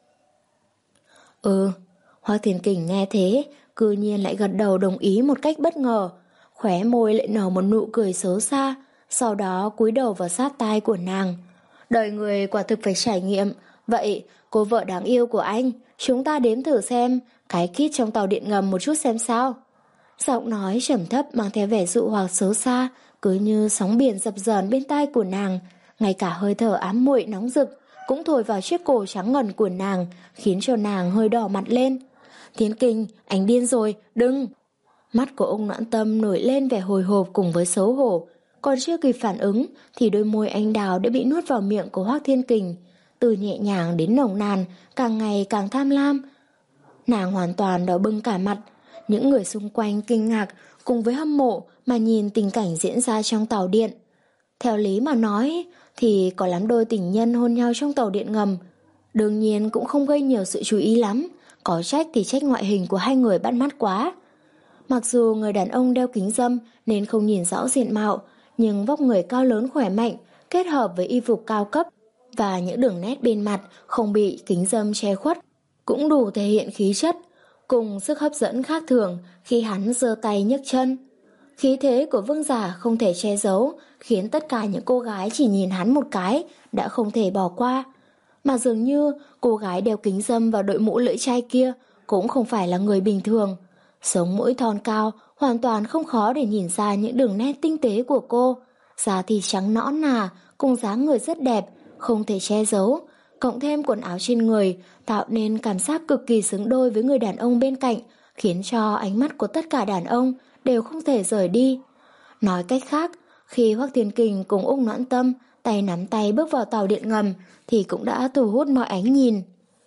Ừ, Hoắc Thiên Kình nghe thế, cư nhiên lại gật đầu đồng ý một cách bất ngờ. Khóe môi lại nở một nụ cười xấu xa, sau đó cúi đầu vào sát tai của nàng. Đời người quả thực phải trải nghiệm. Vậy, cô vợ đáng yêu của anh, chúng ta đếm thử xem cái kít trong tàu điện ngầm một chút xem sao. Giọng nói trầm thấp mang theo vẻ dụ hoặc xấu xa, cứ như sóng biển dập dờn bên tai của nàng. Ngay cả hơi thở ám muội nóng rực cũng thổi vào chiếc cổ trắng ngần của nàng, khiến cho nàng hơi đỏ mặt lên. Thiên Kình, anh điên rồi, đừng! Mắt của Ung Noãn Tâm nổi lên vẻ hồi hộp cùng với xấu hổ. Còn chưa kịp phản ứng thì đôi môi anh đào đã bị nuốt vào miệng của Hoắc Thiên Kình. Từ nhẹ nhàng đến nồng nàn, càng ngày càng tham lam. Nàng hoàn toàn đỏ bừng cả mặt. Những người xung quanh kinh ngạc cùng với hâm mộ mà nhìn tình cảnh diễn ra trong tàu điện. Theo lý mà nói thì có lắm đôi tình nhân hôn nhau trong tàu điện ngầm. Đương nhiên cũng không gây nhiều sự chú ý lắm, có trách thì trách ngoại hình của hai người bắt mắt quá. Mặc dù người đàn ông đeo kính râm nên không nhìn rõ diện mạo, nhưng vóc người cao lớn khỏe mạnh kết hợp với y phục cao cấp và những đường nét bên mặt không bị kính râm che khuất cũng đủ thể hiện khí chất cùng sức hấp dẫn khác thường khi hắn giơ tay nhấc chân. Khí thế của vương giả không thể che giấu, khiến tất cả những cô gái chỉ nhìn hắn một cái đã không thể bỏ qua. Mà dường như cô gái đeo kính râm và đội mũ lưỡi chai kia cũng không phải là người bình thường. Sống mũi thon cao, hoàn toàn không khó để nhìn ra những đường nét tinh tế của cô. Da thịt trắng nõn nà, cùng dáng người rất đẹp, không thể che giấu. Cộng thêm quần áo trên người, tạo nên cảm giác cực kỳ xứng đôi với người đàn ông bên cạnh, khiến cho ánh mắt của tất cả đàn ông đều không thể rời đi. Nói cách khác, khi Hoắc Thiên Kình cùng Úc Noãn Tâm tay nắm tay bước vào tàu điện ngầm thì cũng đã thu hút mọi ánh nhìn.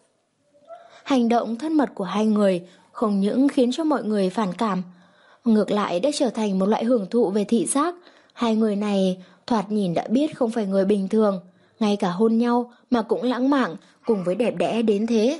Hành động thân mật của hai người không những khiến cho mọi người phản cảm, ngược lại đã trở thành một loại hưởng thụ về thị giác. Hai người này thoạt nhìn đã biết không phải người bình thường, ngay cả hôn nhau mà cũng lãng mạn cùng với đẹp đẽ đến thế.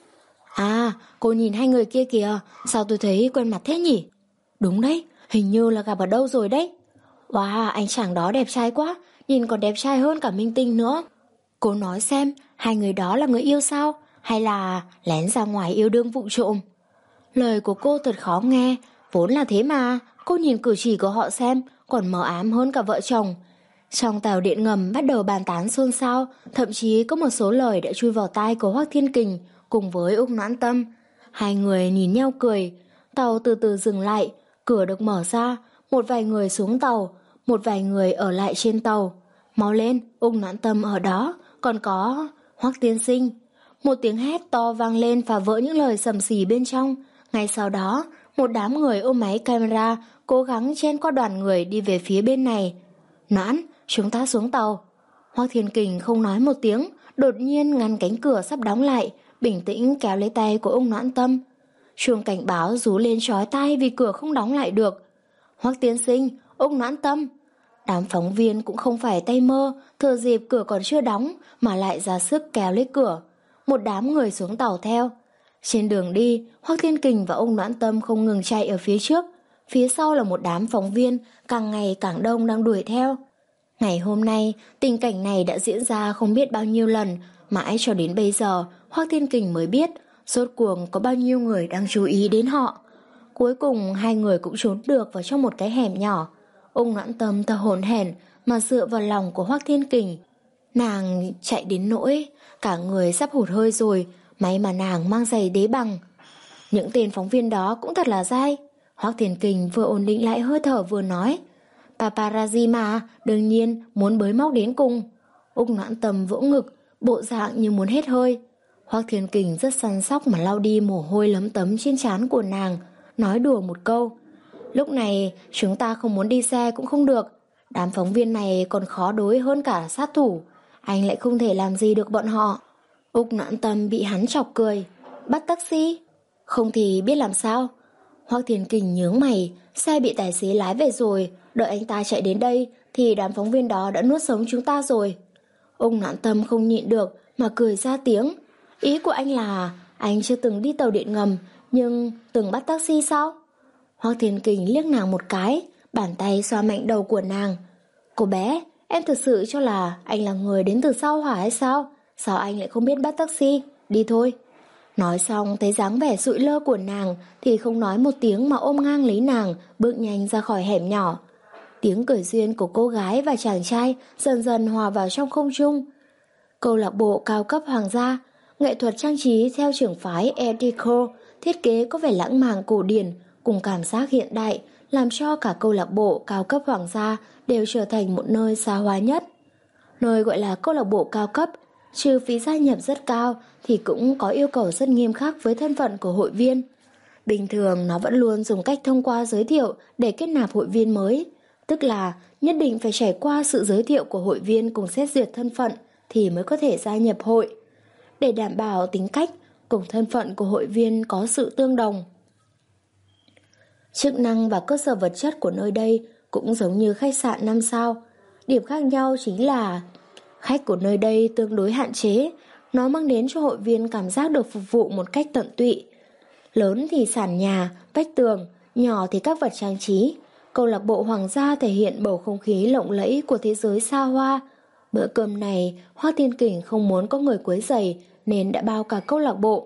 À, cô nhìn hai người kia kìa, sao tôi thấy quen mặt thế nhỉ? Đúng đấy, hình như là gặp ở đâu rồi đấy. Wow, anh chàng đó đẹp trai quá, nhìn còn đẹp trai hơn cả minh tinh nữa. Cô nói xem, hai người đó là người yêu sao? Hay là lén ra ngoài yêu đương vụng trộm? Lời của cô thật khó nghe, vốn là thế mà, cô nhìn cử chỉ của họ xem, còn mờ ám hơn cả vợ chồng. Trong tàu điện ngầm bắt đầu bàn tán xôn xao, thậm chí có một số lời đã chui vào tai của Hoắc Thiên Kình cùng với Úc Noãn Tâm. Hai người nhìn nhau cười, tàu từ từ dừng lại, cửa được mở ra, một vài người xuống tàu, một vài người ở lại trên tàu. Mau lên, Úc Noãn Tâm ở đó, còn có Hoắc tiên sinh. Một tiếng hét to vang lên phá vỡ những lời sầm xì bên trong. Ngay sau đó, một đám người ôm máy camera cố gắng chen qua đoàn người đi về phía bên này. Noãn, chúng ta xuống tàu. Hoắc Thiên Kình không nói một tiếng, đột nhiên ngăn cánh cửa sắp đóng lại, bình tĩnh kéo lấy tay của Úc Noãn Tâm. Chuông cảnh báo rú lên chói tai vì cửa không đóng lại được. Hoắc tiên sinh, Úc Noãn Tâm. Đám phóng viên cũng không phải tay mơ, thừa dịp cửa còn chưa đóng mà lại ra sức kéo lấy cửa. Một đám người xuống tàu theo. Trên đường đi, Hoắc Thiên Kình và Úc Noãn Tâm không ngừng chạy ở phía trước. Phía sau là một đám phóng viên càng ngày càng đông đang đuổi theo. Ngày hôm nay, tình cảnh này đã diễn ra không biết bao nhiêu lần, mãi cho đến bây giờ, Hoắc Thiên Kình mới biết rốt cuộc có bao nhiêu người đang chú ý đến họ. Cuối cùng hai người cũng trốn được vào trong một cái hẻm nhỏ. Úc Noãn Tâm thở hổn hển mà dựa vào lòng của Hoắc Thiên Kình. Nàng chạy đến nỗi cả người sắp hụt hơi rồi, may mà nàng mang giày đế bằng. Những tên phóng viên đó cũng thật là dai. Hoắc Thiên Kình vừa ổn định lại hơi thở vừa nói, paparazzi mà, đương nhiên muốn bới móc đến cùng. Úc Noãn Tâm vỗ ngực, bộ dạng như muốn hết hơi. Hoắc Thiên Kình rất săn sóc mà lau đi mồ hôi lấm tấm trên trán của nàng, nói đùa một câu, lúc này chúng ta không muốn đi xe cũng không được. Đám phóng viên này còn khó đối hơn cả sát thủ, anh lại không thể làm gì được bọn họ. Úc Noãn Tâm bị hắn chọc cười, bắt taxi? Không thì biết làm sao? Hoắc Thiên Kình nhướng mày, xe bị tài xế lái về rồi, đợi anh ta chạy đến đây thì đám phóng viên đó đã nuốt sống chúng ta rồi. Úc Noãn Tâm không nhịn được mà cười ra tiếng. Ý của anh là anh chưa từng đi tàu điện ngầm, nhưng từng bắt taxi sao? Hoắc Thiên Kình liếc nàng một cái, bàn tay xoa mạnh đầu của nàng. Cô bé, em thực sự cho là anh là người đến từ sao Hỏa hay sao? Sao anh lại không biết bắt taxi? Đi thôi. Nói xong thấy dáng vẻ sụi lơ của nàng thì không nói một tiếng mà ôm ngang lấy nàng, bước nhanh ra khỏi hẻm nhỏ. Tiếng cười duyên của cô gái và chàng trai dần dần hòa vào trong không trung. Câu lạc bộ cao cấp hoàng gia, nghệ thuật trang trí theo trường phái Art Deco, thiết kế có vẻ lãng mạn cổ điển cùng cảm giác hiện đại, làm cho cả câu lạc bộ cao cấp hoàng gia đều trở thành một nơi xa hoa nhất. Nơi gọi là câu lạc bộ cao cấp, trừ phí gia nhập rất cao thì cũng có yêu cầu rất nghiêm khắc với thân phận của hội viên. Bình thường nó vẫn luôn dùng cách thông qua giới thiệu để kết nạp hội viên mới, tức là nhất định phải trải qua sự giới thiệu của hội viên cùng xét duyệt thân phận thì mới có thể gia nhập hội, để đảm bảo tính cách cùng thân phận của hội viên có sự tương đồng. Chức năng và cơ sở vật chất của nơi đây cũng giống như khách sạn năm sao. Điểm khác nhau chính là khách của nơi đây tương đối hạn chế, nó mang đến cho hội viên cảm giác được phục vụ một cách tận tụy. Lớn thì sàn nhà, vách tường, nhỏ thì các vật trang trí. Câu lạc bộ Hoàng gia thể hiện bầu không khí lộng lẫy của thế giới xa hoa. Bữa cơm này, Hoác Thiên Kình không muốn có người quấy rầy nên đã bao cả câu lạc bộ.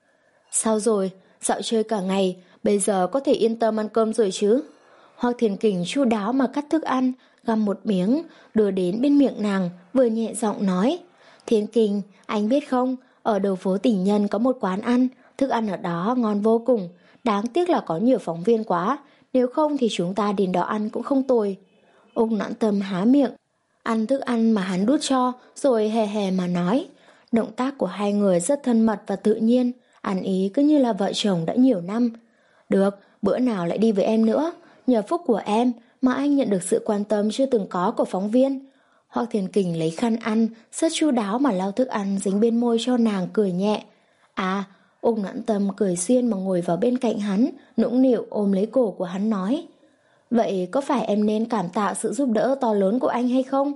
Sao rồi, dạo chơi cả ngày, bây giờ có thể yên tâm ăn cơm rồi chứ? Hoác Thiên Kình chu đáo mà cắt thức ăn, găm một miếng, đưa đến bên miệng nàng, vừa nhẹ giọng nói. Thiên Kình, anh biết không, ở đầu phố Tình Nhân có một quán ăn, thức ăn ở đó ngon vô cùng, đáng tiếc là có nhiều phóng viên quá, nếu không thì chúng ta đến đó ăn cũng không tồi. Úc Noãn Tâm há miệng, ăn thức ăn mà hắn đút cho, rồi hề hề mà nói. Động tác của hai người rất thân mật và tự nhiên, ăn ý cứ như là vợ chồng đã nhiều năm. Được, bữa nào lại đi với em nữa, nhờ phúc của em mà anh nhận được sự quan tâm chưa từng có của phóng viên. Hoác Thiên Kình lấy khăn ăn, rất chu đáo mà lau thức ăn dính bên môi cho nàng, cười nhẹ. À, Úc Noãn Tâm cười xuyên mà ngồi vào bên cạnh hắn, nũng nịu ôm lấy cổ của hắn nói. Vậy có phải em nên cảm tạ sự giúp đỡ to lớn của anh hay không?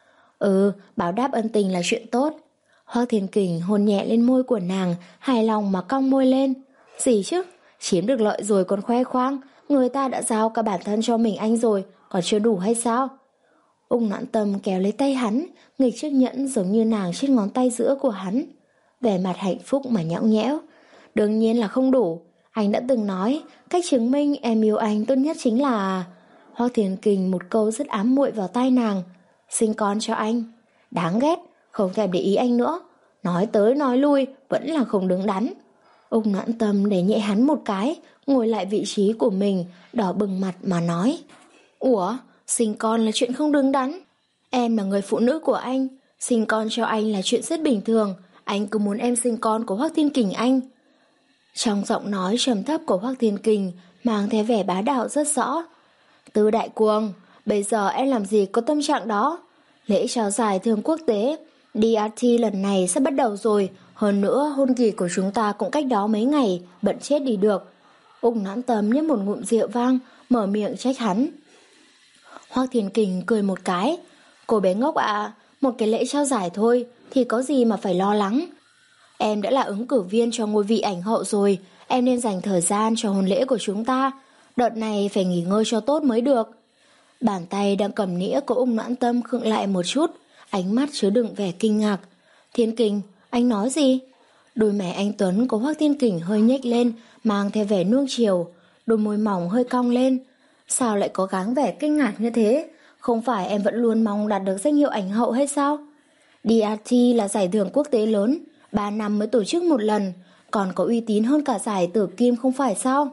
Ừ, báo đáp ân tình là chuyện tốt. Hoác Thiên Kình hôn nhẹ lên môi của nàng, hài lòng mà cong môi lên. Gì chứ, chiếm được lợi rồi còn khoe khoang, người ta đã giao cả bản thân cho mình anh rồi, còn chưa đủ hay sao? Úc Noãn Tâm kéo lấy tay hắn, nghịch chiếc nhẫn giống như nàng trên ngón tay giữa của hắn. Vẻ mặt hạnh phúc mà nhõng nhẽo. Đương nhiên là không đủ. Anh đã từng nói, cách chứng minh em yêu anh tốt nhất chính là... Hoác Thiên Kình một câu rất ám muội vào tai nàng. Sinh con cho anh. Đáng ghét, không thèm để ý anh nữa. Nói tới nói lui, vẫn là không đứng đắn. Úc Noãn Tâm để nhẹ hắn một cái, ngồi lại vị trí của mình, đỏ bừng mặt mà nói. Ủa, sinh con là chuyện không đứng đắn. Em là người phụ nữ của anh, sinh con cho anh là chuyện rất bình thường. Anh cứ muốn em sinh con của Hoác Thiên Kình anh. Trong giọng nói trầm thấp của Hoác Thiên Kình mang theo vẻ bá đạo rất rõ. Tư Đại Cuồng, bây giờ em làm gì có tâm trạng đó? Lễ trao giải thưởng quốc tế đê rờ tê lần này sắp bắt đầu rồi. Hơn nữa hôn kỳ của chúng ta cũng cách đó mấy ngày, bận chết đi được. Úc Noãn Tâm nhấp một ngụm rượu vang, mở miệng trách hắn. Hoác Thiên Kình cười một cái. Cô bé ngốc ạ, một cái lễ trao giải thôi thì có gì mà phải lo lắng. Em đã là ứng cử viên cho ngôi vị ảnh hậu rồi, em nên dành thời gian cho hôn lễ của chúng ta. Đợt này phải nghỉ ngơi cho tốt mới được. Bàn tay đang cầm nĩa của Úc Noãn Tâm khựng lại một chút, ánh mắt chứa đựng vẻ kinh ngạc. Thiên Kình, anh nói gì? Đôi mày anh Tuấn của Hoác Thiên Kình hơi nhếch lên, mang theo vẻ nuông chiều, đôi môi mỏng hơi cong lên. Sao lại có dáng vẻ kinh ngạc như thế? Không phải em vẫn luôn mong đạt được danh hiệu ảnh hậu hay sao? đê rờ tê là giải thưởng quốc tế lớn, ba năm mới tổ chức một lần, còn có uy tín hơn cả giải Tử Kim không phải sao?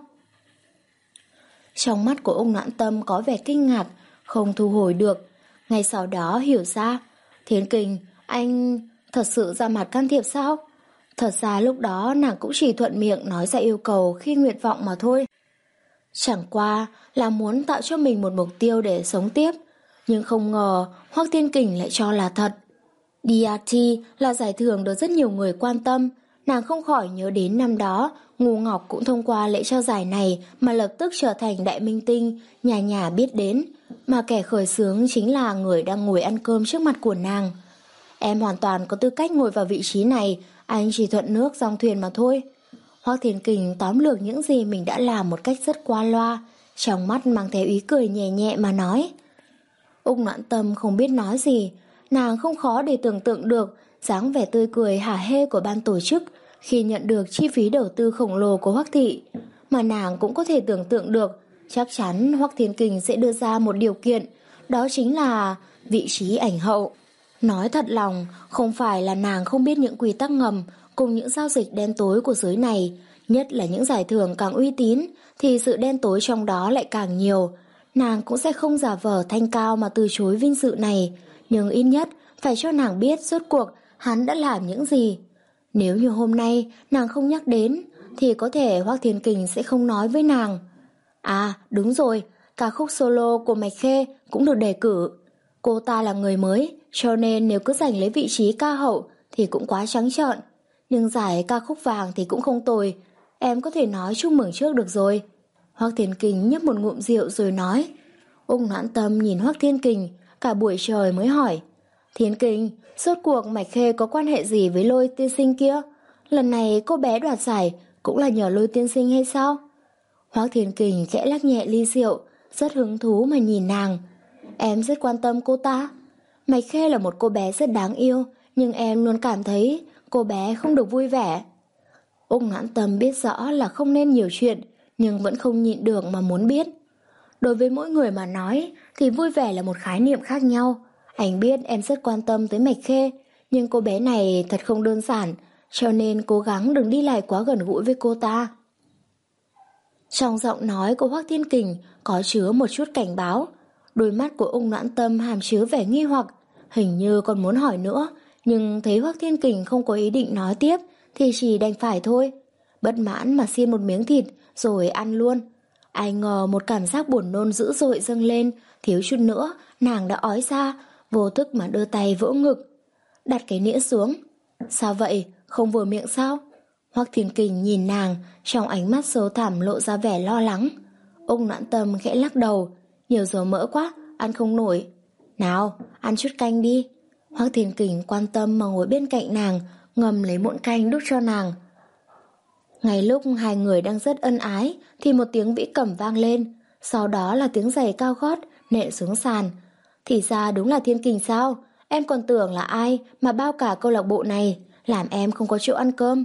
Trong mắt của Úc Noãn Tâm có vẻ kinh ngạc, không thu hồi được. Ngay sau đó hiểu ra, Thiên Kình, anh thật sự ra mặt can thiệp sao? Thật ra lúc đó nàng cũng chỉ thuận miệng nói ra yêu cầu khi nguyện vọng mà thôi. Chẳng qua là muốn tạo cho mình một mục tiêu để sống tiếp, nhưng không ngờ Hoác Thiên Kình lại cho là thật. đê rờ tê là giải thưởng được rất nhiều người quan tâm, nàng không khỏi nhớ đến năm đó Ngô Ngọc cũng thông qua lễ trao giải này mà lập tức trở thành đại minh tinh, nhà nhà biết đến, mà kẻ khởi xướng chính là người đang ngồi ăn cơm trước mặt của nàng. Em hoàn toàn có tư cách ngồi vào vị trí này, anh chỉ thuận nước dòng thuyền mà thôi. Hoác Thiên Kình tóm lược những gì mình đã làm một cách rất qua loa, trong mắt mang theo ý cười nhẹ nhẹ mà nói. Úc Noãn Tâm không biết nói gì, nàng không khó để tưởng tượng được dáng vẻ tươi cười hả hê của ban tổ chức khi nhận được chi phí đầu tư khổng lồ của Hoác Thị, mà nàng cũng có thể tưởng tượng được chắc chắn Hoác Thiên Kình sẽ đưa ra một điều kiện, đó chính là vị trí ảnh hậu. Nói thật lòng, không phải là nàng không biết những quy tắc ngầm cùng những giao dịch đen tối của giới này, nhất là những giải thưởng càng uy tín thì sự đen tối trong đó lại càng nhiều. Nàng cũng sẽ không giả vờ thanh cao mà từ chối vinh dự này, nhưng ít nhất phải cho nàng biết rốt cuộc hắn đã làm những gì. Nếu như hôm nay nàng không nhắc đến thì có thể Hoác Thiên Kình sẽ không nói với nàng. À đúng rồi, ca khúc solo của Mạch Khê cũng được đề cử. Cô ta là người mới, cho nên nếu cứ giành lấy vị trí ca hậu thì cũng quá trắng trợn. Nhưng giải ca khúc vàng thì cũng không tồi, em có thể nói chúc mừng trước được rồi. Hoắc Thiên Kình nhấp một ngụm rượu rồi nói. Úc Noãn Tâm nhìn Hoắc Thiên Kình, cả buổi trời mới hỏi. Thiên Kình, rốt cuộc Mạch Khê có quan hệ gì với Lôi tiên sinh kia? Lần này cô bé đoạt giải cũng là nhờ Lôi tiên sinh hay sao? Hoắc Thiên Kình khẽ lắc nhẹ ly rượu, rất hứng thú mà nhìn nàng. Em rất quan tâm cô ta. Mạch Khê là một cô bé rất đáng yêu, nhưng em luôn cảm thấy cô bé không được vui vẻ. Úc Noãn Tâm biết rõ là không nên nhiều chuyện, nhưng vẫn không nhịn được mà muốn biết. Đối với mỗi người mà nói thì vui vẻ là một khái niệm khác nhau. Anh biết em rất quan tâm tới Mạch Khê, nhưng cô bé này thật không đơn giản, cho nên cố gắng đừng đi lại quá gần gũi với cô ta. Trong giọng nói của Hoắc Thiên Kình có chứa một chút cảnh báo. Đôi mắt của Úc Noãn Tâm hàm chứa vẻ nghi hoặc, hình như còn muốn hỏi nữa, nhưng thấy Hoắc Thiên Kình không có ý định nói tiếp thì chỉ đành phải thôi. Bất mãn mà xiên một miếng thịt rồi ăn luôn. Ai ngờ một cảm giác buồn nôn dữ dội dâng lên, thiếu chút nữa nàng đã ói ra, vô thức mà đưa tay vỗ ngực. Đặt cái nĩa xuống. Sao vậy, không vừa miệng sao? Hoắc Thiên Kình nhìn nàng, trong ánh mắt sâu thẳm lộ ra vẻ lo lắng. Úc Noãn Tâm khẽ lắc đầu. Nhiều dầu mỡ quá, ăn không nổi. Nào, ăn chút canh đi. Hoắc Thiên Kình quan tâm mà ngồi bên cạnh nàng, ngầm lấy muỗng canh đút cho nàng. Ngay lúc hai người đang rất ân ái thì một tiếng vĩ cẩm vang lên, sau đó là tiếng giày cao gót nện xuống sàn. Thì ra đúng là Thiên Kình sao? Em còn tưởng là ai mà bao cả câu lạc bộ này, làm em không có chỗ ăn cơm.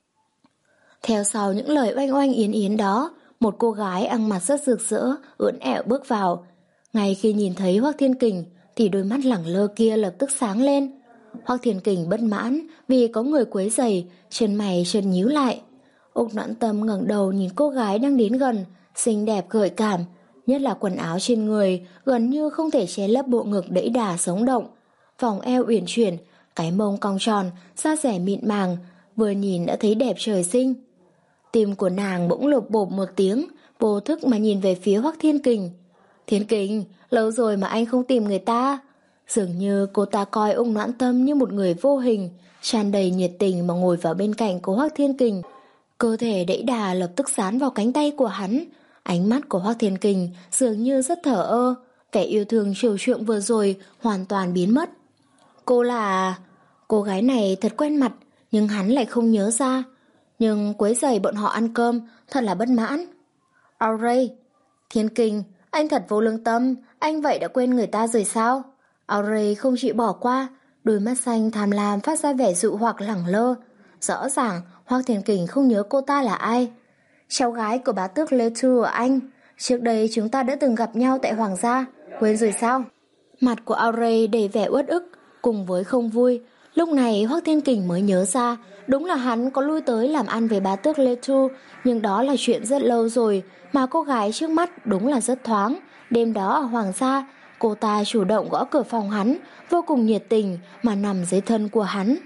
Theo sau những lời oanh oanh yến yến đó, một cô gái ăn mặc rất rực rỡ, ưỡn ẹo bước vào. Ngay khi nhìn thấy Hoắc Thiên Kình thì đôi mắt lẳng lơ kia lập tức sáng lên. Hoắc Thiên Kình bất mãn vì có người quấy rầy, chân mày chợt nhíu lại. Úc Noãn Tâm ngẩng đầu nhìn cô gái đang đến gần, xinh đẹp gợi cảm, nhất là quần áo trên người gần như không thể che lấp bộ ngực đẫy đà sống động, vòng eo uyển chuyển, cái mông cong tròn, da dẻ mịn màng, vừa nhìn đã thấy đẹp trời sinh. Tim của nàng bỗng lộp bộp một tiếng, vô thức mà nhìn về phía Hoắc Thiên Kình. Thiên Kình, lâu rồi mà anh không tìm người ta. Dường như cô ta coi Úc Noãn Tâm như một người vô hình, tràn đầy nhiệt tình mà ngồi vào bên cạnh của Hoắc Thiên Kình. Cơ thể đẫy đà lập tức dán vào cánh tay của hắn. Ánh mắt của Hoắc Thiên Kình dường như rất thở ơ, vẻ yêu thương chiều chuộng vừa rồi hoàn toàn biến mất. Cô là... Cô gái này thật quen mặt, nhưng hắn lại không nhớ ra. Nhưng quấy rầy bọn họ ăn cơm thật là bất mãn. Aurey, Thiên Kình, anh thật vô lương tâm, anh vậy đã quên người ta rồi sao? Aurey không chịu bỏ qua, đôi mắt xanh tham lam phát ra vẻ dụ hoặc lẳng lơ. Rõ ràng Hoắc Thiên Kình không nhớ cô ta là ai. Cháu gái của bá tước Letu ở Anh, trước đây chúng ta đã từng gặp nhau tại Hoàng gia, quên rồi sao? Mặt của Aurey đầy vẻ uất ức cùng với không vui. Lúc này Hoắc Thiên Kình mới nhớ ra, đúng là hắn có lui tới làm ăn với bá tước Letu, nhưng đó là chuyện rất lâu rồi, mà cô gái trước mắt đúng là rất thoáng. Đêm đó ở Hoàng gia, cô ta chủ động gõ cửa phòng hắn, vô cùng nhiệt tình mà nằm dưới thân của hắn.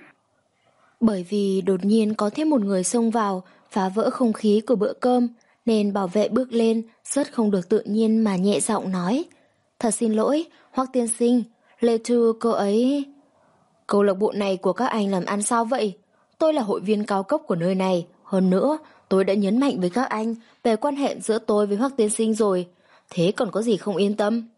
Bởi vì đột nhiên có thêm một người xông vào, phá vỡ không khí của bữa cơm, nên bảo vệ bước lên, rất không được tự nhiên mà nhẹ giọng nói. Thật xin lỗi, Hoắc tiên sinh, Letu cô ấy... Câu lạc bộ này của các anh làm ăn sao vậy? Tôi là hội viên cao cấp của nơi này. Hơn nữa, tôi đã nhấn mạnh với các anh về quan hệ giữa tôi với Hoắc tiên sinh rồi. Thế còn có gì không yên tâm?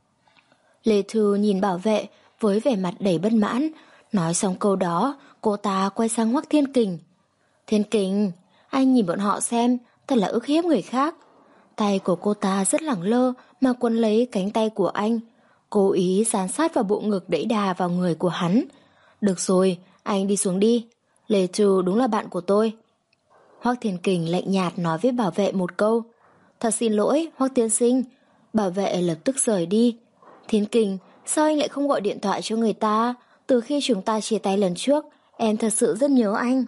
Lê Thư nhìn bảo vệ với vẻ mặt đầy bất mãn. Nói xong câu đó, cô ta quay sang Hoắc Thiên Kình. Thiên Kình, anh nhìn bọn họ xem, thật là ức hiếp người khác. Tay của cô ta rất lẳng lơ mà quấn lấy cánh tay của anh, cố ý dán sát vào bộ ngực đẫy đà vào người của hắn. Được rồi, anh đi xuống đi. Lê Trừ đúng là bạn của tôi. Hoắc Thiên Kình lạnh nhạt nói với bảo vệ một câu. Thật xin lỗi, Hoắc tiên sinh. Bảo vệ lập tức rời đi. Thiên Kình, sao anh lại không gọi điện thoại cho người ta? Từ khi chúng ta chia tay lần trước, em thật sự rất nhớ anh.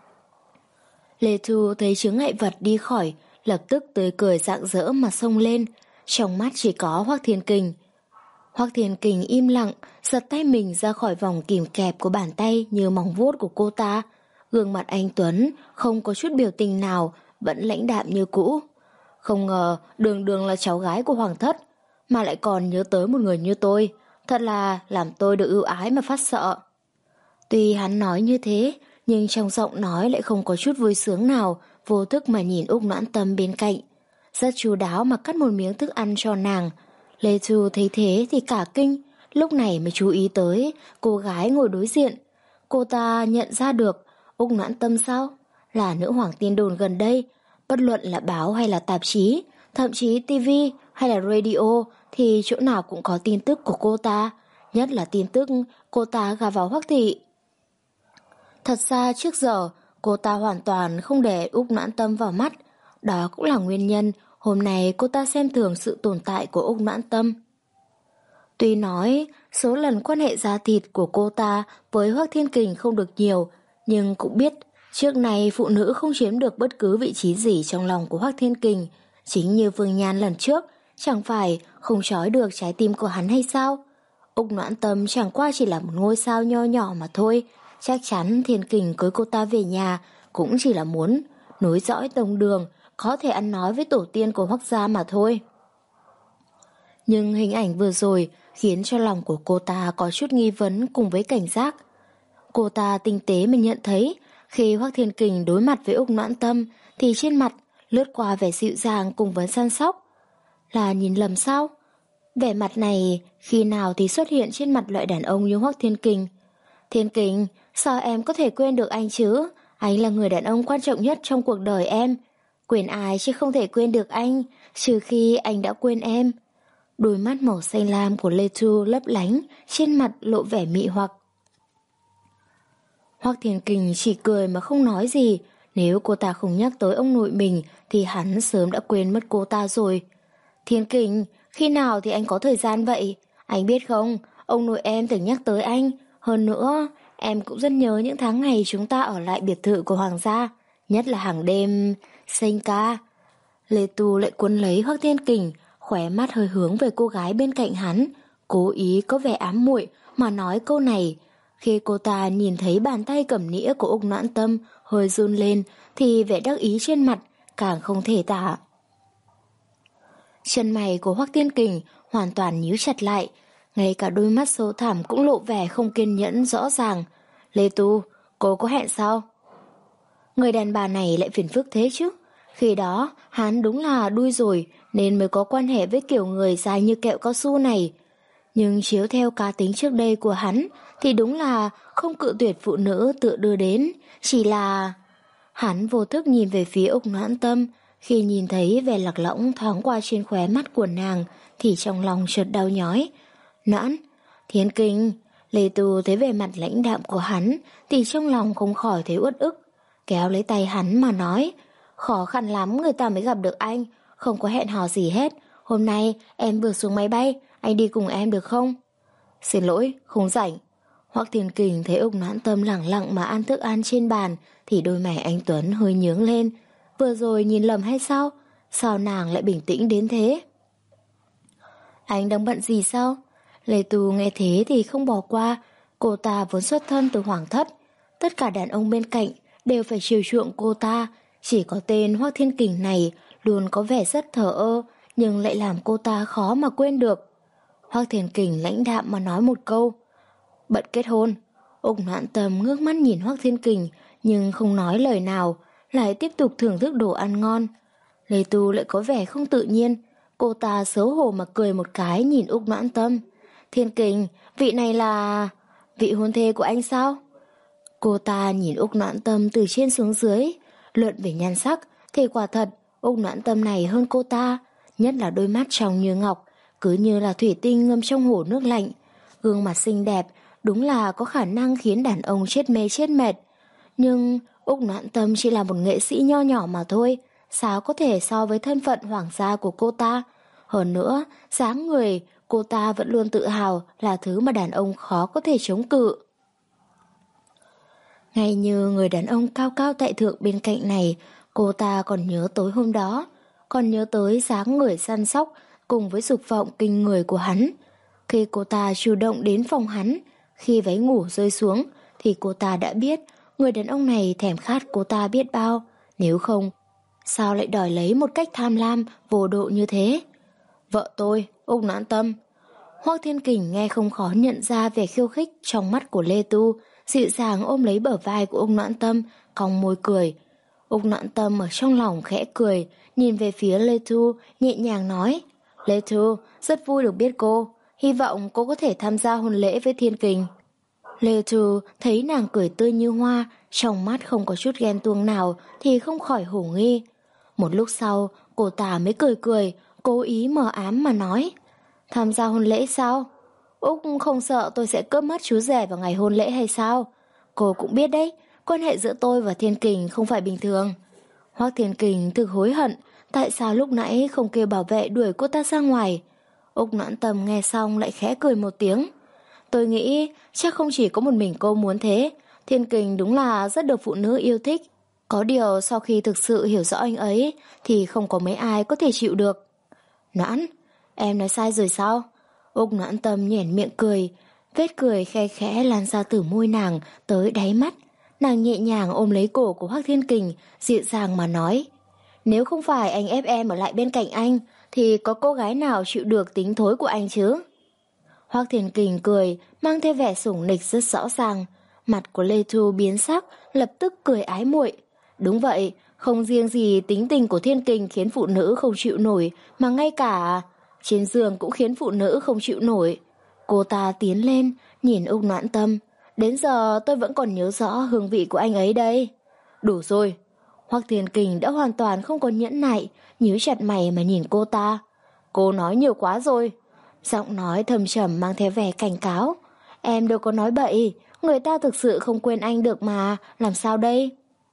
Lê Thu thấy chướng ngại vật đi khỏi, lập tức tươi cười rạng rỡ mà xông lên. Trong mắt chỉ có Hoắc Thiên Kình. Hoắc Thiên Kình im lặng, giật tay mình ra khỏi vòng kìm kẹp của bàn tay như móng vuốt của cô ta. Gương mặt anh Tuấn không có chút biểu tình nào, vẫn lãnh đạm như cũ. Không ngờ đường đường là cháu gái của hoàng thất, mà lại còn nhớ tới một người như tôi. Thật là làm tôi được ưu ái mà phát sợ. Tuy hắn nói như thế, nhưng trong giọng nói lại không có chút vui sướng nào, vô thức mà nhìn Úc Noãn Tâm bên cạnh. rất chu đáo mà cắt một miếng thức ăn cho nàng. Lê Tu thấy thế thì cả kinh, lúc này mới chú ý tới cô gái ngồi đối diện. Cô ta nhận ra được Úc Noãn Tâm sao? Là nữ hoàng tin đồn gần đây, bất luận là báo hay là tạp chí, thậm chí tivi hay là radio thì chỗ nào cũng có tin tức của cô ta, nhất là tin tức cô ta gả vào Hoắc thị. Thật ra trước giờ cô ta hoàn toàn không để Úc Noãn Tâm vào mắt, đó cũng là nguyên nhân hôm nay cô ta xem thường sự tồn tại của Úc Noãn Tâm. Tuy nói số lần quan hệ da thịt của cô ta với Hoắc Thiên Kình không được nhiều, nhưng cũng biết trước này phụ nữ không chiếm được bất cứ vị trí gì trong lòng của Hoắc Thiên Kình. Chính như Vương Nhan lần trước, chẳng phải không trói được trái tim của hắn hay sao? Úc Noãn Tâm chẳng qua chỉ là một ngôi sao nho nhỏ mà thôi. Chắc chắn Thiên Kình cưới cô ta về nhà cũng chỉ là muốn nối dõi tông đường, có thể ăn nói với tổ tiên của Hoắc gia mà thôi. Nhưng hình ảnh vừa rồi khiến cho lòng của cô ta có chút nghi vấn cùng với cảnh giác. Cô ta tinh tế mà nhận thấy khi Hoắc Thiên Kình đối mặt với Úc Noãn Tâm thì trên mặt lướt qua vẻ dịu dàng cùng với săn sóc. Là nhìn lầm sao? Vẻ mặt này khi nào thì xuất hiện trên mặt loại đàn ông như Hoắc Thiên Kình. Thiên Kình, sao em có thể quên được anh chứ? Anh là người đàn ông quan trọng nhất trong cuộc đời em. Quên ai chứ không thể quên được anh, trừ khi anh đã quên em. Đôi mắt màu xanh lam của Lê Thu lấp lánh, trên mặt lộ vẻ mị hoặc. Hoắc Thiên Kình chỉ cười mà không nói gì. Nếu cô ta không nhắc tới ông nội mình thì hắn sớm đã quên mất cô ta rồi. Thiên Kình, khi nào thì anh có thời gian vậy? Anh biết không, ông nội em từng nhắc tới anh. Hơn nữa, em cũng rất nhớ những tháng ngày chúng ta ở lại biệt thự của Hoàng gia, nhất là hàng đêm sinh ca. Lê Tu lại cuốn lấy Hoắc Thiên Kình, khóe mắt hơi hướng về cô gái bên cạnh hắn, cố ý có vẻ ám muội mà nói câu này. Khi cô ta nhìn thấy bàn tay cầm nĩa của Úc Noãn Tâm hơi run lên thì vẻ đắc ý trên mặt càng không thể tả. Chân mày của Hoắc Thiên Kình hoàn toàn nhíu chặt lại, ngay cả đôi mắt sâu thẳm cũng lộ vẻ không kiên nhẫn rõ ràng. Lê Tu, cô có hẹn sao? Người đàn bà này lại phiền phức thế chứ. Khi đó hắn đúng là đuôi rồi nên mới có quan hệ với kiểu người dài như kẹo cao su này. Nhưng chiếu theo cá tính trước đây của hắn thì đúng là không cự tuyệt phụ nữ tự đưa đến. Chỉ là... Hắn vô thức nhìn về phía Úc Noãn Tâm. Khi nhìn thấy vẻ lạc lõng thoáng qua trên khóe mắt của nàng thì trong lòng chợt đau nhói. Noãn, Thiên Kình. Lê Tu thấy vẻ mặt lãnh đạm của hắn thì trong lòng không khỏi thấy uất ức. Kéo lấy tay hắn mà nói, khó khăn lắm người ta mới gặp được anh, không có hẹn hò gì hết. Hôm nay em vừa xuống máy bay, anh đi cùng em được không? Xin lỗi, không rảnh. Hoắc Thiên Kình thấy Úc Noãn Tâm lẳng lặng mà ăn thức ăn trên bàn thì đôi mày anh Tuấn hơi nhướng lên. Vừa rồi nhìn lầm hay sao? Sao nàng lại bình tĩnh đến thế? Anh đang bận gì sao? Lê Tu nghe thế thì không bỏ qua. Cô ta vốn xuất thân từ hoàng thất, tất cả đàn ông bên cạnh đều phải chiều chuộng cô ta. Chỉ có tên Hoắc Thiên Kình này luôn có vẻ rất thờ ơ, nhưng lại làm cô ta khó mà quên được. Hoắc Thiên Kình lãnh đạm mà nói một câu, bận kết hôn. Úc Noãn Tâm ngước mắt nhìn Hoắc Thiên Kình nhưng không nói lời nào, lại tiếp tục thưởng thức đồ ăn ngon. Lê Tu lại có vẻ không tự nhiên, cô ta xấu hổ mà cười một cái nhìn Úc Noãn Tâm. Thiên Kình, vị này là... vị hôn thê của anh sao? Cô ta nhìn Úc Noãn Tâm từ trên xuống dưới. Luận về nhan sắc thì quả thật Úc Noãn Tâm này hơn cô ta, nhất là đôi mắt trong như ngọc, cứ như là thủy tinh ngâm trong hồ nước lạnh. Gương mặt xinh đẹp đúng là có khả năng khiến đàn ông chết mê chết mệt. Nhưng Úc Noãn Tâm chỉ là một nghệ sĩ nho nhỏ mà thôi, sao có thể so với thân phận hoàng gia của cô ta. Hơn nữa, dáng người cô ta vẫn luôn tự hào là thứ mà đàn ông khó có thể chống cự. Ngay như người đàn ông cao cao tại thượng bên cạnh này, cô ta còn nhớ tối hôm đó, còn nhớ tới dáng người săn sóc cùng với dục vọng kinh người của hắn. Khi cô ta chủ động đến phòng hắn, khi váy ngủ rơi xuống, thì cô ta đã biết người đàn ông này thèm khát cô ta biết bao. Nếu không, sao lại đòi lấy một cách tham lam, vô độ như thế? Vợ tôi, Úc Noãn Tâm. Hoắc Thiên Kình nghe không khó nhận ra vẻ khiêu khích trong mắt của Lê Tu, dịu dàng ôm lấy bờ vai của Úc Noãn Tâm, cong môi cười. Úc Noãn Tâm ở trong lòng khẽ cười, nhìn về phía Lê Thu, nhẹ nhàng nói. Lê Thu, rất vui được biết cô, hy vọng cô có thể tham gia hôn lễ với Thiên Kình. Lê Thu thấy nàng cười tươi như hoa, trong mắt không có chút ghen tuông nào thì không khỏi hổ nghi. Một lúc sau, cô ta mới cười cười, cố ý mờ ám mà nói. Tham gia hôn lễ sao? Úc không sợ tôi sẽ cướp mất chú rể vào ngày hôn lễ hay sao? Cô cũng biết đấy, quan hệ giữa tôi và Thiên Kình không phải bình thường. Hoắc Thiên Kình thực hối hận, tại sao lúc nãy không kêu bảo vệ đuổi cô ta ra ngoài. Úc Noãn Tâm nghe xong lại khẽ cười một tiếng. Tôi nghĩ chắc không chỉ có một mình cô muốn thế. Thiên Kình đúng là rất được phụ nữ yêu thích. Có điều sau khi thực sự hiểu rõ anh ấy thì không có mấy ai có thể chịu được. Noãn, em nói sai rồi sao? Úc Noãn Tâm nhoẻn miệng cười. Vết cười khe khẽ lan ra từ môi nàng tới đáy mắt. Nàng nhẹ nhàng ôm lấy cổ của Hoắc Thiên Kình, dịu dàng mà nói. Nếu không phải anh ép em ở lại bên cạnh anh thì có cô gái nào chịu được tính thối của anh chứ? Hoắc Thiên Kình cười, mang theo vẻ sủng nịch rất rõ ràng. Mặt của Lê Thu biến sắc, lập tức cười ái muội. Đúng vậy, không riêng gì tính tình của Thiên Kình khiến phụ nữ không chịu nổi, mà ngay cả trên giường cũng khiến phụ nữ không chịu nổi. Cô ta tiến lên, nhìn Úc Noãn Tâm. Đến giờ tôi vẫn còn nhớ rõ hương vị của anh ấy đây. Đủ rồi. Hoắc Thiên Kình đã hoàn toàn không còn nhẫn nại, nhíu chặt mày mà nhìn cô ta. Cô nói nhiều quá rồi. Giọng nói thầm trầm mang theo vẻ cảnh cáo. Em đâu có nói bậy, người ta thực sự không quên anh được mà, làm sao đây?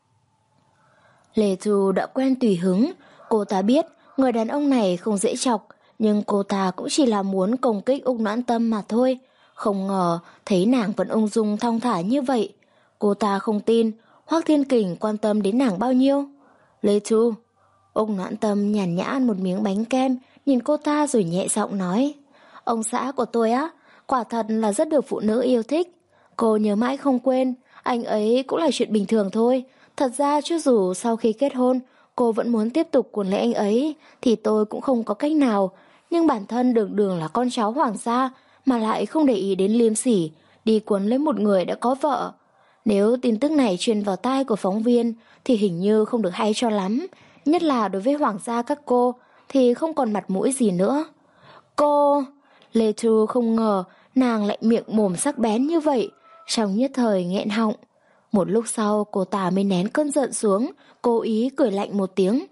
Lê Thu đã quen tùy hứng, cô ta biết người đàn ông này không dễ chọc, nhưng cô ta cũng chỉ là muốn công kích Úc Noãn Tâm mà thôi. Không ngờ thấy nàng vẫn ung dung thong thả như vậy. Cô ta không tin Hoắc Thiên Kình quan tâm đến nàng bao nhiêu. Lê Thu. Úc Noãn Tâm nhàn nhã ăn một miếng bánh kem, nhìn cô ta rồi nhẹ giọng nói. Ông xã của tôi á, quả thật là rất được phụ nữ yêu thích. Cô nhớ mãi không quên, anh ấy cũng là chuyện bình thường thôi. Thật ra cho dù sau khi kết hôn, cô vẫn muốn tiếp tục cuốn lấy anh ấy, thì tôi cũng không có cách nào. Nhưng bản thân đường đường là con cháu hoàng gia, mà lại không để ý đến liêm sỉ, đi cuốn lấy một người đã có vợ. Nếu tin tức này truyền vào tai của phóng viên, thì hình như không được hay cho lắm. Nhất là đối với hoàng gia các cô, thì không còn mặt mũi gì nữa. Cô... Lê Thu không ngờ nàng lại miệng mồm sắc bén như vậy, trong nhất thời nghẹn họng. Một lúc sau cô ta mới nén cơn giận xuống, cố ý cười lạnh một tiếng.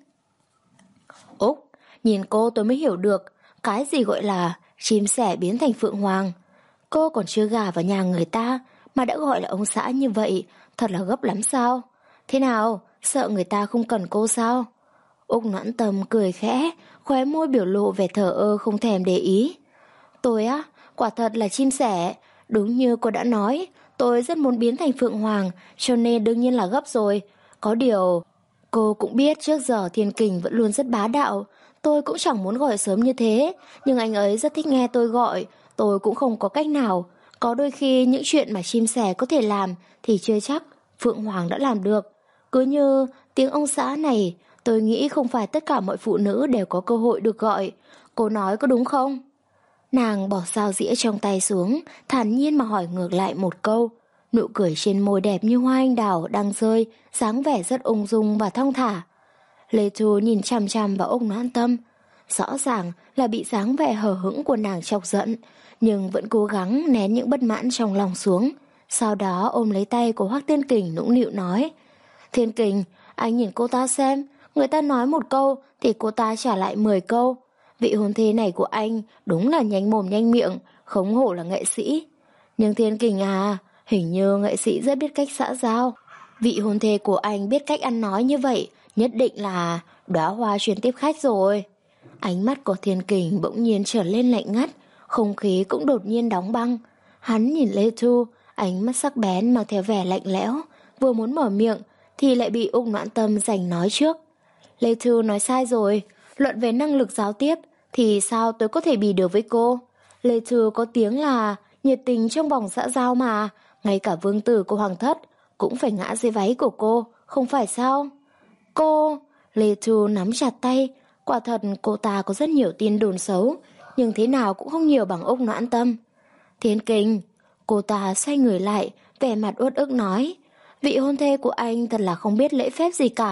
Úc, nhìn cô tôi mới hiểu được, cái gì gọi là chim sẻ biến thành phượng hoàng. Cô còn chưa gả vào nhà người ta mà đã gọi là ông xã như vậy, thật là gấp lắm sao? Thế nào, sợ người ta không cần cô sao? Úc Noãn Tâm cười khẽ, khóe môi biểu lộ vẻ thờ ơ không thèm để ý. Tôi á, quả thật là chim sẻ. Đúng như cô đã nói, tôi rất muốn biến thành phượng hoàng, cho nên đương nhiên là gấp rồi. Có điều, cô cũng biết trước giờ Thiên Kình vẫn luôn rất bá đạo. Tôi cũng chẳng muốn gọi sớm như thế, nhưng anh ấy rất thích nghe tôi gọi. Tôi cũng không có cách nào. Có đôi khi những chuyện mà chim sẻ có thể làm thì chưa chắc phượng hoàng đã làm được. Cứ như tiếng ông xã này, tôi nghĩ không phải tất cả mọi phụ nữ đều có cơ hội được gọi. Cô nói có đúng không? Nàng bỏ dao dĩa trong tay xuống, thản nhiên mà hỏi ngược lại một câu. Nụ cười trên môi đẹp như hoa anh đào đang rơi, dáng vẻ rất ung dung và thong thả. Lê Thu nhìn chằm chằm vào Úc Noãn Tâm. Rõ ràng là bị dáng vẻ hờ hững của nàng chọc giận, nhưng vẫn cố gắng nén những bất mãn trong lòng xuống. Sau đó ôm lấy tay của Hoắc Thiên Kình nũng nịu nói. Thiên Kình, anh nhìn cô ta xem, người ta nói một câu thì cô ta trả lại mười câu. Vị hôn thê này của anh đúng là nhanh mồm nhanh miệng, không hổ là nghệ sĩ. Nhưng Thiên Kình à, hình như nghệ sĩ rất biết cách xã giao. Vị hôn thê của anh biết cách ăn nói như vậy, nhất định là đóa hoa chuyên tiếp khách rồi. Ánh mắt của Thiên Kình bỗng nhiên trở lên lạnh ngắt, không khí cũng đột nhiên đóng băng. Hắn nhìn Lê Thu, ánh mắt sắc bén mang theo vẻ lạnh lẽo, vừa muốn mở miệng thì lại bị Úc Noãn Tâm giành nói trước. Lê Thu nói sai rồi, luận về năng lực giao tiếp thì sao tôi có thể bì được với cô? Lê Thu có tiếng là nhiệt tình trong vòng xã giao mà, ngay cả vương tử của hoàng thất cũng phải ngã dưới váy của cô, không phải sao? Cô... Lê Thu nắm chặt tay, quả thật cô ta có rất nhiều tin đồn xấu, nhưng thế nào cũng không nhiều bằng Úc Noãn Tâm. Thiên Kình, cô ta xoay người lại, vẻ mặt uất ức nói, vị hôn thê của anh thật là không biết lễ phép gì cả,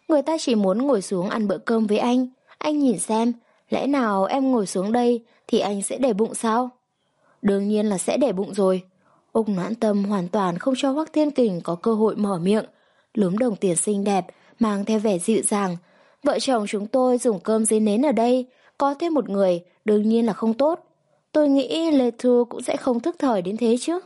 Người ta chỉ muốn ngồi xuống ăn bữa cơm với anh. Anh nhìn xem, lẽ nào em ngồi xuống đây thì anh sẽ để bụng sao? Đương nhiên là sẽ để bụng rồi. Úc Noãn Tâm hoàn toàn không cho Hoắc Thiên Kình có cơ hội mở miệng, lúm đồng tiền xinh đẹp, mang theo vẻ dịu dàng. Vợ chồng chúng tôi dùng cơm dưới nến ở đây, có thêm một người đương nhiên là không tốt. Tôi nghĩ Lê Thu cũng sẽ không thức thời đến thế chứ.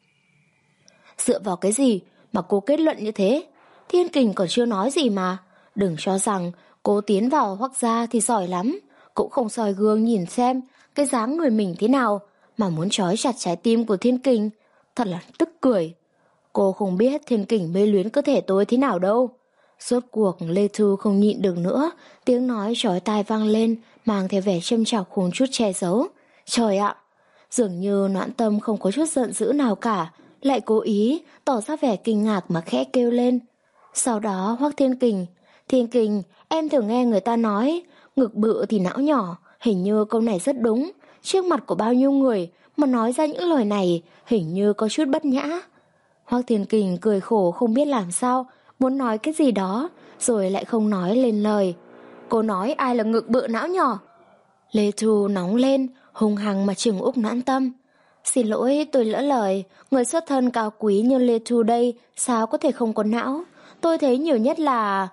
Dựa vào cái gì mà cô kết luận như thế? Thiên Kình còn chưa nói gì mà. Đừng cho rằng cô tiến vào Hoắc gia thì giỏi lắm, cũng không soi gương nhìn xem cái dáng người mình thế nào mà muốn trói chặt trái tim của Thiên Kình. Thật là tức cười. Cô không biết Thiên Kình mê luyến cơ thể tôi thế nào đâu. Rốt cuộc Lê Thu không nhịn được nữa, tiếng nói chói tai vang lên, mang theo vẻ châm chọc không chút che giấu. Trời ạ! Dường như Noãn Tâm không có chút giận dữ nào cả, lại cố ý tỏ ra vẻ kinh ngạc mà khẽ kêu lên. Sau đó Hoắc Thiên Kình, Thiên Kình, em thường nghe người ta nói, ngực bự thì não nhỏ, hình như câu này rất đúng. Trước mặt của bao nhiêu người mà nói ra những lời này hình như có chút bất nhã. Hoắc Thiên Kình cười khổ không biết làm sao, muốn nói cái gì đó, rồi lại không nói lên lời. Cô nói ai là ngực bự não nhỏ? Lê Thu nóng lên, hung hăng mà chừng Úc Noãn Tâm. Xin lỗi, tôi lỡ lời, người xuất thân cao quý như Lê Thu đây sao có thể không có não? Tôi thấy nhiều nhất là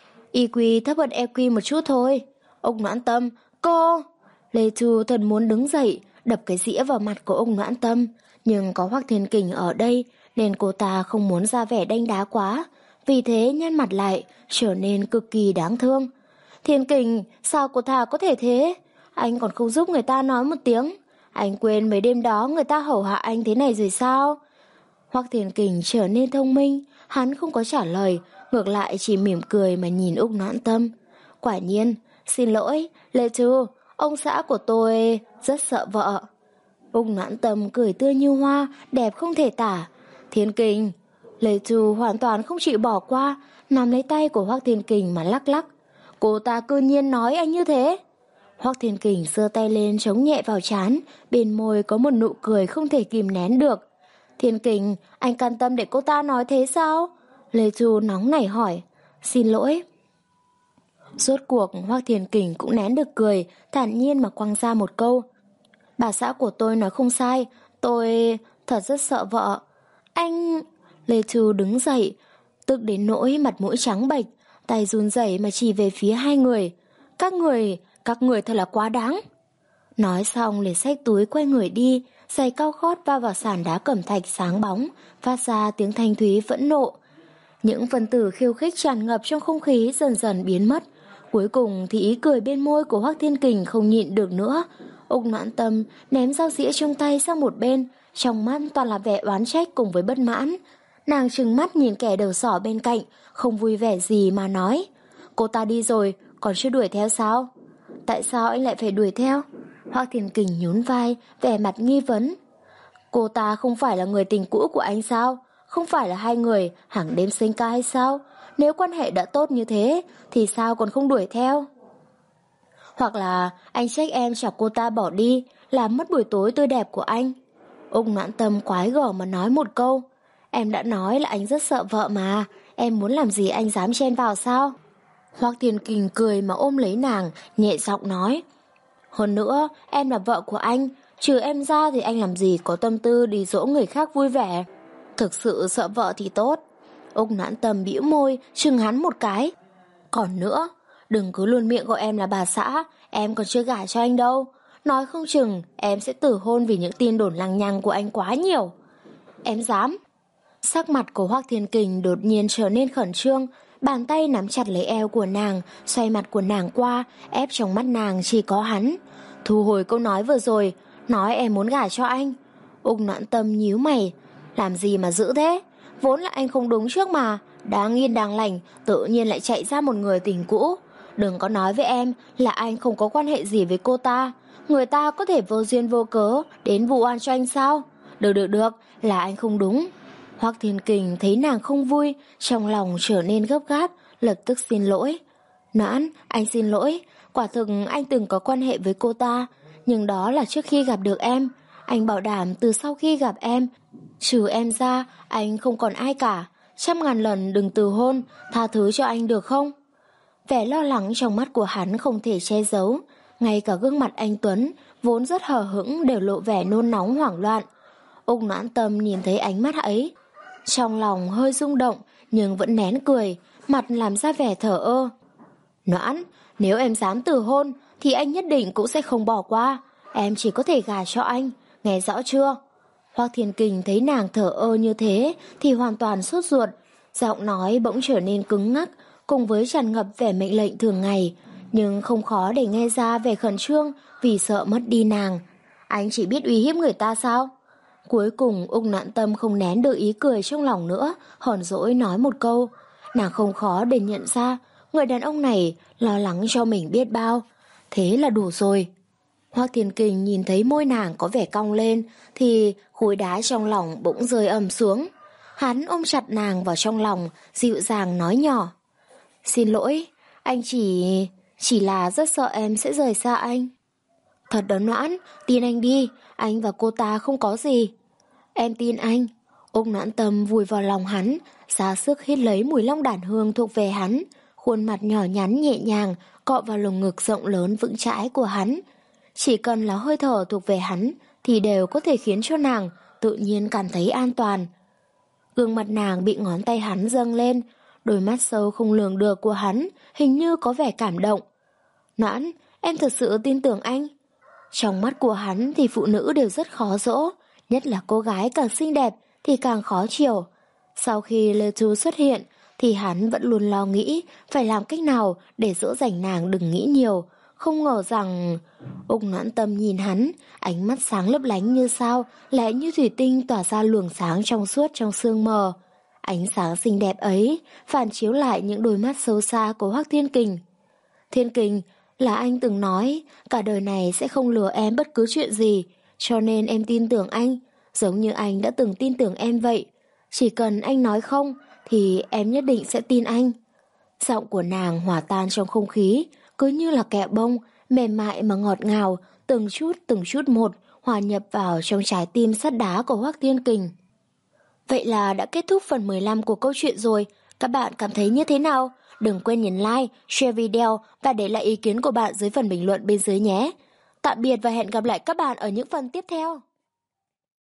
i kiu thấp hơn e kiu một chút thôi. Úc Noãn Tâm, cô... Lê Thu thật muốn đứng dậy, đập cái dĩa vào mặt của Úc Noãn Tâm, nhưng có Hoắc Thiên Kình ở đây nên cô ta không muốn ra vẻ đanh đá quá, vì thế nhăn mặt lại, trở nên cực kỳ đáng thương. Thiên Kình, sao cô ta có thể thế? Anh còn không giúp người ta nói một tiếng. Anh quên mấy đêm đó người ta hầu hạ anh thế này rồi sao? Hoắc Thiên Kình trở nên thông minh, hắn không có trả lời, ngược lại chỉ mỉm cười mà nhìn Úc Noãn Tâm. Quả nhiên, xin lỗi, Lê Thu, ông xã của tôi rất sợ vợ. Úc Noãn Tâm cười tươi như hoa, đẹp không thể tả. Thiên Kình, Lê Thu hoàn toàn không chịu bỏ qua, nắm lấy tay của Hoắc Thiên Kình mà lắc lắc. Cô ta cư nhiên nói anh như thế. Hoắc Thiên Kình giơ tay lên chống nhẹ vào trán, bên môi có một nụ cười không thể kìm nén được. Thiên Kình, anh can tâm để cô ta nói thế sao? Lê Thu nóng nảy hỏi. Xin lỗi. Rốt cuộc Hoắc Thiên Kình cũng nén được cười, thản nhiên mà quăng ra một câu. Bà xã của tôi nói không sai, tôi thật rất sợ vợ. Anh... Lê Thu đứng dậy, tức đến nỗi mặt mũi trắng bệch, tay run rẩy mà chỉ về phía hai người. Các người, các người thật là quá đáng. Nói xong liền xách túi quay người đi, giày cao gót va vào sàn đá cẩm thạch sáng bóng, phát ra tiếng thanh thúy phẫn nộ. Những phân tử khiêu khích tràn ngập trong không khí dần dần biến mất. Cuối cùng thì ý cười bên môi của Hoắc Thiên Kình không nhịn được nữa. Úc Noãn Tâm ném dao dĩa trong tay sang một bên, trong mắt toàn là vẻ oán trách cùng với bất mãn. Nàng trừng mắt nhìn kẻ đầu sỏ bên cạnh, không vui vẻ gì mà nói. Cô ta đi rồi, còn chưa đuổi theo sao? Tại sao anh lại phải đuổi theo? Hoắc Thiên Kình nhún vai, vẻ mặt nghi vấn. Cô ta không phải là người tình cũ của anh sao? Không phải là hai người hàng đêm sinh ca hay sao? Nếu quan hệ đã tốt như thế, thì sao còn không đuổi theo? Hoặc là anh trách em chọc cô ta bỏ đi, làm mất buổi tối tươi đẹp của anh. Úc Noãn Tâm quái gở mà nói một câu. Em đã nói là anh rất sợ vợ mà, em muốn làm gì anh dám chen vào sao? Hoắc Thiên Kình cười mà ôm lấy nàng, nhẹ giọng nói. Hơn nữa, em là vợ của anh, trừ em ra thì anh làm gì có tâm tư đi dỗ người khác vui vẻ. Thực sự sợ vợ thì tốt. Úc Noãn Tâm bĩu môi, chừng hắn một cái. Còn nữa, đừng cứ luôn miệng gọi em là bà xã, em còn chưa gả cho anh đâu. Nói không chừng em sẽ tử hôn vì những tin đồn lằng nhằng của anh quá nhiều. Em dám. Sắc mặt của Hoắc Thiên Kình đột nhiên trở nên khẩn trương, bàn tay nắm chặt lấy eo của nàng, xoay mặt của nàng qua, ép trong mắt nàng chỉ có hắn. Thu hồi câu nói vừa rồi, nói em muốn gả cho anh. Úc Noãn Tâm nhíu mày, làm gì mà giữ thế? Vốn là anh không đúng trước mà, đáng yên đáng lành, tự nhiên lại chạy ra một người tình cũ. Đừng có nói với em là anh không có quan hệ gì với cô ta. Người ta có thể vô duyên vô cớ đến vụ oan cho anh sao? Được được được, là anh không đúng. Hoắc Thiên Kình thấy nàng không vui, trong lòng trở nên gấp gáp, lập tức xin lỗi. Noãn, anh xin lỗi, quả thực anh từng có quan hệ với cô ta, nhưng đó là trước khi gặp được em. Anh bảo đảm từ sau khi gặp em, trừ em ra, anh không còn ai cả. Trăm ngàn lần đừng từ hôn, tha thứ cho anh được không? Vẻ lo lắng trong mắt của hắn không thể che giấu. Ngay cả gương mặt anh Tuấn, vốn rất hờ hững, đều lộ vẻ nôn nóng hoảng loạn. Úc Noãn Tâm nhìn thấy ánh mắt ấy, trong lòng hơi rung động, nhưng vẫn nén cười, mặt làm ra vẻ thờ ơ. Noãn, nếu em dám từ hôn, thì anh nhất định cũng sẽ không bỏ qua. Em chỉ có thể gả cho anh, nghe rõ chưa? Hoắc Thiên Kình thấy nàng thờ ơ như thế thì hoàn toàn sốt ruột, giọng nói bỗng trở nên cứng ngắc, cùng với tràn ngập vẻ mệnh lệnh thường ngày, nhưng không khó để nghe ra vẻ khẩn trương vì sợ mất đi nàng. Anh chỉ biết uy hiếp người ta sao? Cuối cùng Úc Noãn Tâm không nén được ý cười trong lòng nữa, hờn dỗi nói một câu. Nàng không khó để nhận ra người đàn ông này lo lắng cho mình biết bao. Thế là đủ rồi. Hoắc Thiên Kình nhìn thấy môi nàng có vẻ cong lên thì khối đá trong lòng bỗng rơi ầm xuống. Hắn ôm chặt nàng vào trong lòng, dịu dàng nói nhỏ. Xin lỗi, anh chỉ... chỉ là rất sợ em sẽ rời xa anh. Thật đó Noãn, tin anh đi, anh và cô ta không có gì. Em tin anh. Úc Noãn Tâm vùi vào lòng hắn, ra sức hít lấy mùi long đàn hương thuộc về hắn, khuôn mặt nhỏ nhắn nhẹ nhàng cọ vào lồng ngực rộng lớn vững chãi của hắn. Chỉ cần là hơi thở thuộc về hắn thì đều có thể khiến cho nàng tự nhiên cảm thấy an toàn. Gương mặt nàng bị ngón tay hắn dâng lên, đôi mắt sâu không lường được của hắn hình như có vẻ cảm động. Noãn, em thật sự tin tưởng anh. Trong mắt của hắn thì phụ nữ đều rất khó dỗ, nhất là cô gái càng xinh đẹp thì càng khó chiều. Sau khi Lê Thu xuất hiện thì hắn vẫn luôn lo nghĩ phải làm cách nào để dỗ dành nàng đừng nghĩ nhiều. Không ngờ rằng... Úc Noãn Tâm nhìn hắn, ánh mắt sáng lấp lánh như sao, lại như thủy tinh tỏa ra luồng sáng trong suốt trong sương mờ. Ánh sáng xinh đẹp ấy phản chiếu lại những đôi mắt sâu xa của Hoắc Thiên Kình. Thiên Kình, là anh từng nói cả đời này sẽ không lừa em bất cứ chuyện gì, cho nên em tin tưởng anh, giống như anh đã từng tin tưởng em vậy. Chỉ cần anh nói không thì em nhất định sẽ tin anh. Giọng của nàng hòa tan trong không khí, cứ như là kẹo bông, mềm mại mà ngọt ngào, từng chút từng chút một hòa nhập vào trong trái tim sắt đá của Hoắc Thiên Kình. Vậy là đã kết thúc phần mười lăm của câu chuyện rồi. Các bạn cảm thấy như thế nào? Đừng quên nhấn like, share video và để lại ý kiến của bạn dưới phần bình luận bên dưới nhé. Tạm biệt và hẹn gặp lại các bạn ở những phần tiếp theo.